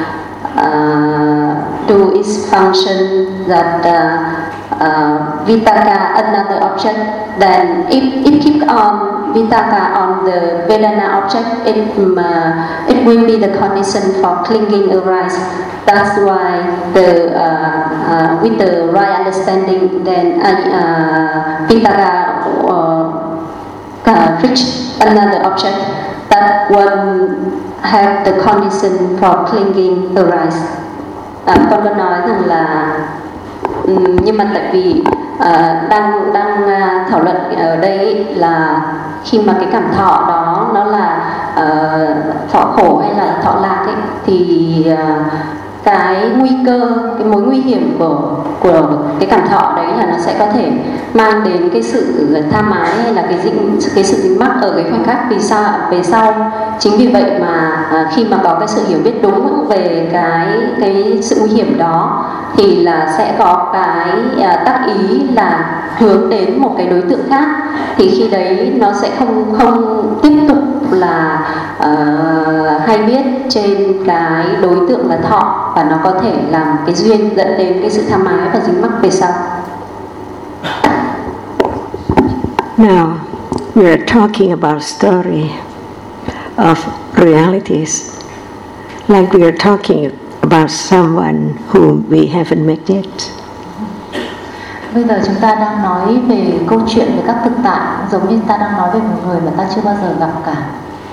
S3: uh, do its function, that uh, uh, Vitaka another object. Then if it keep on Vitaka on the Vedana object, it uh, it will be the condition for clinging arise. That's why the uh, uh, with the right understanding, then uh, uh, Vitaka uh, uh, reach another object that will have the condition for clinging arise. À, con có nói rằng là um, nhưng mà tại vì uh, đang đang uh, thảo luận ở đây là khi mà cái cảm thọ đó nó là uh, thọ khổ hay là thọ lạc ấy, thì uh, cái nguy cơ, cái mối nguy hiểm của của cái cảm thọ đấy là nó sẽ có thể mang đến cái sự tham ái hay là cái dính cái sự dính mắc ở cái khoảnh khắc vì sao về sau. Chính vì vậy mà à, khi mà có cái sự hiểu biết đúng về cái cái sự nguy hiểm đó thì là sẽ có cái à, tác ý là hướng đến một cái đối tượng khác, thì khi đấy nó sẽ không không tiếp tục là uh, hay biết trên cái đối tượng là thọ, và nó có thể làm cái duyên dẫn đến cái sự tham ái và dính mắc về sau.
S6: Now, we are talking about story of realities, like we are talking about someone whom we haven't met yet.
S5: Bây giờ chúng ta đang nói về câu chuyện về các thực tại, giống như ta đang nói về một người mà ta chưa bao giờ gặp cả.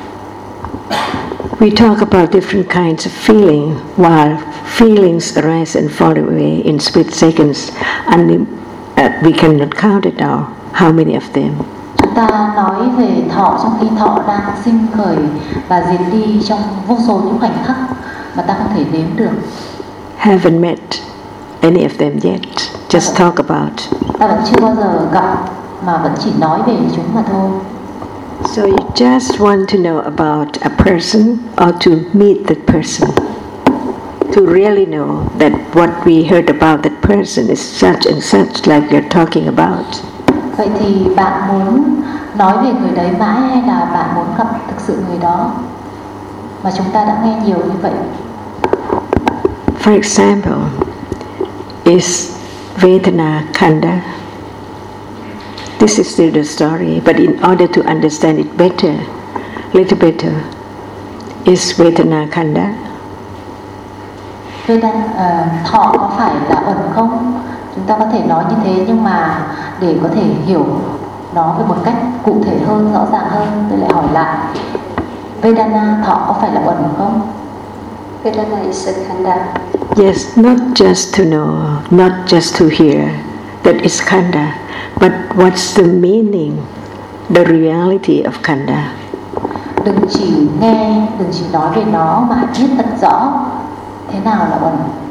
S6: We talk about different kinds of feeling, while feelings arise and fall away in split seconds, and uh, we cannot count it all. How many of them?
S5: Chúng ta nói về thọ trong khi thọ đang sinh khởi và diệt đi trong vô số những khoảnh khắc mà ta không thể đếm được.
S6: Haven't met any of them yet. Just talk about.
S5: Ta vẫn chưa bao giờ gặp mà vẫn chỉ nói về chúng mà thôi.
S6: So you just want to know about a person or to meet that person, to really know that what we heard about that person is such and such, like you're talking about.
S5: Vậy thì bạn muốn nói về người đấy mãi hay là bạn muốn gặp thực sự người đó mà chúng ta đã nghe nhiều như vậy?
S6: For example, is Vedana Khanda. This is still the story, but in order to understand it better, little better, is Vedana Khanda.
S5: Vedana, uh, thọ có phải là uẩn không? Chúng ta có thể nói như thế, nhưng mà để có thể hiểu nó với một cách cụ thể hơn, rõ ràng hơn, tôi lại hỏi lại, Vedana, thọ có phải là uẩn không?
S3: Vedana is a khanda.
S6: Yes, not just to know, not just to hear that it's khanda, but what's the meaning, the reality of khanda?
S5: Đừng chỉ nghe, đừng chỉ nói về nó mà hãy biết thật rõ thế nào là uẩn.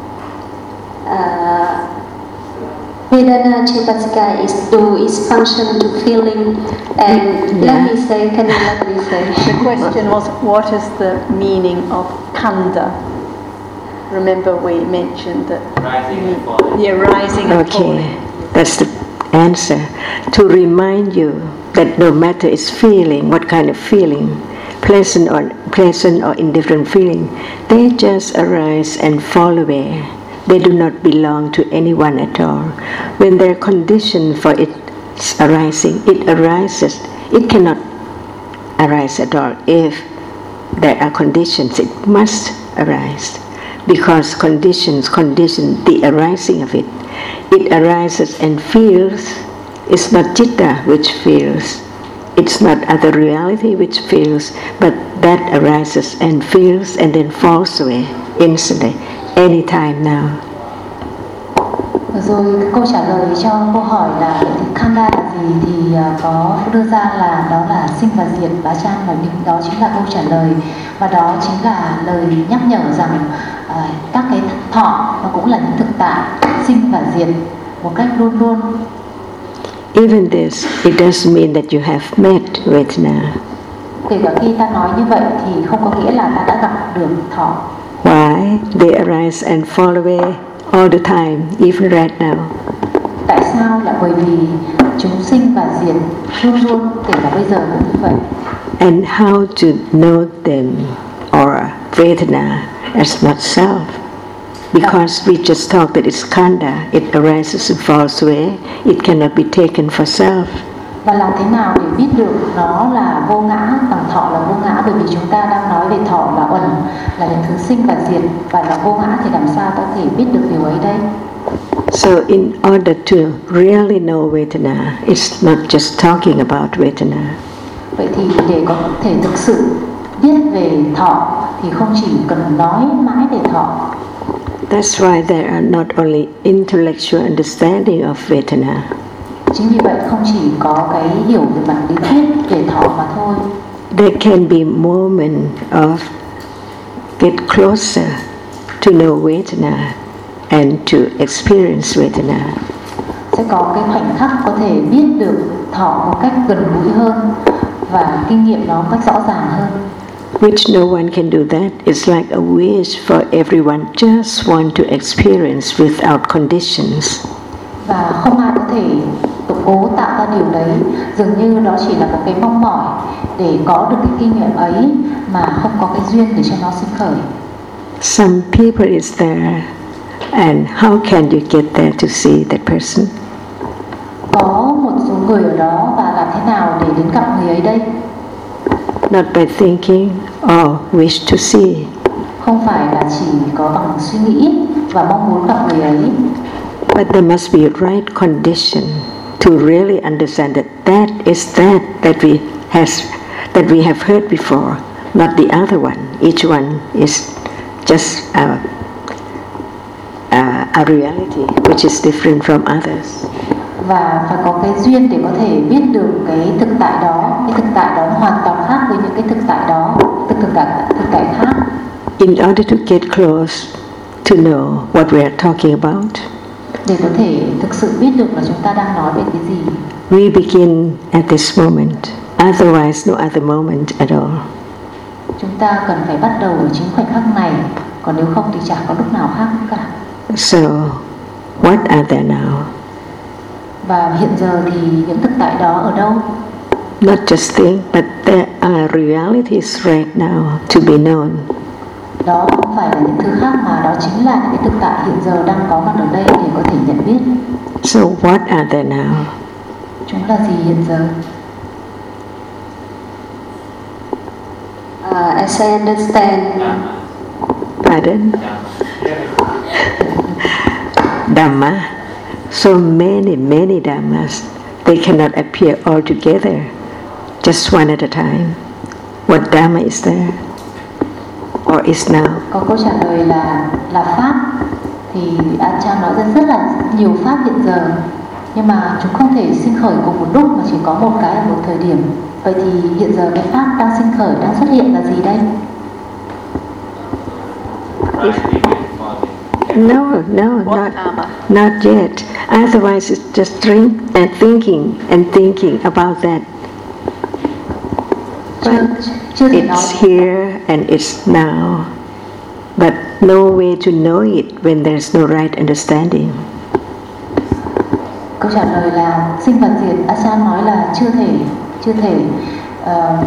S3: Uh, Vedana Chaitanya is to is function to feeling, and
S6: yeah.
S3: let me say, can you let me say?
S9: The question was, what is the meaning of khanda? Remember we mentioned that
S1: Rising and falling.
S9: Yeah, rising and
S6: Okay,
S9: falling.
S6: that's the answer. To remind you that no matter it's feeling, what kind of feeling, pleasant or pleasant or indifferent feeling, they just arise and fall away. They do not belong to anyone at all. When they're conditioned for its arising, it arises. It cannot arise at all. If there are conditions, it must arise. Because conditions condition the arising of it. It arises and feels. It's not citta which feels. It's not other reality which feels, but that arises and feels and then falls away instantly, anytime now.
S5: Rồi cái câu trả lời cho câu hỏi là vậy thì khanda là gì thì có đưa ra là đó là sinh và diệt. Bá Chan nói định đó chính là câu trả lời, và đó chính là lời nhắc nhở rằng uh, các cái thọ nó cũng là những thực tại sinh và diệt một cách luôn luôn.
S6: Even this, it doesn't mean that you have met Vedana.
S5: Kể cả khi ta nói như vậy thì không có nghĩa là ta đã gặp được thọ.
S6: Why? They arise and fall away all the time, even right now.
S5: Tại sao? Là bởi vì chúng sinh và diệt luôn luôn, kể cả bây giờ cũng như vậy.
S6: And how to know them, or Vedana, as not self? Because we just talk that it's khanda, it arises and falls away, it cannot be taken for self.
S5: Và làm thế nào để biết được nó là vô ngã, rằng thọ là vô ngã, bởi vì chúng ta đang nói về thọ là uẩn, là những thứ sinh và diệt, và là vô ngã, thì làm sao ta có thể biết được điều ấy đây?
S6: So in order to really know Vedana, it's not just talking about Vedana.
S5: Vậy thì để có thể thực sự biết về thọ thì không chỉ cần nói mãi về thọ.
S6: That's why there are not only intellectual understanding of Vedana.
S5: Chính vì vậy không chỉ có cái hiểu về mặt lý thuyết về thọ mà thôi.
S6: There can be moment of get closer to know Vedana and to experience Vedana.
S5: Sẽ có cái khoảnh khắc có thể biết được thọ một cách gần gũi hơn và kinh nghiệm nó một cách rõ ràng hơn.
S6: Which no one can do that. It's like a wish for everyone just want to experience without conditions.
S5: Và không ai có thể cố tạo ra điều đấy, dường như đó chỉ là một cái mong mỏi để có được cái kinh nghiệm ấy mà không có cái duyên để cho nó sinh khởi.
S6: Some people is there, and how can you get there to see that person?
S5: Có một số người ở đó và làm thế nào để đến gặp người ấy đây?
S6: Not by thinking or wish to see.
S5: Không phải là chỉ có bằng suy nghĩ và mong muốn gặp người ấy.
S6: But there must be a right condition to really understand that that is that that we has that we have heard before, not the other one. Each one is just a, a, a reality which is different from others.
S5: Và phải có cái duyên để có thể biết được cái thực tại đó. Cái thực tại đó hoàn toàn khác với những cái thực tại đó, thực thực tại thực tại khác.
S6: In order to get close to know what we are talking about,
S5: để có thể thực sự biết được là chúng ta đang nói về cái gì.
S6: We begin at this moment, otherwise no other moment at all.
S5: Chúng ta cần phải bắt đầu ở chính khoảnh khắc này, còn nếu không thì chẳng có lúc nào khác cả.
S6: So, what are they now?
S5: Và hiện giờ thì những thực tại đó ở đâu?
S6: Not just think, but there are realities right now to be known.
S5: Đó không phải là những thứ khác mà đó chính là những cái thực tại hiện giờ đang có mặt ở đây để có thể nhận biết.
S6: So what are they now?
S5: Chúng là gì hiện giờ?
S3: Uh, as I understand.
S6: Pardon? Dhamma. So many, many Dhammas. They cannot appear all together, just one at a time. What Dhamma is there? Or is now?
S5: Có câu trả lời là là pháp. Thì Ajahn nói ra rất là nhiều pháp hiện giờ, nhưng mà chúng không thể sinh khởi cùng một lúc mà chỉ có một cái ở một thời điểm. Vậy thì hiện giờ cái pháp đang sinh khởi, đang xuất hiện là gì đây?
S6: If, no, no, not, not yet. Otherwise it's just drink and thinking and thinking about that. But it's here and it's now. But no way to know it when there's no right understanding.
S5: Câu trả lời là sinh và diệt. Ajahn nói là chưa thể, chưa thể. Uh,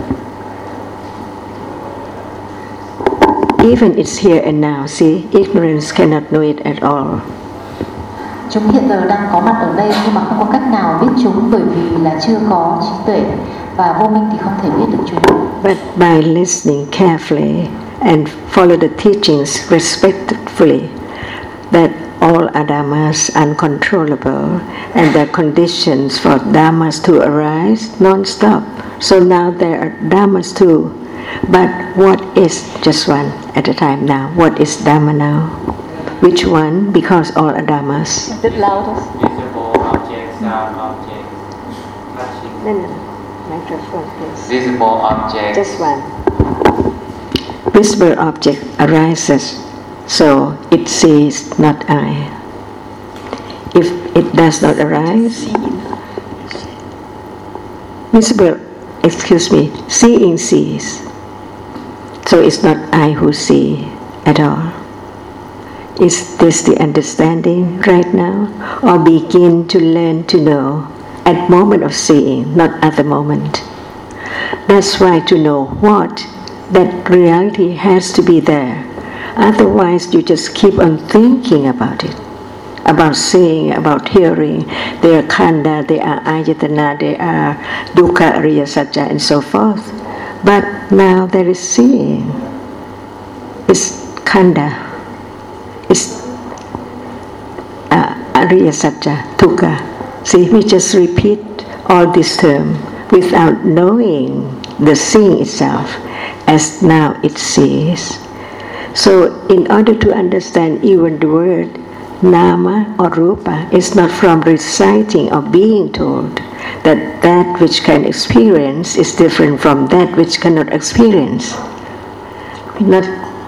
S6: Even it's here and now. See, ignorance cannot know it at all.
S5: Chúng hiện giờ đang có mặt ở đây nhưng mà không có cách nào biết chúng bởi vì là chưa có trí tuệ và vô minh thì không thể biết được chúng.
S6: But by listening carefully and follow the teachings respectfully, that all are dhammas uncontrollable and there are conditions for dhammas to arise non-stop. So now there are dhammas too. But what is just one at a time now? What is dhamma now? Which one? Because all are dhammas.
S1: A bit louder. Visible objects, sound objects, touching.
S6: No, no, microphone, please.
S10: Visible objects.
S6: Just one. Visible object arises, so it sees, not I. If it does not arise, visible, excuse me, seeing sees. So it's not I who see at all. Is this the understanding right now? Or begin to learn to know at moment of seeing, not at the moment? That's why to know what, that reality has to be there. Otherwise you just keep on thinking about it. About seeing, about hearing, they are khanda, they are ayatana, they are dukkha, ariya satya, and so forth. But now there is seeing. It's khanda. It's uh, ariya satya, dukkha. See, we just repeat all this term without knowing the seeing itself as now it sees. So in order to understand even the word nama or rupa, it's not from reciting or being told that that which can experience is different from that which cannot experience. Not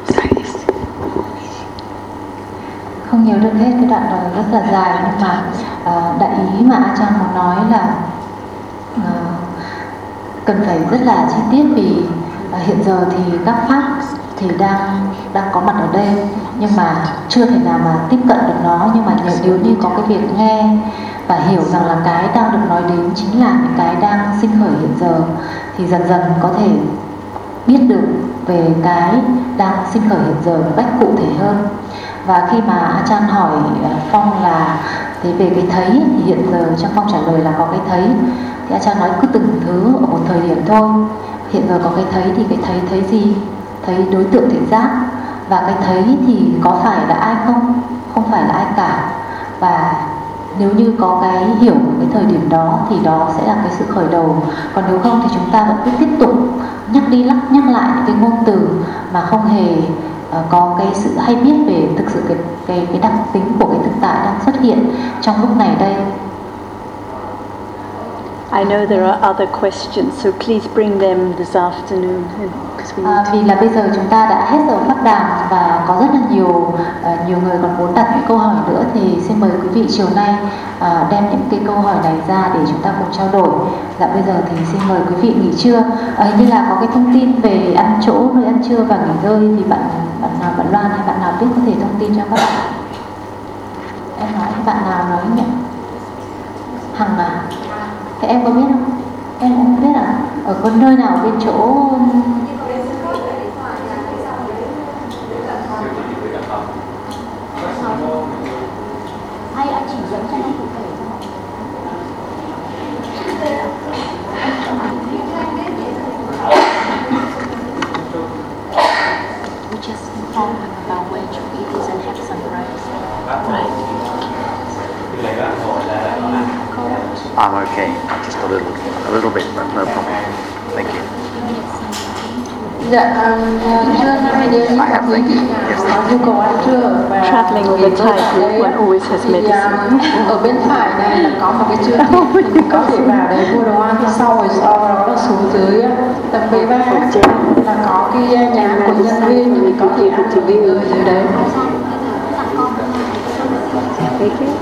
S5: không nhớ được hết cái đoạn đó rất là dài, nhưng mà uh, đại ý mà Ajahn muốn nói là uh, cần phải rất là chi tiết vì uh, hiện giờ thì các pháp thì đang đang có mặt ở đây nhưng mà chưa thể nào mà tiếp cận được nó, nhưng mà nếu, nếu như có cái việc nghe và hiểu rằng là cái đang được nói đến chính là những cái đang sinh khởi hiện giờ thì dần dần có thể biết được về cái đang sinh khởi hiện giờ một cách cụ thể hơn. Và khi mà Achan hỏi Phong là thế về cái thấy thì hiện giờ trong Phong trả lời là có cái thấy, thì Achan nói cứ từng thứ ở một thời điểm thôi. Hiện giờ có cái thấy thì cái thấy thấy gì? Thấy đối tượng thị giác. Và cái thấy thì có phải là ai không? Không phải là ai cả. Và nếu như có cái hiểu ở cái thời điểm đó thì đó sẽ là cái sự khởi đầu. Còn nếu không thì chúng ta vẫn cứ tiếp tục nhắc đi lắc nhắc lại những cái ngôn từ mà không hề uh, có cái sự hay biết về thực sự cái cái cái đặc tính của cái thực tại đang xuất hiện trong lúc này đây.
S11: I know there are other questions, so please bring them this afternoon.
S5: À, vì là bây giờ chúng ta đã hết giờ phát đàm và có rất là nhiều uh, nhiều người còn muốn đặt những câu hỏi nữa, thì xin mời quý vị chiều nay uh, đem những cái câu hỏi này ra để chúng ta cùng trao đổi. Dạ bây giờ thì xin mời quý vị nghỉ trưa. À, như là có cái thông tin về ăn chỗ, nơi ăn trưa và nghỉ ngơi thì bạn bạn nào bạn Loan hay bạn nào biết có thể thông tin cho các bạn. Em nói bạn nào nói nhỉ? Hằng à? Thế em có biết không? Em cũng không biết à? Ở có nơi nào bên chỗ hay anh chỉ dẫn cho nó cụ thể cho họ.
S4: We just inform him about where to eat this and have some rice. Right.
S2: I'm okay, just a little, a little bit, but no problem. Thank you.
S8: Dạ, trưa nay đến
S2: I have thank you. Yes,
S8: có nhu cầu ăn trưa và
S11: Traveling with a Thai group, one always has
S8: thì
S11: medicine.
S8: ở bên phải này là có một cái siêu thị, thì mình có thể vào đấy mua đồ ăn, thì sau rồi sau đó là xuống dưới tầng B ba là có cái nhà của nhân viên, thì mình có thể ăn trực tiếp ở dưới đấy.
S11: Thank you.